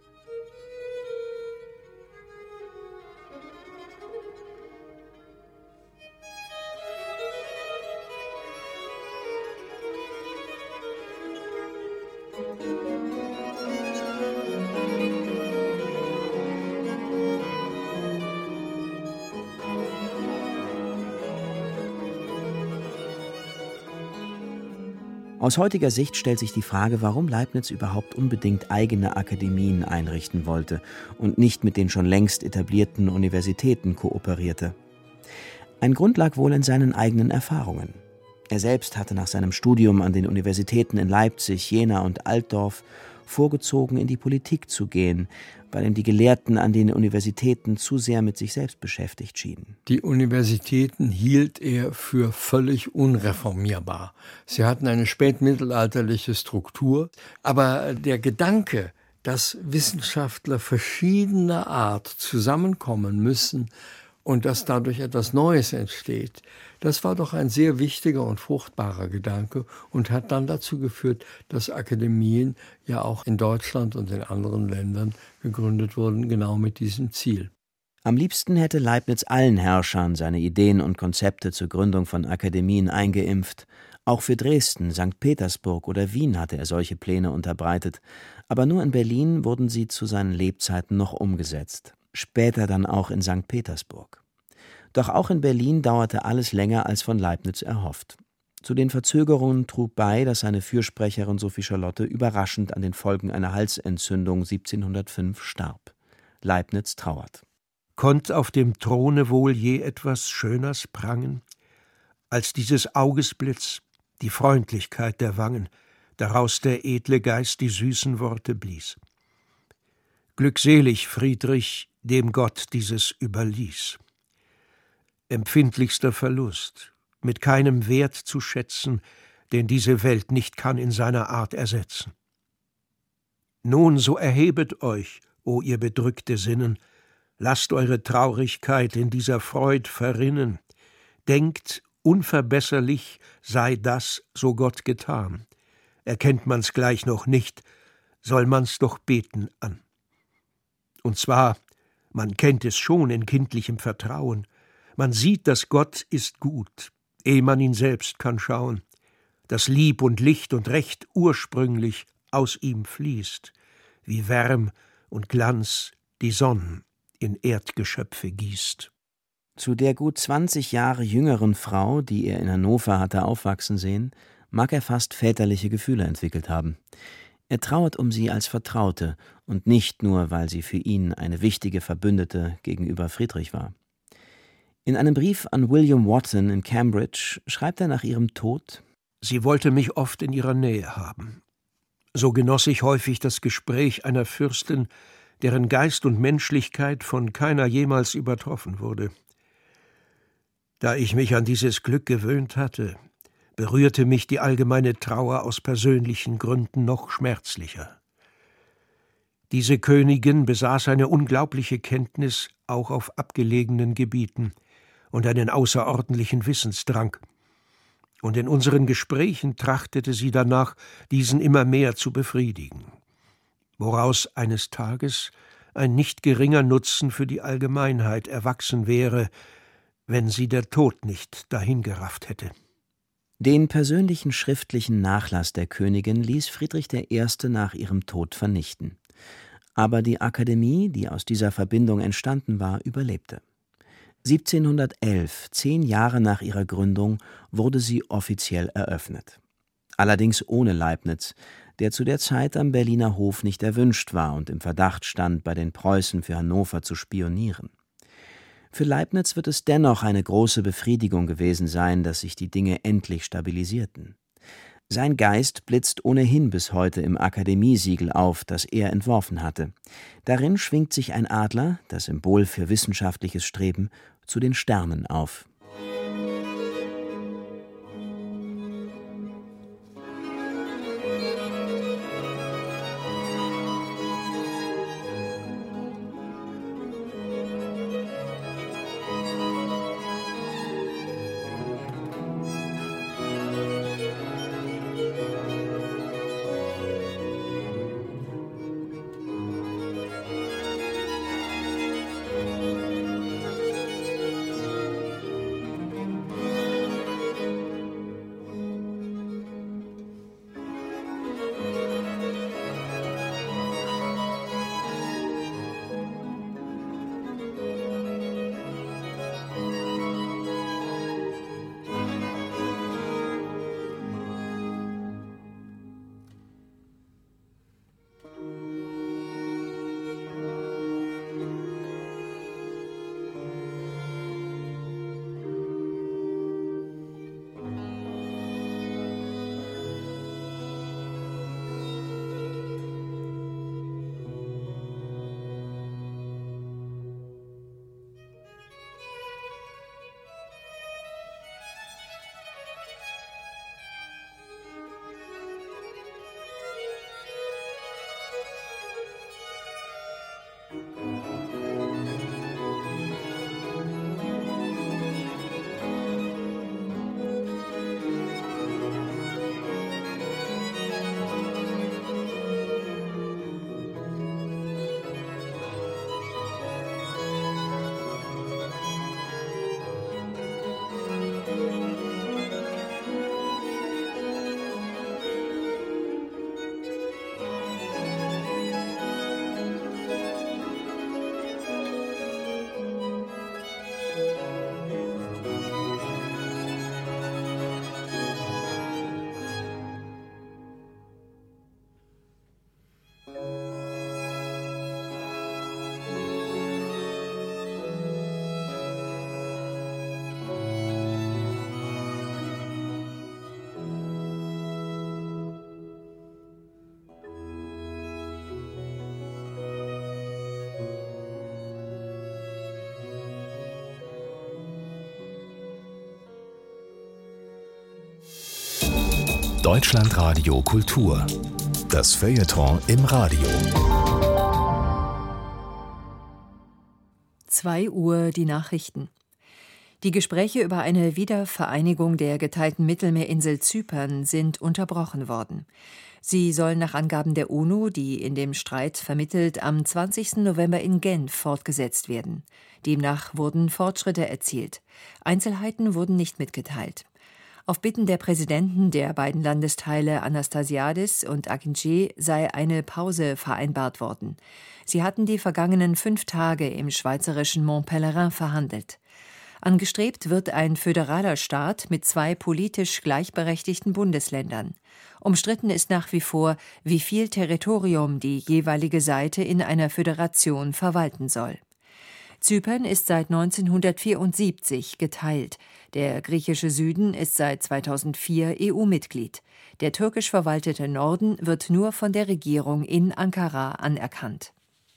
Aus heutiger Sicht stellt sich die Frage, warum Leibniz überhaupt unbedingt eigene Akademien einrichten wollte und nicht mit den schon längst etablierten Universitäten kooperierte. Ein Grund lag wohl in seinen eigenen Erfahrungen. Er selbst hatte nach seinem Studium an den Universitäten in Leipzig, Jena und Altdorf vorgezogen, in die Politik zu gehen, weil ihm die Gelehrten an den Universitäten zu sehr mit sich selbst beschäftigt schienen. Die Universitäten hielt er für völlig unreformierbar. Sie hatten eine spätmittelalterliche Struktur, aber der Gedanke, dass Wissenschaftler verschiedener Art zusammenkommen müssen und dass dadurch etwas Neues entsteht, das war doch ein sehr wichtiger und fruchtbarer Gedanke und hat dann dazu geführt, dass Akademien ja auch in Deutschland und in anderen Ländern gegründet wurden, genau mit diesem Ziel. Am liebsten hätte Leibniz allen Herrschern seine Ideen und Konzepte zur Gründung von Akademien eingeimpft. Auch für Dresden, St. Petersburg oder Wien hatte er solche Pläne unterbreitet. Aber nur in Berlin wurden sie zu seinen Lebzeiten noch umgesetzt. Später dann auch in St. Petersburg. Doch auch in Berlin dauerte alles länger als von Leibniz erhofft. Zu den Verzögerungen trug bei, dass seine Fürsprecherin Sophie Charlotte überraschend an den Folgen einer Halsentzündung 1705 starb. Leibniz trauert. Konnt auf dem Throne wohl je etwas Schöners prangen, als dieses Augesblitz, die Freundlichkeit der Wangen, daraus der edle Geist die süßen Worte blies. Glückselig Friedrich, dem Gott dieses überließ. Empfindlichster Verlust, mit keinem Wert zu schätzen, den diese Welt nicht kann in seiner Art ersetzen. Nun so erhebet euch, o ihr bedrückte Sinnen, lasst eure Traurigkeit in dieser Freud verrinnen, denkt, unverbesserlich sei das, so Gott getan. Erkennt man's gleich noch nicht, soll man's doch beten an. Und zwar, man kennt es schon in kindlichem Vertrauen, man sieht, dass Gott ist gut, ehe man ihn selbst kann schauen, dass Lieb und Licht und Recht ursprünglich aus ihm fließt, wie Wärm und Glanz die Sonne in Erdgeschöpfe gießt. Zu der gut 20 Jahre jüngeren Frau, die er in Hannover hatte aufwachsen sehen, mag er fast väterliche Gefühle entwickelt haben. Er trauert um sie als Vertraute und nicht nur, weil sie für ihn eine wichtige Verbündete gegenüber Friedrich war. In einem Brief an William Wotton in Cambridge schreibt er nach ihrem Tod: Sie wollte mich oft in ihrer Nähe haben. So genoss ich häufig das Gespräch einer Fürstin, deren Geist und Menschlichkeit von keiner jemals übertroffen wurde. Da ich mich an dieses Glück gewöhnt hatte, berührte mich die allgemeine Trauer aus persönlichen Gründen noch schmerzlicher. Diese Königin besaß eine unglaubliche Kenntnis auch auf abgelegenen Gebieten und einen außerordentlichen Wissensdrang. Und in unseren Gesprächen trachtete sie danach, diesen immer mehr zu befriedigen, woraus eines Tages ein nicht geringer Nutzen für die Allgemeinheit erwachsen wäre, wenn sie der Tod nicht dahingerafft hätte. Den persönlichen schriftlichen Nachlass der Königin ließ Friedrich I. nach ihrem Tod vernichten. Aber die Akademie, die aus dieser Verbindung entstanden war, überlebte. 1711, 10 Jahre nach ihrer Gründung, wurde sie offiziell eröffnet. Allerdings ohne Leibniz, der zu der Zeit am Berliner Hof nicht erwünscht war und im Verdacht stand, bei den Preußen für Hannover zu spionieren. Für Leibniz wird es dennoch eine große Befriedigung gewesen sein, dass sich die Dinge endlich stabilisierten. Sein Geist blitzt ohnehin bis heute im Akademiesiegel auf, das er entworfen hatte. Darin schwingt sich ein Adler, das Symbol für wissenschaftliches Streben, zu den Sternen auf. Deutschlandradio Kultur. Das Feuilleton im Radio. 2 Uhr die Nachrichten. Die Gespräche über eine Wiedervereinigung der geteilten Mittelmeerinsel Zypern sind unterbrochen worden. Sie sollen nach Angaben der UNO, die in dem Streit vermittelt, am 20. November in Genf fortgesetzt werden. Demnach wurden Fortschritte erzielt. Einzelheiten wurden nicht mitgeteilt. Auf Bitten der Präsidenten der beiden Landesteile Anastasiadis und Akinci sei eine Pause vereinbart worden. Sie hatten die vergangenen 5 Tage im schweizerischen Mont Pelerin verhandelt. Angestrebt wird ein föderaler Staat mit 2 politisch gleichberechtigten Bundesländern. Umstritten ist nach wie vor, wie viel Territorium die jeweilige Seite in einer Föderation verwalten soll. Zypern ist seit 1974 geteilt. Der griechische Süden ist seit 2004 EU-Mitglied. Der türkisch verwaltete Norden wird nur von der Regierung in Ankara anerkannt.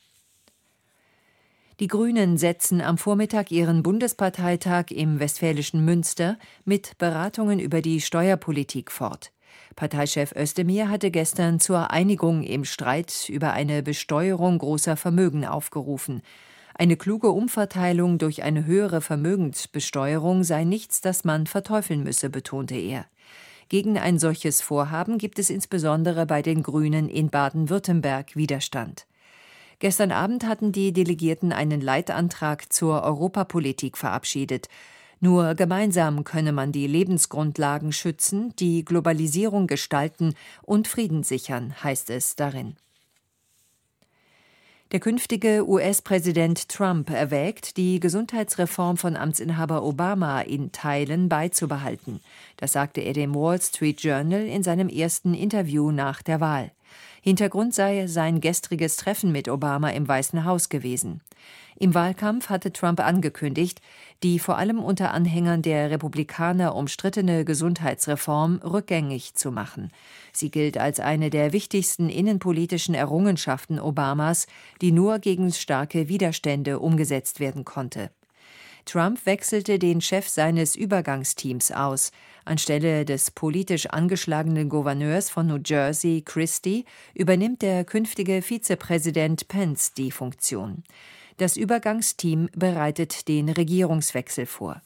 Die Grünen setzen am Vormittag ihren Bundesparteitag im westfälischen Münster mit Beratungen über die Steuerpolitik fort. Parteichef Özdemir hatte gestern zur Einigung im Streit über eine Besteuerung großer Vermögen aufgerufen. Eine kluge Umverteilung durch eine höhere Vermögensbesteuerung sei nichts, das man verteufeln müsse, betonte er. Gegen ein solches Vorhaben gibt es insbesondere bei den Grünen in Baden-Württemberg Widerstand. Gestern Abend hatten die Delegierten einen Leitantrag zur Europapolitik verabschiedet. Nur gemeinsam könne man die Lebensgrundlagen schützen, die Globalisierung gestalten und Frieden sichern, heißt es darin. Der künftige US-Präsident Trump erwägt, die Gesundheitsreform von Amtsinhaber Obama in Teilen beizubehalten. Das sagte er dem Wall Street Journal in seinem ersten Interview nach der Wahl. Hintergrund sei sein gestriges Treffen mit Obama im Weißen Haus gewesen. Im Wahlkampf hatte Trump angekündigt, die vor allem unter Anhängern der Republikaner umstrittene Gesundheitsreform rückgängig zu machen. Sie gilt als eine der wichtigsten innenpolitischen Errungenschaften Obamas, die nur gegen starke Widerstände umgesetzt werden konnte. Trump wechselte den Chef seines Übergangsteams aus. Anstelle des politisch angeschlagenen Gouverneurs von New Jersey, Christie, übernimmt der künftige Vizepräsident Pence die Funktion. Das Übergangsteam bereitet den Regierungswechsel vor.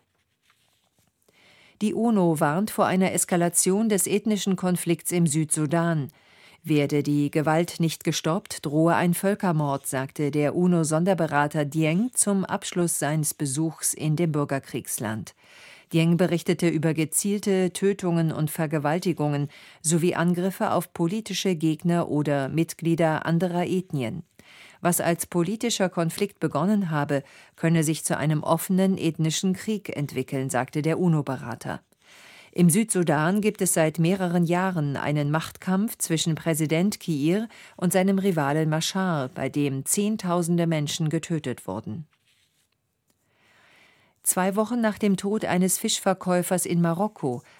Die UNO warnt vor einer Eskalation des ethnischen Konflikts im Südsudan. Werde die Gewalt nicht gestoppt, drohe ein Völkermord, sagte der UNO-Sonderberater Dieng zum Abschluss seines Besuchs in dem Bürgerkriegsland. Dieng berichtete über gezielte Tötungen und Vergewaltigungen sowie Angriffe auf politische Gegner oder Mitglieder anderer Ethnien. Was als politischer Konflikt begonnen habe, könne sich zu einem offenen ethnischen Krieg entwickeln, sagte der UNO-Berater. Im Südsudan gibt es seit mehreren Jahren einen Machtkampf zwischen Präsident Kiir und seinem Rivalen Machar, bei dem Zehntausende Menschen getötet wurden. 2 Wochen nach dem Tod eines Fischverkäufers in Marokko